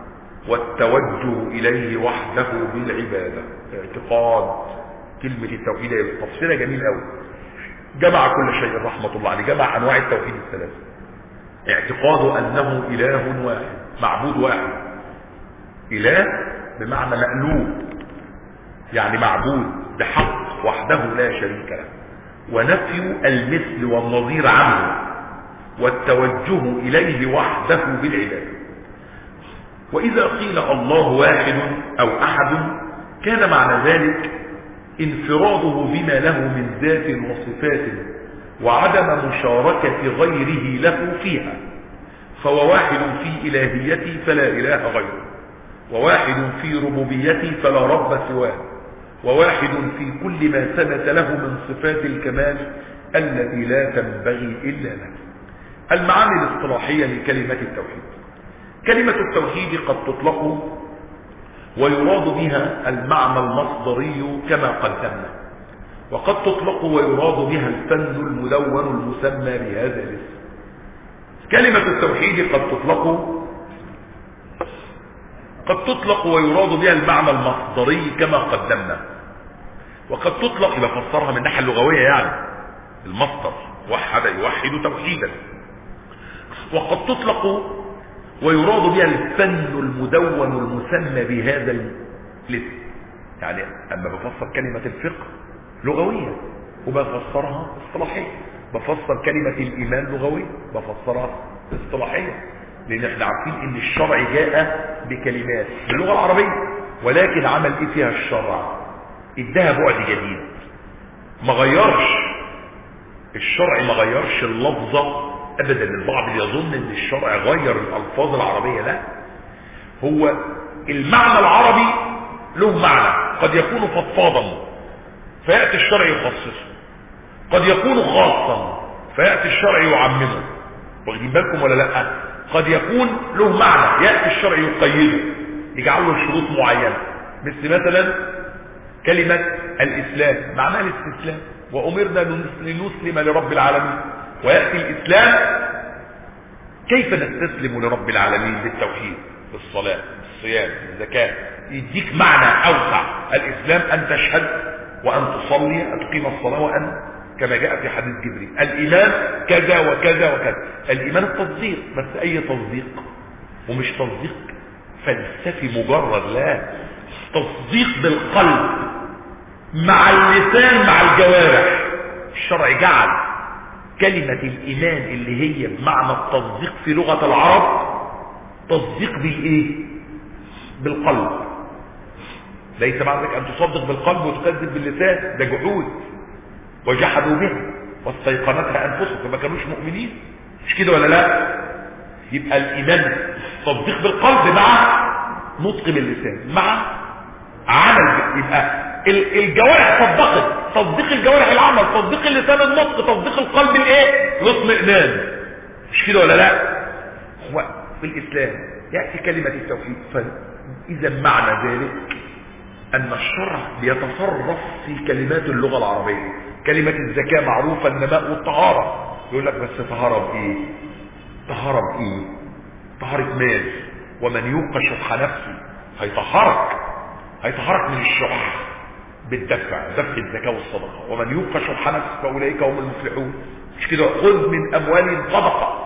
والتوجه إليه وحده بالعبادة. اعتقاد كلمة التوحيد تفسيرها جميل قوي، جمع كل شيء رحمة الله عليه، جمع أنواع التوحيد الثلاثة. اعتقاد أنه إله واحد، معبود واحد. إله بمعنى مألوه، يعني معبود بحق وحده لا شريك له، ونفي المثل والنظير عنه، والتوجه إليه وحده بالعبادة. وإذا قيل الله واحد أو أحد كان معنى ذلك انفراده بما له من ذات وصفات، وعدم مشاركة غيره له فيها. فهو واحد في إلهيتي فلا إله غيره، وواحد في ربوبيتي فلا رب سواه، وواحد في كل ما ثبت له من صفات الكمال التي لا تنبغي إلا له. المعاني الاصطلاحية لكلمة التوحيد. كلمة التوحيد قد تطلق ويراد بها المعنى المصدري كما قدمنا، وقد تطلق ويراد بها الفن المدون المسمى بهذا الاسم. كلمة التوحيد قد تطلق ويراد بها المعنى المصدري كما قدمنا، وقد تطلق إذا فسرها من الناحية اللغوية، يعني المصدر وحد يوحد توحيدا. وقد تطلق ويراد بها الفن المدون المسمى بهذا الاسم. يعني اما بفسر كلمة الفقه لغوية وبفسرها اصطلاحية، بفسر كلمة الإيمان لغوية بفسرها اصطلاحية، لأن احنا عارفين ان الشرع جاء بكلمات باللغة العربية، ولكن عمل ايه فيها الشرع؟ اداها بعد جديد، ما غيرش الشرع، ما غيرش اللفظة ابدا. البعض يظن ان الشرع غير الالفاظ العربية، لا، هو المعنى العربي له معنى قد يكون فضفاضا فيأتي الشرع يخصصه، قد يكون خاصا فيأتي الشرع يعممه، واخدين بالكم ولا لا؟ قد يكون له معنى يأتي الشرع يقيده، يجعل له شروط معينة، مثل مثلا كلمة الإسلام معناها الاستسلام، وأمرنا لنسلم لرب العالمين. ويأتي الإسلام كيف نستسلم لرب العالمين؟ بالتوحيد، بالصلاة، بالصيام، بالزكاة. يديك معنى أوسع. الإسلام أن تشهد وأن تصلي، أن تقيم الصلاة، وأن كما جاء في حديث جبريل. الإيمان كذا وكذا وكذا. الإيمان التصديق، بس أي تصديق، ومش تصديق فلسفي مجرد، لا، تصديق بالقلب مع اللسان مع الجوارح. الشرع جعل كلمة الإيمان اللي هي بمعنى التصديق في لغة العرب تصديق بالإيه؟ بالقلب. ليس معنى ذلك أن تصدق بالقلب وتكذب باللسان، ده جحود. وجحدوا بها واستيقنتها أنفسهم، فما كانوش مؤمنين. مش كده ولا لا؟ يبقى الايمان تصديق بالقلب مع نطق باللسان مع عمل. يبقى الجوارح صدقت، تصديق الجوارح العمل، تصديق اللسان النطق، تصديق القلب الايه؟ الاطمئنان. مش كده ولا لا؟ هو في الاسلام ياتي كلمه التوحيد، فاذا معنى ذلك ان الشرع بيتصرف في كلمات اللغه العربيه. كلمه الزكاه معروفه، النماء والطهاره، يقول لك بس طهاره بايه؟ طهاره بايه؟ طهاره مال. ومن يوق شح نفسه هيطهرك من الشح بالدفع، دفع الزكاه والصدقه. ومن يوق شح نفسه فاولئك هم المفلحون. مش كده؟ خذ من اموالهم صدقه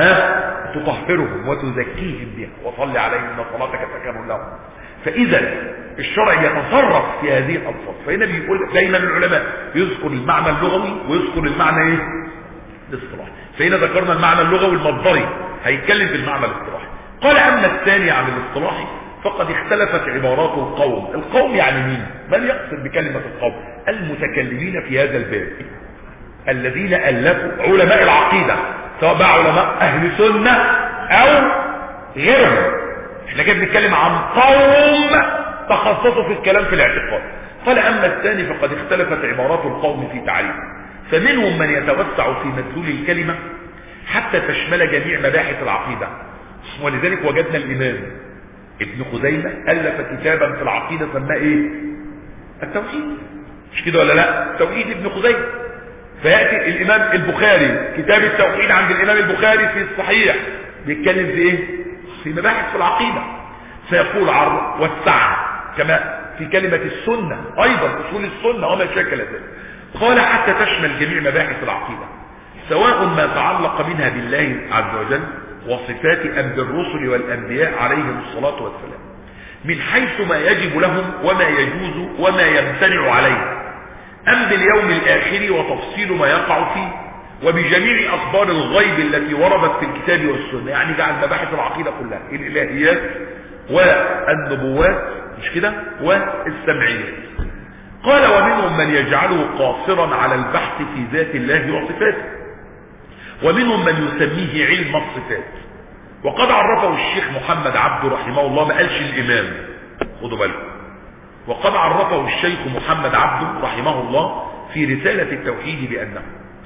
تطهرهم وتزكيهم بها وصل عليهم ان صلاتك سكن لهم. فاذا الشرع يتصرف في هذه الالفاظ. فهنا بيقول دايما العلماء يذكر المعنى اللغوي ويذكر المعنى ايه؟ الاصطلاحي. فهنا ذكرنا المعنى اللغوي المصدري، هيتكلم في المعنى الاصطلاحي. قال اما الثاني عن الاصطلاحي فقد اختلفت عبارات القوم. القوم يعني مين؟ من يقصد بكلمه القوم؟ المتكلمين في هذا الباب الذين الفوا علماء العقيده، سواء بقى علماء اهل سنه او غيرهم. احنا كده بنتكلم عن قوم تخصصوا في الكلام في الاعتقاد. قال اما الثاني فقد اختلفت عبارات القوم في تعريفه، فمنهم من يتوسع في مدلول الكلمه حتى تشمل جميع مباحث العقيده. ولذلك وجدنا الامام ابن خزيمه الف كتابا في العقيده سماه ايه؟ التوحيد. مش كده ولا لا؟ توحيد ابن خزيمه. فياتي الامام البخاري كتاب التوحيد عند الامام البخاري في الصحيح بيتكلم في ايه؟ في مباحث في العقيده. سيقول والسعه كما في كلمه السنه ايضا اصول السنه وما شاكل ذلك. قال حتى تشمل جميع مباحث العقيده سواء ما تعلق منها بالله عز وجل وصفات ام بالرسل والانبياء عليهم الصلاه والسلام، من حيث ما يجب لهم وما يجوز وما يمتنع عليه، ام باليوم الاخر وتفصيل ما يقع فيه، وبجميع اخبار الغيب التي وردت في الكتاب والسنه. يعني جعل مباحث العقيده كلها الالهيات والنبوات، مش كده؟ والسمعيات. قال ومنهم من يجعله قاصرا على البحث في ذات الله وصفاته، ومنهم من يسميه علم الصفات. وقد عرفه الشيخ محمد عبده رحمه الله، ما قالش الامام، خدوا بالكم، وقد عرفه الشيخ محمد عبده رحمه الله في رسالة التوحيد بأنه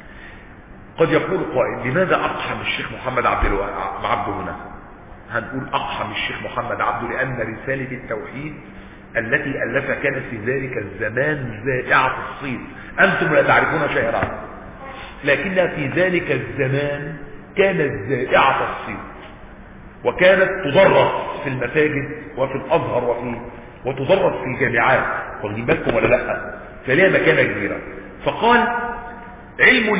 قد يقول قائل لماذا أقحم الشيخ محمد عبده هنا؟ هنقول أقحم الشيخ محمد عبده لأن رسالة التوحيد التي ألفها كانت في ذلك الزمان زائعة الصيت. أنتم لا تعرفون شيئا عنها، لكنها في ذلك الزمان كانت زائعة الصيت، وكانت تدرس في المساجد وفي الأزهر وتدرس في الجامعات. واخدين بالكم ولا لا؟ فليها مكانة كبيرة. فقال علم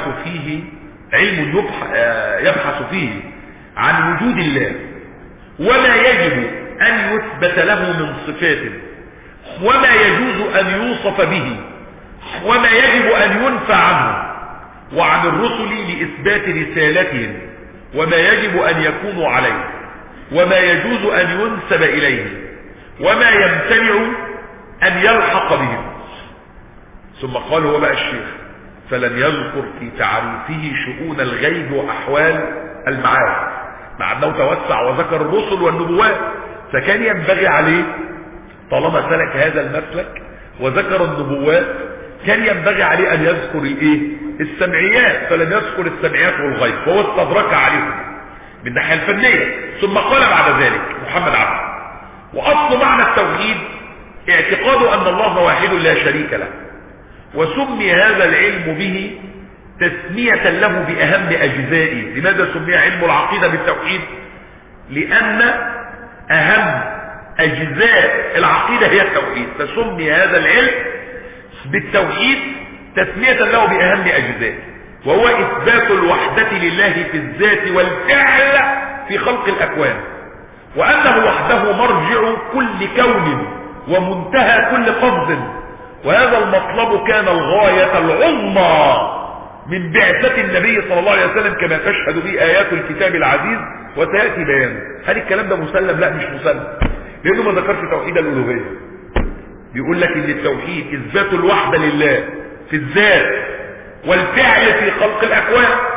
يبحث فيه عن وجود الله وما يجب أن يثبت له من صفاته، وما يجوز أن يوصف به، وما يجب أن ينفى عنه، وعن الرسل لإثبات رسالتهم وما يجب أن يكونوا عليه، وما يجوز أن ينسب إليه، وما يمتنع أن يلحق بهم. ثم قال هو بقى الشيخ فلن يذكر في تعريفه شؤون الغيب وأحوال المعارف، مع أنه توسع وذكر الرسل والنبوات، فكان ينبغي عليه طالما سلك هذا المسلك وذكر النبوات كان ينبغي عليه أن يذكر الايه؟ السمعيات، فلم يذكر السمعيات والغيب، فهو استدرك عليهم من الناحية الفنية. ثم قال بعد ذلك محمد عبده وأصل معنى التوحيد اعتقاد أن الله واحد لا شريك له، وسمي هذا العلم به تسمية له بأهم أجزائه. لماذا سمي علم العقيدة بالتوحيد؟ لأن أهم أجزاء العقيدة هي التوحيد، فسمي هذا العلم بالتوحيد تسمية له بأهم أجزائه، وهو إثبات الوحدة لله في الذات والفعل في خلق الأكوان، وأنه وحده مرجع كل كون ومنتهى كل قبض. وهذا المطلب كان الغاية العظمى من بعثة النبي صلى الله عليه وسلم كما تشهد به آيات الكتاب العزيز وسيأتي بيانه. هل الكلام ده مسلم؟ لا مش مسلم، لأنه ما ذكرش توحيد الألوهية. بيقول لك ان التوحيد اثبات الوحدة لله في الذات والفعل في خلق الأكوان،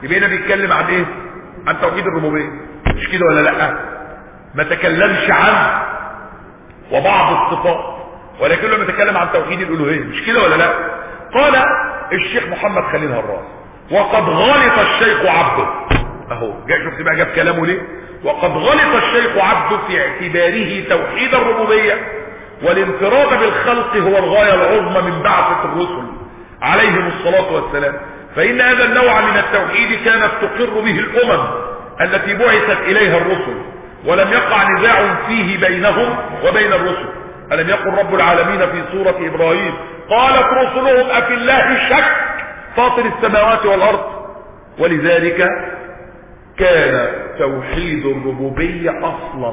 يبقى هنا بيتكلم عن ايه؟ عن توحيد الربوبيه، مش كده ولا لا؟ ما تكلمش عن وبعض الصفات، ولكن لما تكلم عن توحيد الالوهيه، مش كده ولا لا؟ قال الشيخ محمد خليل هراس: وقد غلط الشيخ عبده. اهو شفت بقى جاب كلامه ليه؟ وقد غلط الشيخ عبده في اعتباره توحيد الربوبيه والانفراد بالخلق هو الغايه العظمى من بعثه الرسل عليهم الصلاه والسلام، فان هذا النوع من التوحيد كانت تقر به الامم التي بعثت اليها الرسل، ولم يقع نزاع فيه بينهم وبين الرسل. ألم يقل رب العالمين في سورة إبراهيم: قالت رسلهم أفي الله شك فاطر السماوات والأرض. ولذلك كان توحيد الربوبية أصلا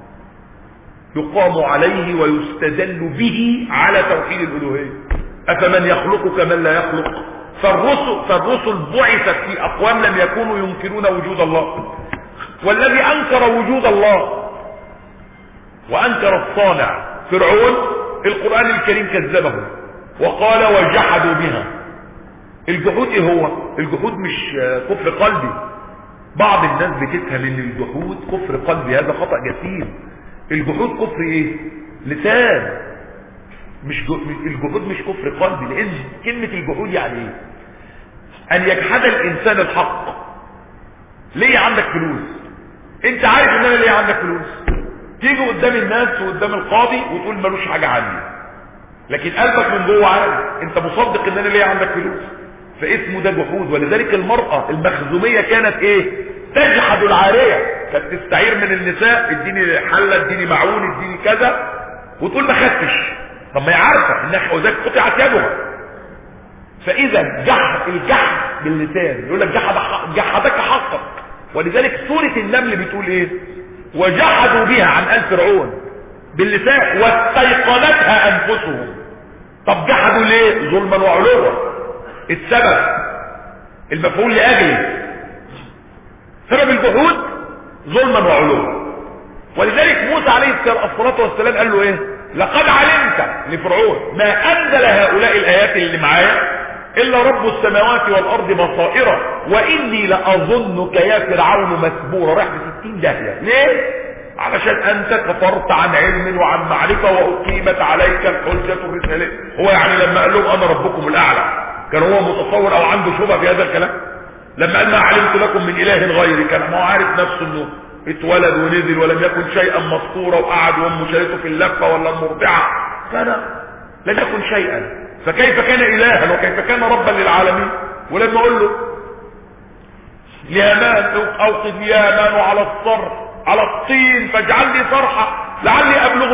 يقام عليه ويستدل به على توحيد الألوهية. أفمن يخلق كمن لا يخلق. فالرسل بعثت في أقوام لم يكونوا ينكرون وجود الله، والذي أنكر وجود الله وأنكر الصانع فرعون القرآن الكريم كذبه وقال وجحدوا بها. الجحود ايه هو؟ الجحود مش كفر قلبي. بعض الناس بتفهم ان الجحود كفر قلبي، هذا خطأ جسيم. الجحود كفر ايه؟ لسان. الجحود مش كفر قلبي، لان كلمة الجحود يعني ايه؟ ان يجحد الانسان الحق. ليه عندك فلوس؟ انت عارف ان انا ليه عندك فلوس؟ تيجي قدام الناس وقدام القاضي وتقول ملوش حاجة عني، لكن قلبك من جوه عارف، انت مصدق ان انا ليه عندك فلوس، فاسمه ده جحود. ولذلك المرأة المخزومية كانت ايه؟ تجحد العارية، كانت تستعير من النساء: اديني حلة، اديني معون، اديني كذا، وتقول ما خدتش. طب ما هي عارفة انها وذاك قطعت يدها. فاذا الجحد باللسان يقول لك جحدك حقك. ولذلك سورة النمل بتقول ايه؟ وجحدوا بها عن آل فرعون باللسان واستيقنتها انفسهم. طب جحدوا ليه؟ ظلما وعلوا. السبب المفعول لاجله، سبب الجحود ظلما وعلوا. ولذلك موسى عليه الصلاه والسلام قال له ايه؟ لقد علمت لفرعون ما انزل هؤلاء الايات اللي معايا الا رب السماوات والارض بصائر واني لاظنك يا فرعون مسبورا. راح ب 60 داهيه. ليه؟ علشان انت كفرت عن علم وعن معرفه واقيمت عليك الحجه الرساليه. هو يعني لما قال لهم انا ربكم الاعلى كان هو متصور او عنده شبهه في هذا الكلام؟ لما قال ما علمت لكم من اله غيري كان ما هو عارف نفسه انه اتولد ونزل ولم يكن شيئا مذكورا وقعد وامه شالته في اللفه ولا المرضعه، كان لم يكن شيئا. فكيف كان إلها وكيف كان ربا للعالمين؟ ولما اقول له لهامان اوقد يا هامان على الصرح على الطين فاجعل لي صرحا لعلي ابلغ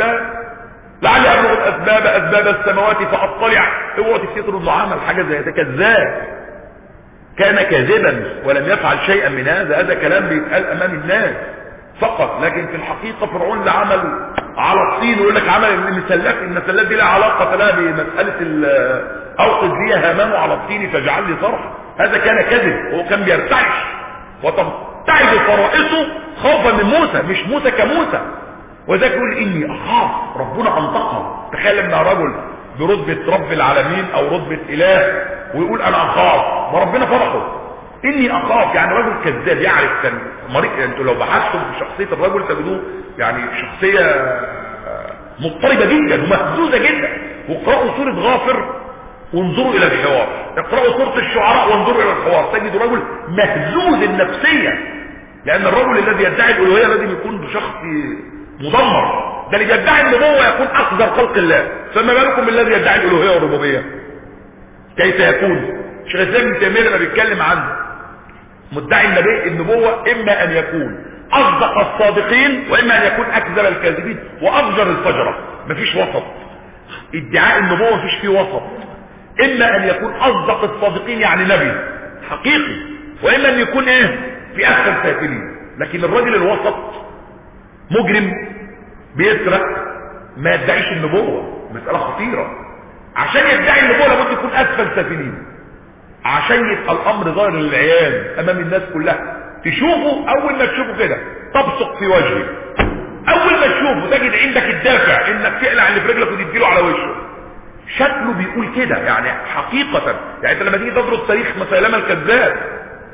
اسباب السماوات فاطلع. اوعوا تفتكروا انه عمل حاجه زي ده، كذاب، كان كاذبا ولم يفعل شيئا من هذا كلام بيتقال امام الناس فقط. لكن في الحقيقه فرعون اللي عمل على الطين ويقول لك عمل المسلات دي لا علاقه لها بمساله اوقد لي هامان على الطين فاجعل لي صرحا. هذا كان كذب، هو كان بيرتعش وتبتعد فرائصه خوفا من موسى، مش موسى كموسى. وذاك يقول اني اخاف. ربنا انطقه. تخيل لما رجل برتبه رب العالمين او رتبه اله ويقول انا اخاف، ما ربنا فرحه. اني اخاف يعني رجل كذاب، يعرف كان مريض. انتوا لو بحثتم في شخصيه الرجل تجدوه يعني شخصيه مضطربه جدا ومهزوزه جدا. واقرأوا سوره غافر وانظروا الى الحوار، اقرأوا سوره الشعراء وانظروا الى الحوار، تجد رجل مهزوز النفسيه. لان الرجل الذي يدعي الالوهيه لازم يكون شخص مدمر. ده اللي يدعي النبوه يكون اقدر خلق الله، فما بالكم بالذي يدعي الالوهيه والربوبيه؟ كيف يكون؟ شيخ الاسلام ابن تيميه لما بيتكلم عن مدعي النبوه اما ان يكون اصدق الصادقين واما ان يكون اكذب الكاذبين وافجر الفجره. مفيش وسط. ادعاء النبوه مفيش فيه وسط. اما ان يكون اصدق الصادقين يعني نبي حقيقي، واما ان يكون ايه؟ في اسفل سافلين. لكن الراجل الوسط مجرم بيسرق ما يدعيش النبوه. مساله خطيره. عشان يدعي النبوه لابد يكون اسفل سافلين، عشان يبقى الامر ظاهر للعيان امام الناس كلها. تشوفه اول ما تشوفه كده تبصق في وجهه، اول ما تشوفه تجد عندك الدافع انك تقلع اللي في رجلك وتديله على وشه. شكله بيقول كده يعني حقيقة. يعني انت لما تيجي تدرس تاريخ مسيلمة الكذاب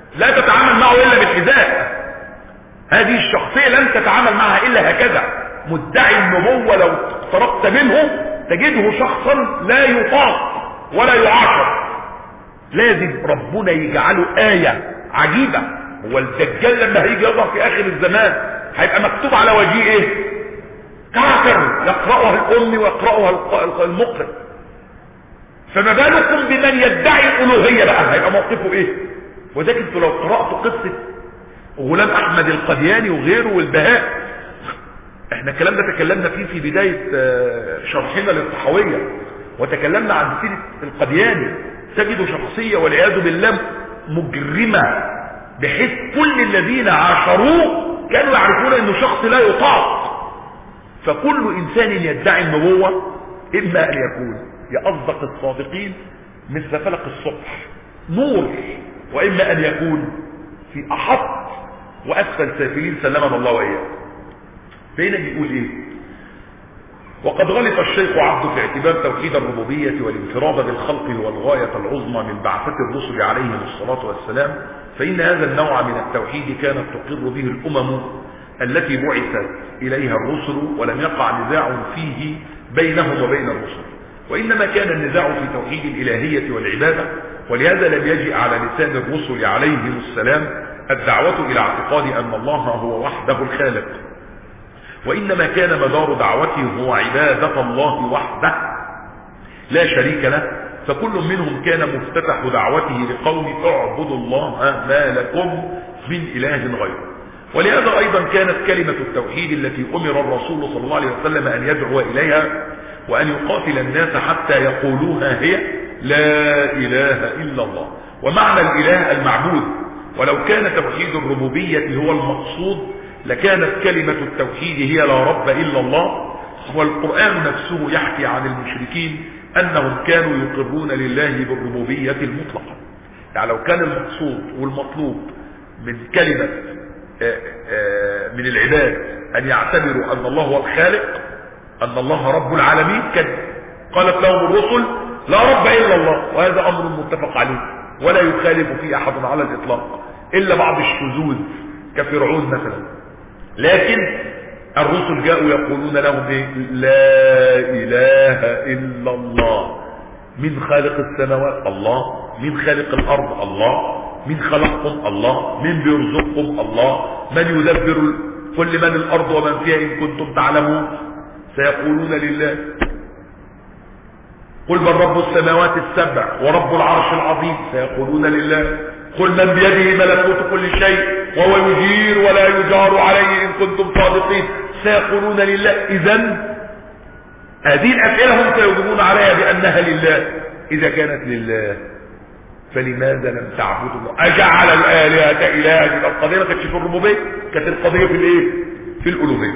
لا تتعامل معه الا بالحذاء. هذه الشخصية لن تتعامل معها الا هكذا. مدعي النبوة لو اقتربت منه تجده شخصا لا يطاق ولا يعاشر. لازم ربنا يجعله آية عجيبة. هو الدجال لما هيجي يظهر في اخر الزمان هيبقى مكتوب على وجهه ايه؟ كافر يقرأها الأم ويقرأها المقرئ. فما بالكم بمن يدعي الألوهية بقى، هيبقى موقفه ايه؟ وذلك انتوا لو قرأتوا قصة غلام أحمد القدياني وغيره والبهاء، احنا الكلام ده تكلمنا فيه في بداية شرحنا للطحاوية، وتكلمنا عن سيرة القدياني. تجد شخصية والعياذ بالله مجرمة، بحيث كل الذين عاشروه كانوا يعرفون انه شخص لا يطاق. فكل انسان يدعي النبوة اما ان يكون يا اصدق الصادقين مثل فلق الصبح نور، واما ان يكون في احط واسفل سافلين سلمنا الله واياه. فهنا بيقول ايه؟ وقد غلط الشيخ عبده في اعتبار توحيد الربوبية والانفراد بالخلق هو الغاية العظمى من بعثة الرسل عليهم الصلاة والسلام، فإن هذا النوع من التوحيد كانت تقر به الأمم التي بعثت إليها الرسل، ولم يقع نزاع فيه بينهم وبين الرسل، وإنما كان النزاع في توحيد الإلهية والعبادة. ولهذا لم يجئ على لسان الرسل عليهم السلام الدعوة إلى اعتقاد أن الله هو وحده الخالق، وإنما كان مدار دعوته هو عبادة الله وحده لا شريك له. فكل منهم كان مفتتح دعوته لقوم اعبدوا الله ما لكم من إله غيره. ولهذا أيضا كانت كلمة التوحيد التي أمر الرسول صلى الله عليه وسلم أن يدعو إليها وأن يقاتل الناس حتى يقولوها هي لا إله إلا الله، ومعنى الإله المعبود. ولو كان توحيد الربوبية هو المقصود لكانت كلمة التوحيد هي لا رب إلا الله. والقرآن نفسه يحكي عن المشركين أنهم كانوا يقرون لله بالربوبية المطلقة. يعني لو كان المقصود والمطلوب من كلمة من العباد أن يعتبروا أن الله هو الخالق، أن الله رب العالمين، كان قالت لهم الرسل لا رب إلا الله، وهذا أمر متفق عليه ولا يخالف فيه أحد على الإطلاق إلا بعض الشذوذ كفرعون مثلا. لكن الرسل جاءوا يقولون لهم لا إله إلا الله. من خالق السماوات؟ الله. من خالق الأرض؟ الله. من خلقكم؟ الله. من بيرزقكم؟ الله. من يدبر كل من الأرض ومن فيها إن كنتم تعلمون؟ سيقولون لله. قل من رب السماوات السبع ورب العرش العظيم؟ سيقولون لله. قل من بيده ملكوت كل شيء وهو يجير ولا يجار عليه إن كنتم صادقين؟ سيقولون لله. إذن هذه الأسئلة هم سيجيبون عليها بأنها لله. إذا كانت لله فلماذا لم تعبدوا الله؟ أجعل الآلهة إلها؟ يبقى القضية ما كانتش في الربوبية، كانت القضية في الإيه؟ في الألوهية.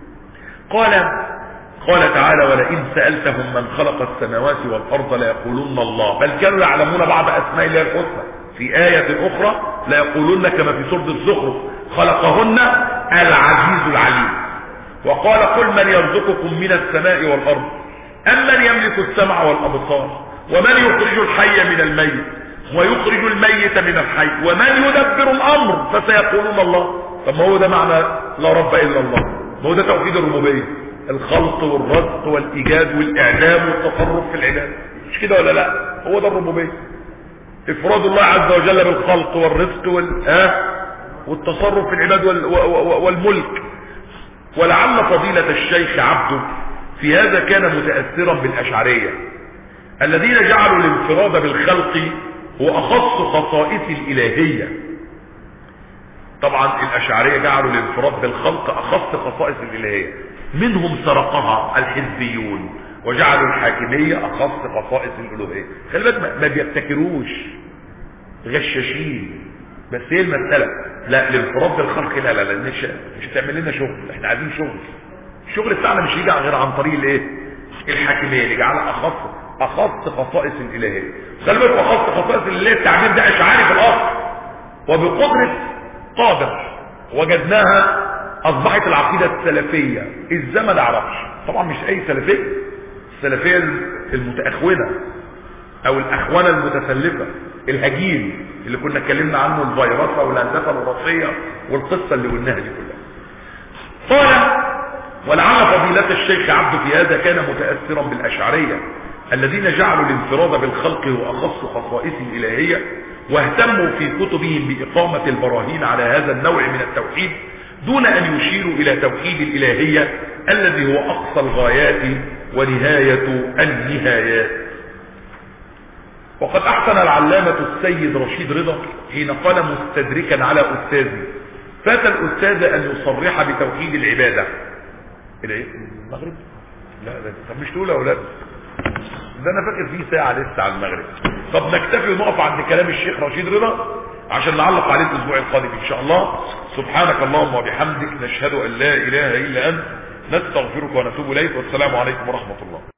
قال تعالى ولئن سألتهم من خلق السماوات والأرض ليقولون الله، بل كانوا يعلمون بعض أسماء الله الحسنى. في آية أخرى ليقولون كما في سورة الزخرف خلقهن العزيز العليم. وقال قل من يرزقكم من السماء والأرض أمن يملك السمع والأبصار ومن يخرج الحي من الميت ويخرج الميت من الحي ومن يدبر الأمر فسيقولون الله. طب ما هو ده معنى لا رب إلا الله، ما هو ده توحيد الربوبية، الخلق والرزق والإيجاد والإعلام والتصرف في العباد، مش كده ولا لا؟ هو ده الربوبية، إفراد الله عز وجل بالخلق والرزق والتصرف في العباد والملك. ولعل فضيلة الشيخ عبده في هذا كان متأثرا بالأشعرية الذين جعلوا الانفراد بالخلق هو أخص خصائص الإلهية. طبعا الأشعرية جعلوا الانفراد بالخلق أخص خصائص الإلهية، منهم سرقها الحزبيون وجعلوا الحاكمية أخص خصائص الألوهية. خلي بالك ما بيبتكروش، غشاشين. بس هي المسألة لا الانفراد بالخلق لا لا لا مش هتعمل لنا شغل، احنا عايزين شغل. الشغل بتاعنا مش هيجي غير عن طريق الايه؟ الحاكمية اللي جعلها أخص خصائص الإلهية. خلي بالك أخص خصائص الإلهية التعبير ده أشعاري في الأصل، وبقدرة قادر وجدناها أصبحت العقيدة السلفية. الزمن ما عرفش طبعا، مش أي سلفية، السلفية المتأخونة أو الأخوانة المتسلفة الهجين اللي كنا اتكلمنا عنه، الفيروسة والهندسة الوراثية والقصة اللي قلناها دي كلها. قال ولعل فضيلة الشيخ عبده في هذا كان متأثرا بالأشعرية الذين جعلوا الانفراد بالخلق هو أخص خصائص الإلهية، واهتموا في كتبهم بإقامة البراهين على هذا النوع من التوحيد دون أن يشيروا إلى توحيد الإلهية الذي هو أقصى الغايات ونهاية النهايات. وقد أحسن العلامة السيد رشيد رضا حين قال مستدركا على أستاذي: فات الأستاذ أن يصرح بتوحيد العبادة. المغرب؟ لا طب مش تقول يا أولاد، ده أنا فاكر فيه ساعة لسه على المغرب. طب نكتفي ونقف عند كلام الشيخ رشيد رضا عشان نعلق عليه الأسبوع القادم إن شاء الله. سبحانك اللهم وبحمدك، نشهد أن لا إله إلا أنت، نستغفرك ونتوب إليك، والسلام عليكم ورحمة الله.